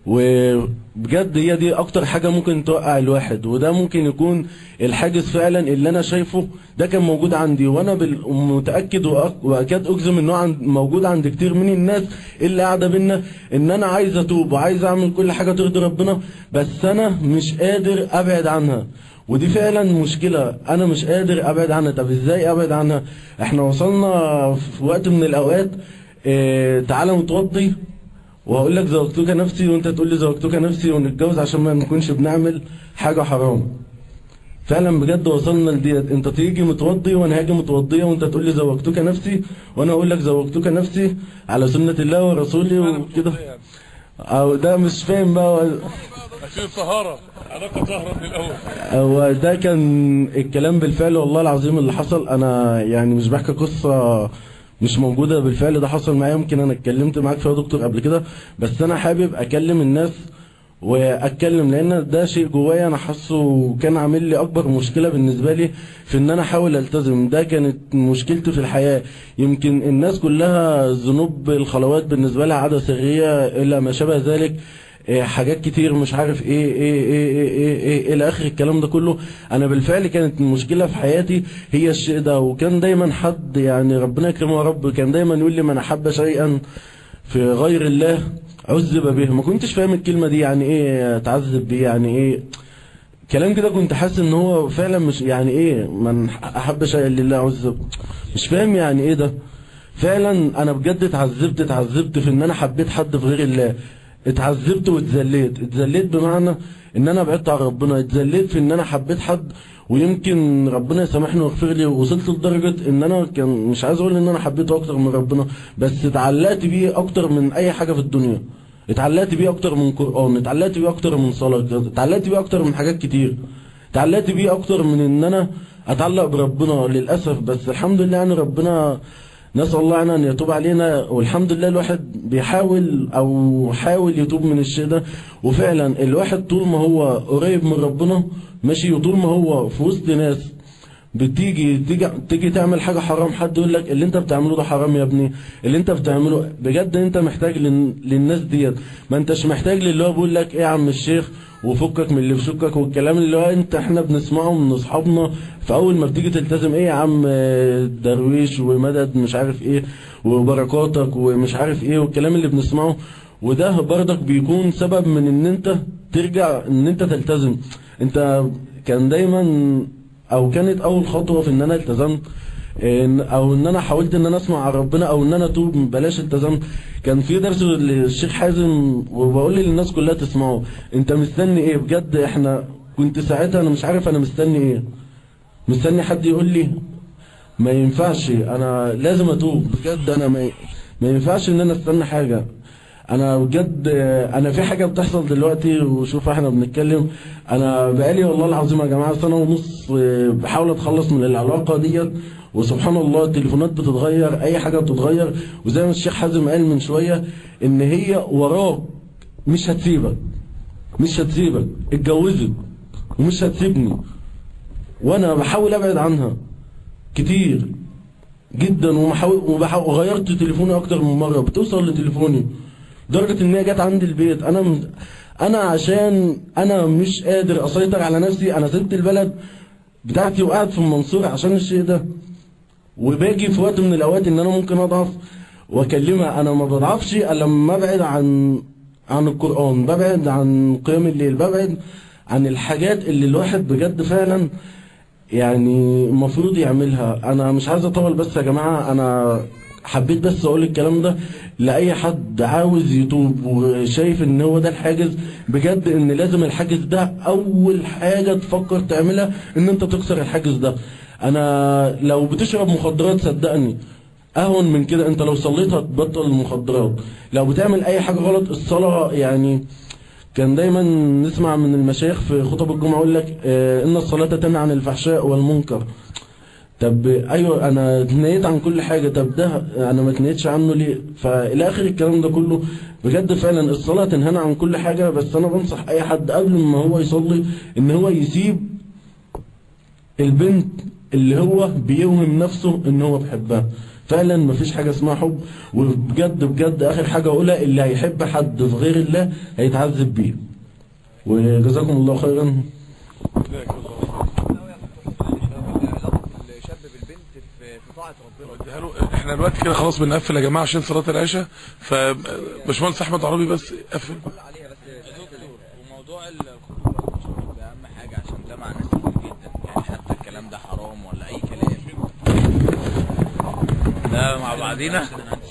S13: وبجد هي دي اكتر حاجة ممكن توقع الواحد، وده ممكن يكون الحاجز فعلا اللي انا شايفه ده كان موجود عندي، وانا متأكد واكاد اجزم انه عند موجود عند كتير من الناس اللي قاعدة بينا، ان انا عايز اتوب وعايز اعمل كل حاجة ترضي ربنا، بس انا مش قادر ابعد عنها. ودي فعلا مشكلة، انا مش قادر ابعد عنها. طب ازاي ابعد عنها؟ احنا وصلنا في وقت من الاوقات اه تعالى متوضي وهقول لك زوجتك نفسي وانت تقول لي زوجتك نفسي ونتجوز عشان ما نكونش بنعمل حاجة حرام. فعلا بجد وصلنا لديت، انت تيجي متوضي وانا هاجي متوضيه وانت تقول لي زوجتك نفسي وانا اقول لك زوجتك نفسي على سنة الله ورسوله وكده. او ده مش فاهم بقى
S1: عشان الطهارة، علاقة طهرة من الاول.
S13: هو ده كان الكلام بالفعل والله العظيم اللي حصل. انا يعني مش بحكي قصة مش موجودة، بالفعل ده حصل معايا. يمكن انا اتكلمت معاك فيها دكتور قبل كده، بس انا حابب اكلم الناس واتكلم لان ده شيء جوايا انا حاسه وكان عامل لي اكبر مشكلة بالنسبة لي في ان انا احاول التزم. ده كانت مشكلتي في الحياة. يمكن الناس كلها ذنوب الخلوات بالنسبة لها عادة سرية الى ما شابه ذلك، حاجات كتير مش عارف ايه ايه ايه ايه ايه, إيه الى اخر الكلام ده كله. انا بالفعل كانت المشكلة في حياتي هي الشيء ده، وكان دايما حد يعني ربنا يكرمه يا رب كان دايما يقول لي من احب شيئا في غير الله عذب به. ما كنتش فاهم الكلمة دي يعني ايه تعذب بيه، يعني ايه كلام كده. كنت حاسس ان هو فعلا مش يعني ايه من احب شيئا لله عذب، مش فاهم يعني ايه ده. فعلا انا بجد اتعذبت اتعذبت في ان انا حبيت حد في غير الله، اتعذبت واتذليت. اتذليت بمعنى ان انا بعدت عن ربنا، اتذليت في ان انا حبيت حد ويمكن ربنا يسامحني ويغفر لي. وصلت لدرجة ان انا كان مش عايز اقول ان انا حبيته اكتر من ربنا، بس اتعلقت بيه اكتر من اي حاجة في الدنيا. اتعلقت بيه اكتر من قرآن، اتعلقت بيه اكتر من صلاة، اتعلقت بيه اكتر من حاجات كتير، اتعلقت بيه اكتر من ان انا اتعلق بربنا للاسف. بس الحمد لله يعني ربنا نسأل الله عنه ان يتوب علينا، والحمد لله الواحد بيحاول او حاول يتوب من الشيء ده. وفعلا الواحد طول ما هو قريب من ربنا ماشي، وطول ما هو في وسط ناس بتيجي تيجي تيجي تعمل حاجه حرام، حد يقول لك اللي انت بتعمله ده حرام يا ابني، اللي انت بتعمله بجد انت محتاج لل... للناس ديت، ما انتش محتاج للي هو بيقول لك ايه يا عم الشيخ وفكك من اللي في شكك والكلام اللي هو انت احنا بنسمعه من اصحابنا. فاول ما بتيجي تلتزم ايه يا عم درويش ومدد مش عارف ايه وبركاتك ومش عارف ايه والكلام اللي بنسمعه، وده برضك بيكون سبب من ان انت ترجع ان انت تلتزم. انت كان دايما او كانت اول خطوه في ان انا التزمت إن او ان انا حاولت ان انا اسمع عن ربنا او ان انا اتوب بلاش التزمت. كان في درس للشيخ حازم وبقول للناس كلها تسمعه، انت مستني ايه بجد؟ احنا كنت ساعتها انا مش عارف انا مستني ايه، مستني حد يقول لي ما ينفعش انا لازم اتوب بجد، انا ما ما ينفعش ان انا استنى حاجه. انا بجد انا في حاجه بتحصل دلوقتي وشوف احنا بنتكلم، انا بقالي والله العظيم يا جماعه سنه ونص بحاول اتخلص من العلاقه ديت، وسبحان الله التليفونات بتتغير، اي حاجه بتتغير، وزي ما الشيخ حازم قال من شويه ان هي وراك مش هتسيبك مش هتسيبك اتجوزت ومش هتسيبني، وانا بحاول ابعد عنها كتير جدا ومحاول وغيرت تليفوني اكتر من مره، بتوصل لتليفوني لدرجه ان هي جت عندي البيت. انا م... انا عشان انا مش قادر اسيطر على نفسي انا سبت البلد بتاعتي وقعد في المنصورة عشان الشيء ده، وباجي في وقت من الاوقات ان انا ممكن اضعف واكلمها. انا ما بضعفش الا لما ابعد عن عن القرآن، ببعد عن قيام الليل، ببعد عن الحاجات اللي الواحد بجد فعلا يعني المفروض يعملها. انا مش عايز اطول بس يا جماعة، انا حبيت بس اقول الكلام ده لاي حد عاوز يتوب وشايف ان هو ده الحاجز بجد، ان لازم الحاجز ده اول حاجة تفكر تعملها ان انت تكسر الحاجز ده. انا لو بتشرب مخدرات صدقني اهون من كده، انت لو صليت هتبطل المخدرات. لو بتعمل اي حاجة غلط الصلاة، يعني كان دايما نسمع من المشايخ في خطب الجمعة يقول لك اه ان الصلاة تنهى عن الفحشاء والمنكر. طب ايوه انا اتنيت عن كل حاجه، طب ده انا ما اتنيتش عنه ليه؟ فالى اخر الكلام ده كله بجد فعلا الصلاه تنهانا عن كل حاجه. بس انا بنصح اي حد قبل ما هو يصلي ان هو يسيب البنت اللي هو بيوهم نفسه ان هو بيحبها. فعلا مفيش حاجه اسمها حب، وبجد بجد اخر حاجه اقولها اللي هيحب حد في غير الله هيتعذب بيه. وجزاكم الله خيرا.
S1: احنا دلوقتي كده خلاص بنقفل يا جماعه عشان صلاه العشاء، فباشمهندس احمد عربي بس قفل.
S8: وموضوع الخطوبه ده اهم حاجه عشان ده مع ناس كتير جدا، يعني حتى الكلام ده حرام ولا اي كلام ده مع بعضينا.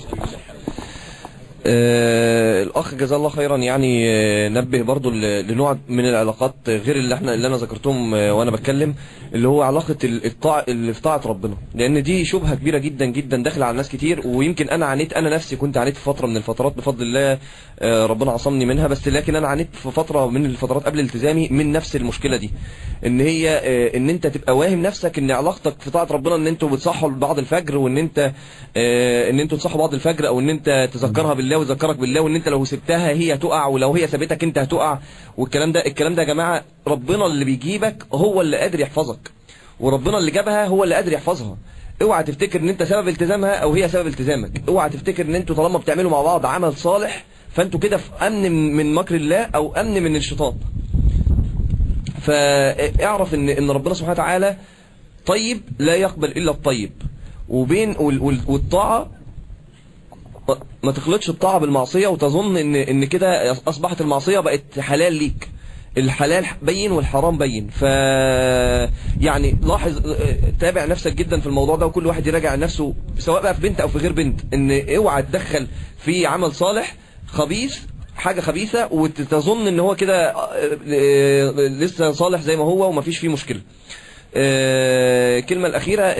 S11: آه الاخ جزاه الله خيرا يعني آه نبه برضو لنوع من العلاقات غير اللي احنا اللي انا ذكرتهم آه وانا بتكلم، اللي هو علاقه الطاعه اللي في طاعه ربنا، لان دي شبهه كبيره جدا جدا داخله على ناس كتير. ويمكن انا عانيت، انا نفسي كنت عانيت في فتره من الفترات بفضل الله آه ربنا عصمني منها، بس لكن انا عانيت في فتره من الفترات قبل التزامي من نفس المشكله دي، ان هي آه ان انت تبقى واهم نفسك ان علاقتك في طاعه ربنا ان انتوا بتصحوا بعض الفجر، وان انت آه ان انتوا تصحوا بعض الفجر، او ان انت تذكرها بالله وتذكرك بالله، وان انت لو سبتها هي هتقع، ولو هي سابتك انت هتقع. والكلام ده الكلام ده يا جماعه ربنا اللي بيجيبك هو اللي قادر يحفظك، وربنا اللي جابها هو اللي قادر يحفظها. اوعى تفتكر ان انت سبب التزامها او هي سبب التزامك، اوعى تفتكر ان انتوا طالما بتعملوا مع بعض عمل صالح فانتوا كده في امن من مكر الله او امن من الشيطان. فاعرف ان ان ربنا سبحانه وتعالى طيب لا يقبل الا الطيب، وبين والطاعه ما تخلطش الطاعه بالمعصيه وتظن ان ان كده اصبحت المعصيه بقت حلال ليك. الحلال بين والحرام بين. ف يعني لاحظ، تابع نفسك جدا في الموضوع ده، وكل واحد يراجع نفسه سواء بقى في بنت او في غير بنت، ان اوعى تدخل في عمل صالح خبيث حاجه خبيثه وتظن ان هو كده لسه صالح زي ما هو ومفيش فيه مشكله. الكلمة الأخيرة،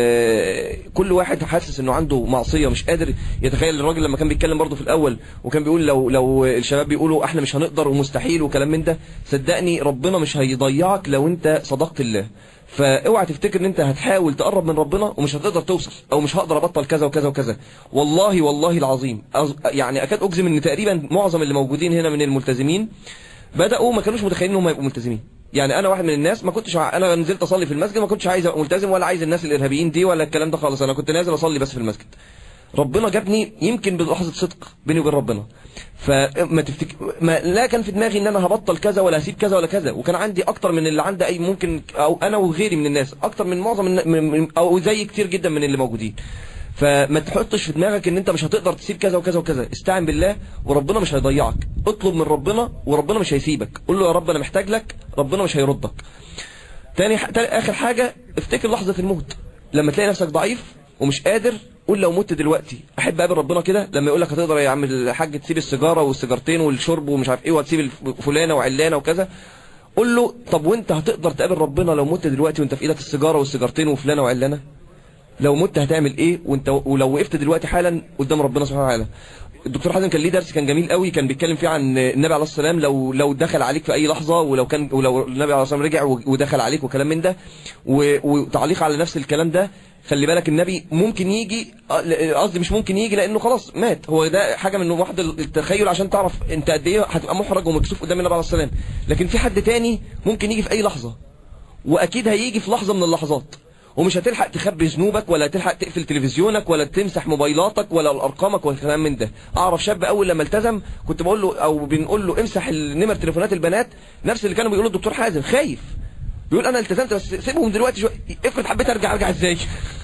S11: آه كل واحد حاسس إنه عنده معصية مش قادر يتخيل. الراجل لما كان بيتكلم برضه في الأول وكان بيقول لو لو الشباب بيقولوا إحنا مش هنقدر ومستحيل وكلام من ده، صدقني ربنا مش هيضيعك لو أنت صدقت الله. فاوعى تفتكر ان انت هتحاول تقرب من ربنا ومش هتقدر توصل، او مش هقدر ابطل كذا وكذا وكذا. والله والله العظيم يعني اكاد اجزم ان تقريبا معظم اللي موجودين هنا من الملتزمين بداوا ما كانوش متخيلين انهم هيبقوا ملتزمين. يعني انا واحد من الناس ما كنتش ع... انا نزلت اصلي في المسجد ما كنتش عايز ابقى ملتزم ولا عايز الناس الارهابيين دي ولا الكلام ده خالص. انا كنت نازل اصلي بس في المسجد. ربنا جابني يمكن بلحظه صدق بيني وبين ربنا. فما تفتكر ما لا كان في دماغي ان انا هبطل كذا ولا هسيب كذا ولا كذا، وكان عندي اكتر من اللي عندي اي ممكن، او انا وغيري من الناس اكتر من معظم من او زي كتير جدا من اللي موجودين. فما تحطش في دماغك ان انت مش هتقدر تسيب كذا وكذا وكذا. استعن بالله وربنا مش هيضيعك. اطلب من ربنا وربنا مش هيسيبك. قول له يا رب انا محتاج لك، ربنا مش هيردك. تاني, ح... تاني اخر حاجة، افتكر لحظة الموت. لما تلاقي نفسك ضعيف ومش قادر، قول لو مت دلوقتي احب اقابل ربنا كده. لما يقول لك هتقدر يا عم الحاج تسيب السيجاره والسيجارتين والشرب ومش عارف ايه وهتسيب فلانه وعلانه وكذا، قول له طب وانت هتقدر تقابل ربنا لو مت دلوقتي وانت في ايدك السيجاره والسيجارتين وفلانه وعلانه؟ لو مت هتعمل ايه وانت ولو وقفت دلوقتي حالا قدام ربنا سبحانه وتعالى؟ الدكتور حازم كان ليه درس كان جميل قوي، كان بيتكلم فيه عن النبي عليه الصلاه والسلام لو لو دخل عليك في اي لحظه، ولو كان ولو النبي عليه الصلاه والسلام رجع ودخل عليك وكلام من ده، وتعليق على نفس الكلام ده. خلي بالك النبي ممكن يجي، قصدي مش ممكن يجي لانه خلاص مات. هو ده حاجه من واحد التخيل عشان تعرف انت قد ايه هتبقى محرج ومكسوف قدام النبي عليه الصلاه والسلام. لكن في حد تاني ممكن يجي في اي لحظه، واكيد هيجي في لحظه من اللحظات، ومش هتلحق تخبي ذنوبك ولا تلحق تقفل تلفزيونك ولا تمسح موبايلاتك ولا ارقامك ولا كلام من ده. اعرف شاب اول لما التزم كنت بقول له او بنقول له امسح النمر تليفونات البنات، نفس اللي كانوا بيقولوا الدكتور حازم، خايف بيقول انا التزمت بس سيبهم دلوقتي شويه، افرض حبيت ارجع ارجع ازاي؟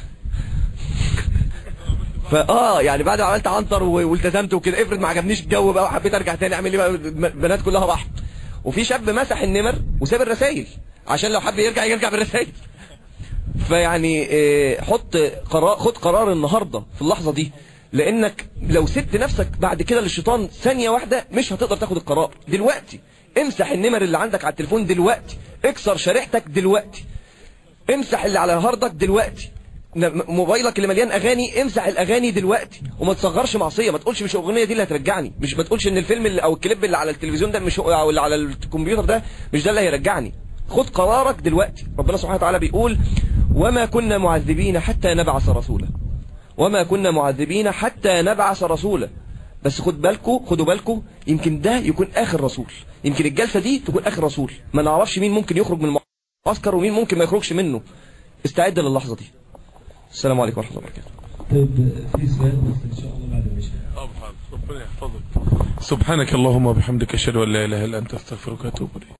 S11: فاه يعني بعد ما عملت عنتر والتزمت وكده، افرض ما عجبنيش الجو بقى وحبيت ارجع تاني اعمل ايه بقى؟ البنات كلها راحت. وفي شاب مسح النمر وساب الرسائل عشان لو حب يرجع يرجع بالرسائل. فيعني حط قرار، خد قرار النهارده في اللحظه دي، لانك لو سبت نفسك بعد كده للشيطان ثانيه واحده مش هتقدر تاخد القرار. دلوقتي امسح النمر اللي عندك على التليفون دلوقتي، اكسر شريحتك دلوقتي، امسح اللي على هاردك دلوقتي، موبايلك اللي مليان اغاني امسح الاغاني دلوقتي. وما تصغرش معصيه، ما تقولش مش الاغنيه دي اللي هترجعني، مش ما تقولش ان الفيلم اللي او الكليب اللي على التلفزيون ده مش او اللي على الكمبيوتر ده مش ده اللي هيرجعني. خد قرارك دلوقتي. ربنا سبحانه وتعالى بيقول وما كنا معذبين حتى نبعث رسولا، وما كنا معذبين حتى نبعث رسولا. بس خد بالكم، خدوا بالكم، يمكن ده يكون اخر رسول، يمكن الجلسه دي تكون اخر رسول. ما نعرفش مين ممكن يخرج من المعسكر ومين ممكن ما يخرجش منه. استعد للحظه دي. السلام عليكم ورحمه الله وبركاته.
S12: طيب في سؤال بس ان شاء الله بعد ما يشاء.
S1: ربنا يحفظك. سبحانك اللهم وبحمدك اشهد ان لا اله الا انت استغفرك واتوب اليك.